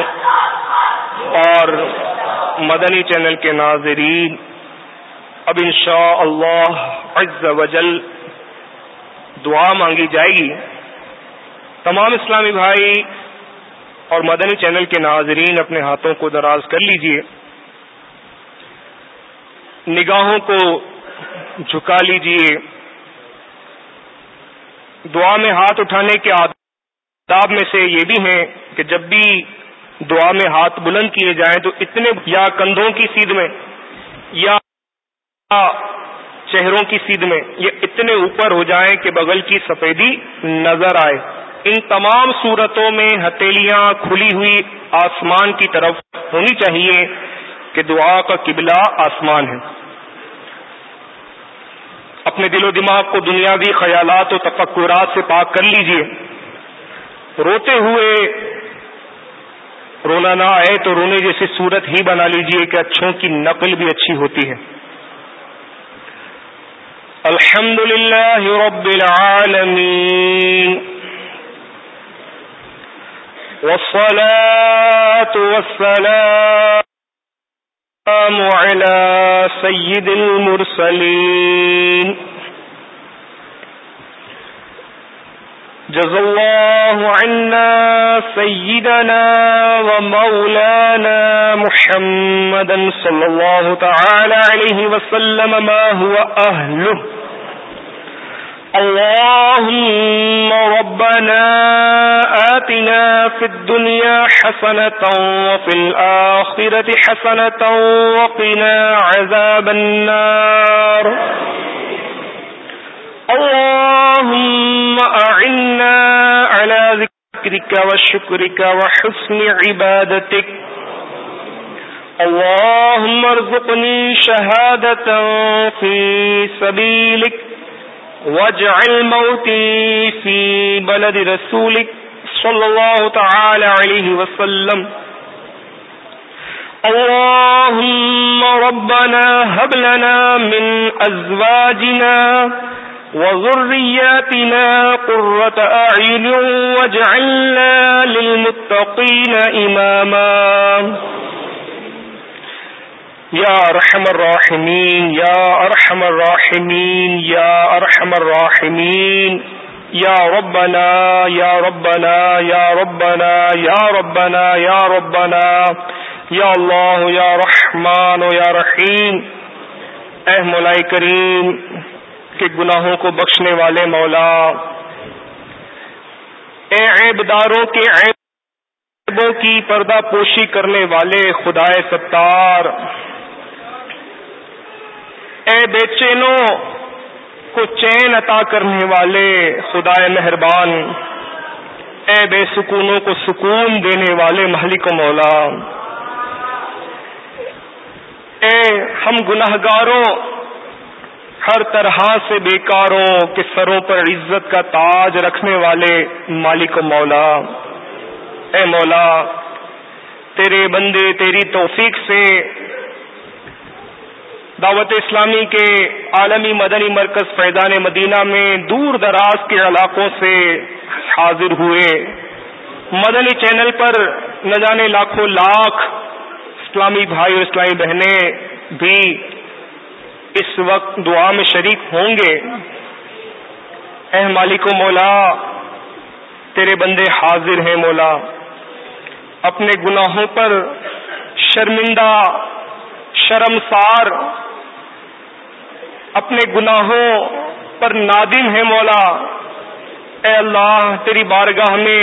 اور مدنی چینل کے ناظرین، اب انشاء اللہ عز وجل دعا مانگی جائے گی۔ تمام اسلامی بھائی اور مدنی چینل کے ناظرین اپنے ہاتھوں کو دراز کر لیجئے، نگاہوں کو جھکا لیجئے۔ دعا میں ہاتھ اٹھانے کے آداب میں سے یہ بھی ہیں کہ جب بھی دعا میں ہاتھ بلند کیے جائیں تو اتنے یا کندھوں کی سیدھ میں یا چہروں کی سیدھ میں یہ اتنے اوپر ہو جائیں کہ بغل کی سفیدی نظر آئے۔ ان تمام صورتوں میں ہتھیلیاں کھلی ہوئی آسمان کی طرف ہونی چاہیے کہ دعا کا قبلہ آسمان ہے۔ اپنے دل و دماغ کو دنیاوی خیالات و تفکرات سے پاک کر لیجئے۔ روتے ہوئے رونا نہ آئے تو رونے جیسی صورت ہی بنا لیجئے کہ اچھوں کی نقل بھی اچھی ہوتی ہے. الحمد للہ رب العالمین والصلاة والسلام على سید المرسلین. جزا اللہ عنا سیدنا ومولانا محمدا صلی اللہ تعالی علیہ وسلم ما هو اہلہ. اللهم ربنا آتنا في الدنيا حسنة وفي الآخرة حسنة وقنا عذاب النار. اللهم أعنا على ذكرك وشكرك وحسن عبادتك. اللهم ارزقني شهادة في سبيلك واجعل موتي في بلد رسولك صلى الله تعالى عليه وسلم. اللهم ربنا هب لنا من أزواجنا وذرياتنا قرة أعين واجعلنا للمتقين إماما. یا ارحم الراحمین یا ارحم الراحمین یا ارحم الراحمین یا ربنا یا ربنا یا ربنا یا ربنا یا ربنا یا اللہ یا رحمان و یا رحیم. اے مولا کریم کے گناہوں کو بخشنے والے مولا، اے عیبداروں کے عیبوں کی پردہ پوشی کرنے والے خدائے ستار، اے بے چینوں کو چین عطا کرنے والے خدائے مہربان، اے بے سکونوں کو سکون دینے والے مالک و مولا، اے ہم گناہگاروں ہر طرح سے بیکاروں کے سروں پر عزت کا تاج رکھنے والے مالک و مولا، اے مولا تیرے بندے تیری توفیق سے دعوت اسلامی کے عالمی مدنی مرکز فیضان مدینہ میں دور دراز کے علاقوں سے حاضر ہوئے. مدنی چینل پر نہ جانے لاکھوں لاکھ اسلامی بھائی اور اسلامی بہنیں بھی اس وقت دعا میں شریک ہوں گے. اے مالک و مولا تیرے بندے حاضر ہیں مولا، اپنے گناہوں پر شرمندہ شرمسار، اپنے گناہوں پر نادم ہے مولا. اے اللہ تیری بارگاہ میں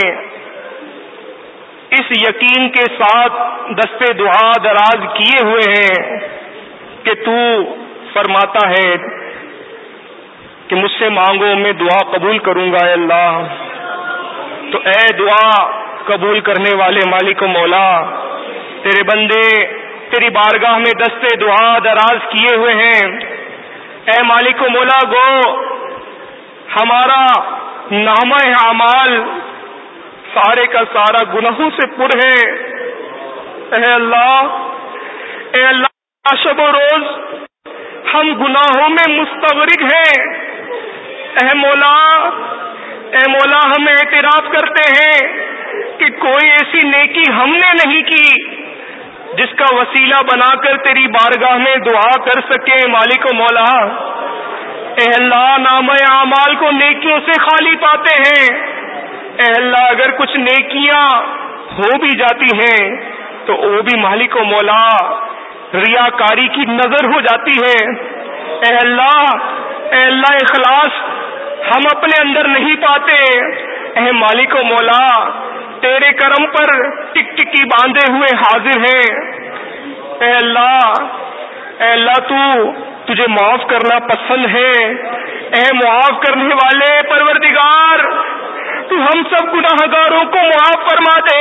اس یقین کے ساتھ دستے دعا دراز کیے ہوئے ہیں کہ تو فرماتا ہے کہ مجھ سے مانگو میں دعا قبول کروں گا. اے اللہ تو اے دعا قبول کرنے والے مالک و مولا، تیرے بندے تیری بارگاہ میں دستے دعا دراز کیے ہوئے ہیں. اے مالک و مولا گو ہمارا نامہ اعمال سارے کا سارا گناہوں سے پر ہے. اے اللہ اے اللہ شب و روز ہم گناہوں میں مستغرق ہیں. اے مولا اے مولا ہم اعتراف کرتے ہیں کہ کوئی ایسی نیکی ہم نے نہیں کی جس کا وسیلہ بنا کر تیری بارگاہ میں دعا کر سکے. مالک و مولا اے اللہ نام اعمال کو نیکیوں سے خالی پاتے ہیں. اے اللہ اگر کچھ نیکیاں ہو بھی جاتی ہیں تو وہ بھی مالک و مولا ریاکاری کی نظر ہو جاتی ہے. اے اللہ اے اللہ اخلاص ہم اپنے اندر نہیں پاتے. اے مالک و مولا تیرے کرم پر ٹک ٹکی باندھے ہوئے حاضر ہیں. اے اللہ اے اللہ تو تجھے معاف کرنا پسند ہے. اے معاف کرنے والے پروردگار تو ہم سب گناہگاروں کو معاف فرما دے،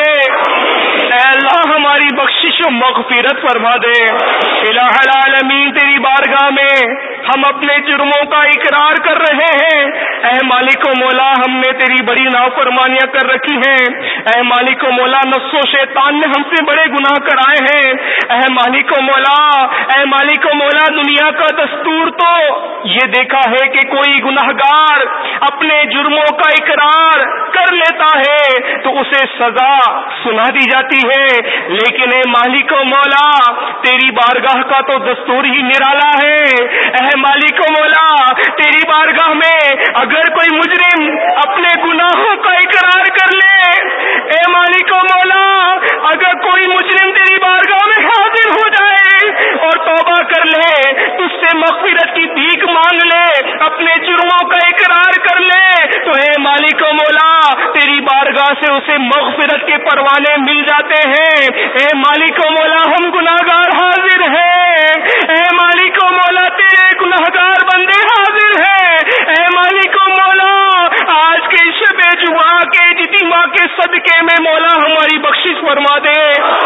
اے اللہ ہماری بخشش و مغفرت فرما دے۔ الہ العالمین تیری بارگاہ میں ہم اپنے جرموں کا اقرار کر رہے ہیں، اے مالک و مولا ہم نے تیری بڑی نافرمانیاں کر رکھی ہیں، اے مالک و مولا نفس و شیطان نے ہم سے بڑے گناہ کرائے ہیں، اے مالک و مولا اے مالک و مولا دنیا کا دستور تو یہ دیکھا ہے کہ کوئی گناہگار اپنے جرموں کا اقرار کر لیتا ہے تو اسے سزا سنا دی جاتی ہے، لیکن اے مالک و مولا تیری بارگاہ کا تو دستور ہی نرالا ہے، اے مالک و مولا تیری بارگاہ میں اگر کوئی مجرم اپنے گناہوں کا اقرار کر لے، اے مالک و مولا اگر کوئی مجرم تیری بارگاہ میں حاضر ہو جائے اور توبہ کر لے، تجھ سے مغفرت کی بھیک مانگ لے، اپنے جرموں کا اقرار کر لے، تو اے مالک و مولا تیری بارگاہ سے اسے مغفرت کے پروانے مل جاتے ہیں۔ اے مالک و مولا ہم گناہگار حاضر ہیں، اے مالک و مولا تیرے گناہگار بندے حاضر ہیں، اے مالک و مولا آج کے شب جمعہ کے اجتماع کے صدقے میں مولا ہماری بخشش فرما دے،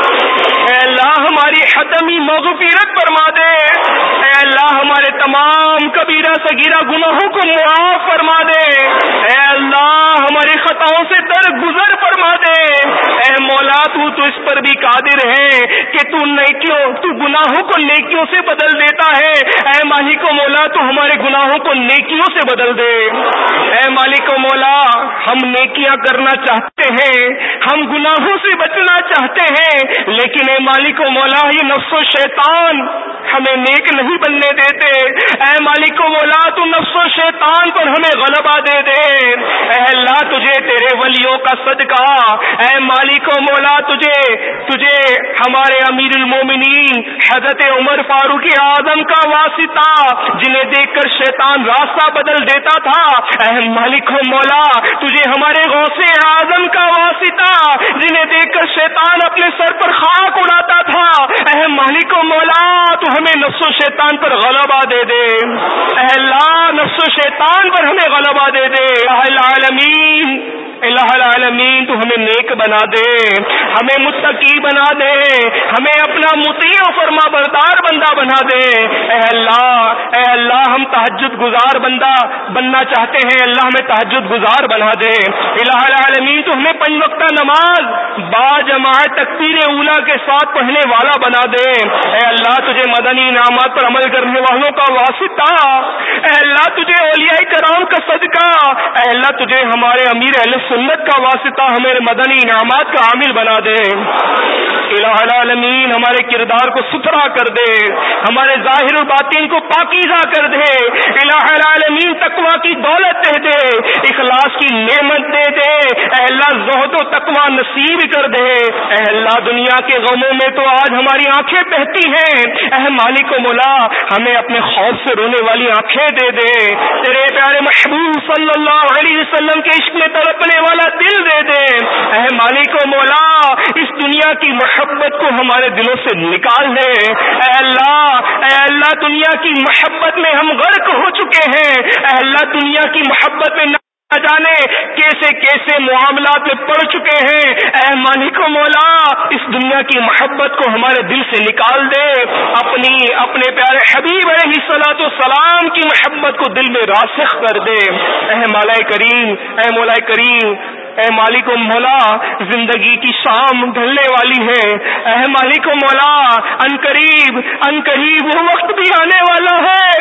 اے اللہ ہماری حتمی مغفرت فرما دے، اے اللہ ہمارے تمام کبیرہ صغیرہ گناہوں کو معاف فرما دے، اے اللہ ہماری خطاؤں سے درگزر فرما دے، اے مولا تو تو اس پر بھی قادر ہے کہ تو نیکیوں تو گناہوں کو نیکیوں سے بدل دیتا ہے، اے مالک و مولا تو ہمارے گناہوں کو نیکیوں سے بدل دے، اے مالک و مولا ہم نیکیاں کرنا چاہتے ہیں، ہم گناہوں سے بچنا چاہتے ہیں، لیکن اے مالک و مولا یہ نفس و شیطان ہمیں نیک نہیں بننے دیتے، اے مالک و مولا تو نفس و شیطان پر ہمیں غلبہ دے دے، اے اللہ تجھے تیرے ولیوں کا صدقہ، اے مالک و مولا تجھے تجھے ہمارے امیر المومنین حضرت عمر فاروق اعظم کا واسطہ جنہیں دیکھ کر شیطان راستہ بدل دیتا تھا، اے مالک و مولا تجھے ہمارے غوث اعظم کا واسطہ جنہیں دیکھ کر شیطان اپنے سر پر خاک اڑاتا تھا، اے مالک و مولا تو ہمیں نفس و شیطان پر غلبہ دے دے، اے اللہ نفس و شیطان پر ہمیں غلبہ دے دے، الہ العالمین الہ العالمین تو ہمیں نیک بنا دے، ہمیں متقی بنا دے، ہمیں اپنا مطیع و فرما بردار بندہ بنا دے، اے اللہ اے اللہ ہم تہجد گزار بندہ بننا چاہتے ہیں، اللہ ہمیں تہجد گزار بنا دے، الہ العالمین تو ہمیں پنج وقتہ نماز با جماعت تکبیر اولیٰ کے ساتھ پڑھنے والا بنا دے، اے اللہ تجھے مدنی انعامات پر عمل کرنے والوں کا واسطہ، اے اللہ تجھے اولیاء کرام کا صدقہ، اے اللہ تجھے ہمارے امیر اہل سنت کا واسطہ ہمیں مدنی انعامات کا عامل بنا دے، الہ العالمین ہمارے کردار کو ستھرا کر دے، ہمارے ظاہر و باطن کو پاکیزہ کر دے، الہ العالمین تقوی کی دولت دے دے، اخلاص کی نعمت دے دے، اے اللہ زہد و تقوی نصیب کر دے، اے اللہ دنیا کے غموں میں تو آج ہماری آنکھیں بہتی ہیں، اے مالک و مولا ہمیں اپنے خوف سے رونے والی آنکھیں دے دے، تیرے پیارے محبوب صلی اللہ علیہ وسلم کے عشق میں تڑپنے والا دل دے دے، اے مالک و مولا اس دنیا کی محبت کو ہمارے دلوں سے نکال دے، اے اللہ اے اللہ دنیا کی محبت میں ہم غرق ہو چکے ہیں، اے اللہ دنیا کی محبت میں نہ جانے کیسے کیسے معاملات میں پڑ چکے ہیں، اے مالک و مولا اس دنیا کی محبت کو ہمارے دل سے نکال دے، اپنی اپنے پیارے حبیب علیہ الصلوۃ والسلام کی محبت کو دل میں راسخ کر دے، اے مولا کریم اے مولا کریم اے مالک و مولا زندگی کی شام ڈھلنے والی ہے، اے مالک و مولا ان قریب ان قریب وہ وقت بھی آنے والا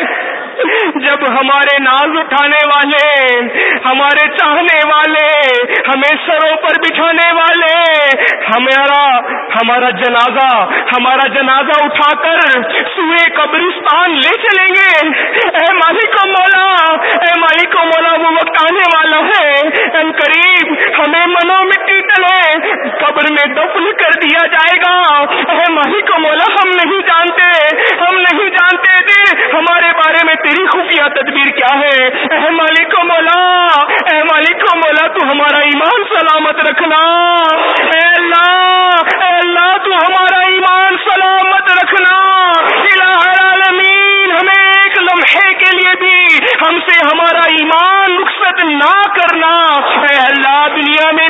ہے جب ہمارے ناز اٹھانے والے ہمارے چاہنے والے ہمیں سروں پر بٹھانے والے ہمارا ہمارا جنازہ ہمارا جنازہ اٹھا کر سوئے قبرستان لے چلیں گے، اے مالک و مولا اے مالک و مولا وہ وقت آنے والا ہے ان قریب ہمیں منو مٹی تلے قبر میں دفن کر دیا جائے گا، اے مالک و مولا ہم نہیں جانتے ہم نہیں جانتے تھے ہمارے بارے میں تیری خفیہ تدبیر کیا ہے، اے مالک و مولا اے مالک و مولا تو ہمارا ایمان سلامت رکھنا، اے اللہ اے اللہ تو ہمارا ایمان سلامت رکھنا، الہ العالمین ہمیں ایک لمحے کے لیے بھی ہم سے ہمارا ایمان رخصت نہ کرنا، اے اللہ دنیا میں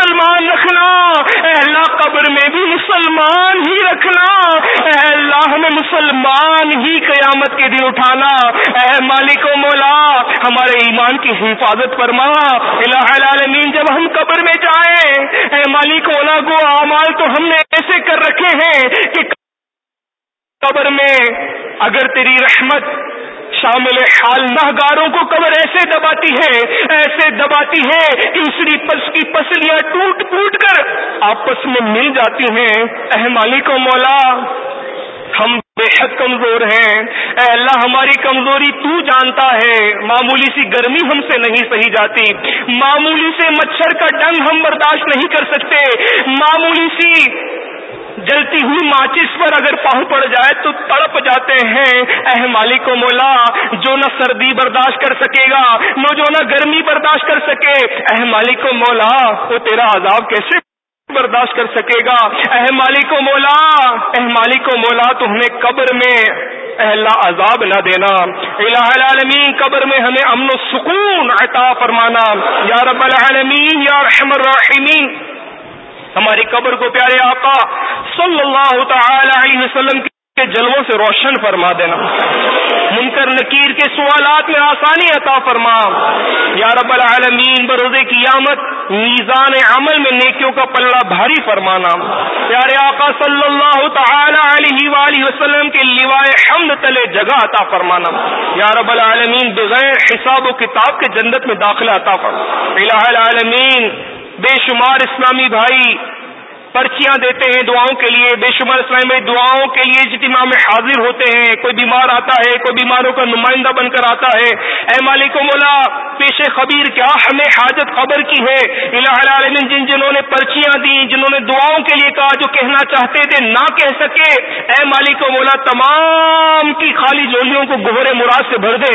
مسلمان رکھنا، اے اللہ قبر میں بھی مسلمان ہی رکھنا، اے اللہ ہمیں مسلمان ہی قیامت کے دن اٹھانا، اے مالک و مولا ہمارے ایمان کی حفاظت فرما۔ الہ العالمین جب ہم قبر میں جائیں اے مالک و مولا کو اعمال تو ہم نے ایسے کر رکھے ہیں کہ قبر میں اگر تیری رحمت شامل حال ناہگاروں کو قبر ایسے دباتی ہے ایسے دباتی ہے کہ اسری پس کی پسلیاں ٹوٹ ٹوٹ کر آپس میں مل جاتی ہیں۔ اے مالک و مولا ہم بے حد کمزور ہیں، اے اللہ ہماری کمزوری تو جانتا ہے، معمولی سی گرمی ہم سے نہیں سہی جاتی، معمولی سے مچھر کا ڈنگ ہم برداشت نہیں کر سکتے، معمولی سی جلتی ہوئی ماچس پر اگر پاؤں پڑ جائے تو تڑپ جاتے ہیں۔ اے مالک و مولا جو نہ سردی برداشت کر سکے گا نہ جو نہ گرمی برداشت کر سکے، اے مالک و مولا وہ تیرا عذاب کیسے برداشت کر سکے گا؟ اے مالک و مولا اے مالک و مولا تو ہمیں قبر میں اے اللہ عذاب نہ دینا، الہ العالمین قبر میں ہمیں امن و سکون عطا فرمانا یا رب العالمین یا ارحم الراحمین۔ ہماری قبر کو پیارے آقا صلی اللہ تعالی علیہ وسلم کے جلووں سے روشن فرما دینا، منکر نکیر کے سوالات میں آسانی عطا فرما یا رب العالمین۔ بروز قیامت میزان عمل میں نیکیوں کا پلڑا بھاری فرمانا، پیارے آقا صلی اللہ تعالی علیہ وآلہ وسلم کے لوائے حمد تلے جگہ عطا فرمانا یا رب العالمین، بغیر حساب و کتاب کے جنت میں داخلہ عطا فرما۔ الہ العالمین بے شمار اسلامی بھائی پرچیاں دیتے ہیں دعاؤں کے لیے، بے شمار اسلامی بھائی دعاؤں کے لیے اجتماع میں حاضر ہوتے ہیں، کوئی بیمار آتا ہے، کوئی بیماروں کا نمائندہ بن کر آتا ہے۔ اے مالک و مولا پیش خبیر کیا ہمیں حاجت خبر کی ہے، الہ العالمین جن جنہوں نے پرچیاں دی، جنہوں نے دعاؤں کے لیے کہا، جو کہنا چاہتے تھے نہ کہہ سکے، اے مالک و مولا تمام کی خالی جولیوں کو گہر مراد سے بھر دے،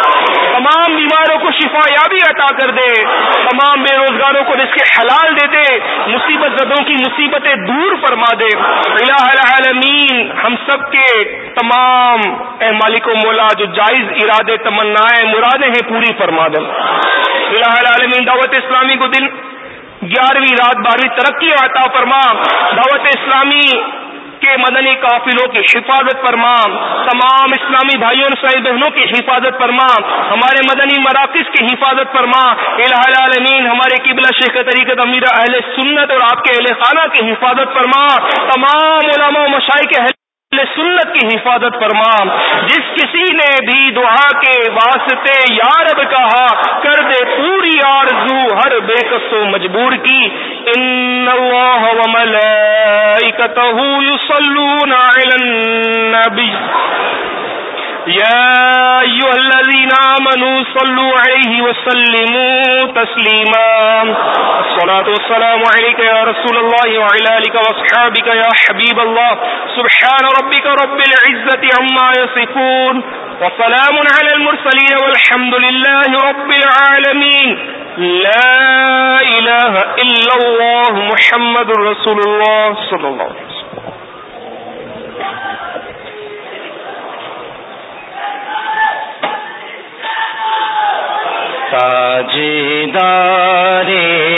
تمام بیماروں کو شفا یابی عطا کر دے، تمام بے روزگاروں کو رزق حلال دے دے، مصیبت زدوں کی مصیبتیں دور فرما دے۔ الہ العالمین ہم سب کے تمام اے مالک و مولا جو جائز ارادے تمنائیں مرادیں ہیں پوری فرما دے۔ الہ العالمین دعوت اسلامی کو دن گیارہویں رات بارہویں ترقی عطا فرما، دعوت اسلامی کے مدنی قافلوں کی حفاظت فرما، تمام اسلامی بھائیوں اور اسلامی بہنوں کی حفاظت فرما، ہمارے مدنی مراکز کی حفاظت فرما۔ الہ العالمین ہمارے قبلہ شیخ طریقت امیر اہل سنت اور آپ کے اہل خانہ کی حفاظت فرما، تمام علماء و مشائخ اہل سنت کی حفاظت فرما۔ جس کسی نے بھی دعا کے واسطے یا رب کہا کر دے پوری آرزو ہر بے کس و مجبور کی۔ ان اللہ و ملائکتہ یصلون علی النبی یا ایھا الذین آمنوا صلوا علیہ وسلموا تسلیما۔ الصلاۃ والسلام علیک یا رسول اللہ وعلی آلک واصحابک یا حبیب اللہ۔ سبحان ربک رب العزۃ عما یصفون وسلام علی المرسلین والحمد للہ رب العالمین۔ لا الہ الا اللہ محمد رسول اللہ صلی اللہ علیہ وسلم۔ تاجدار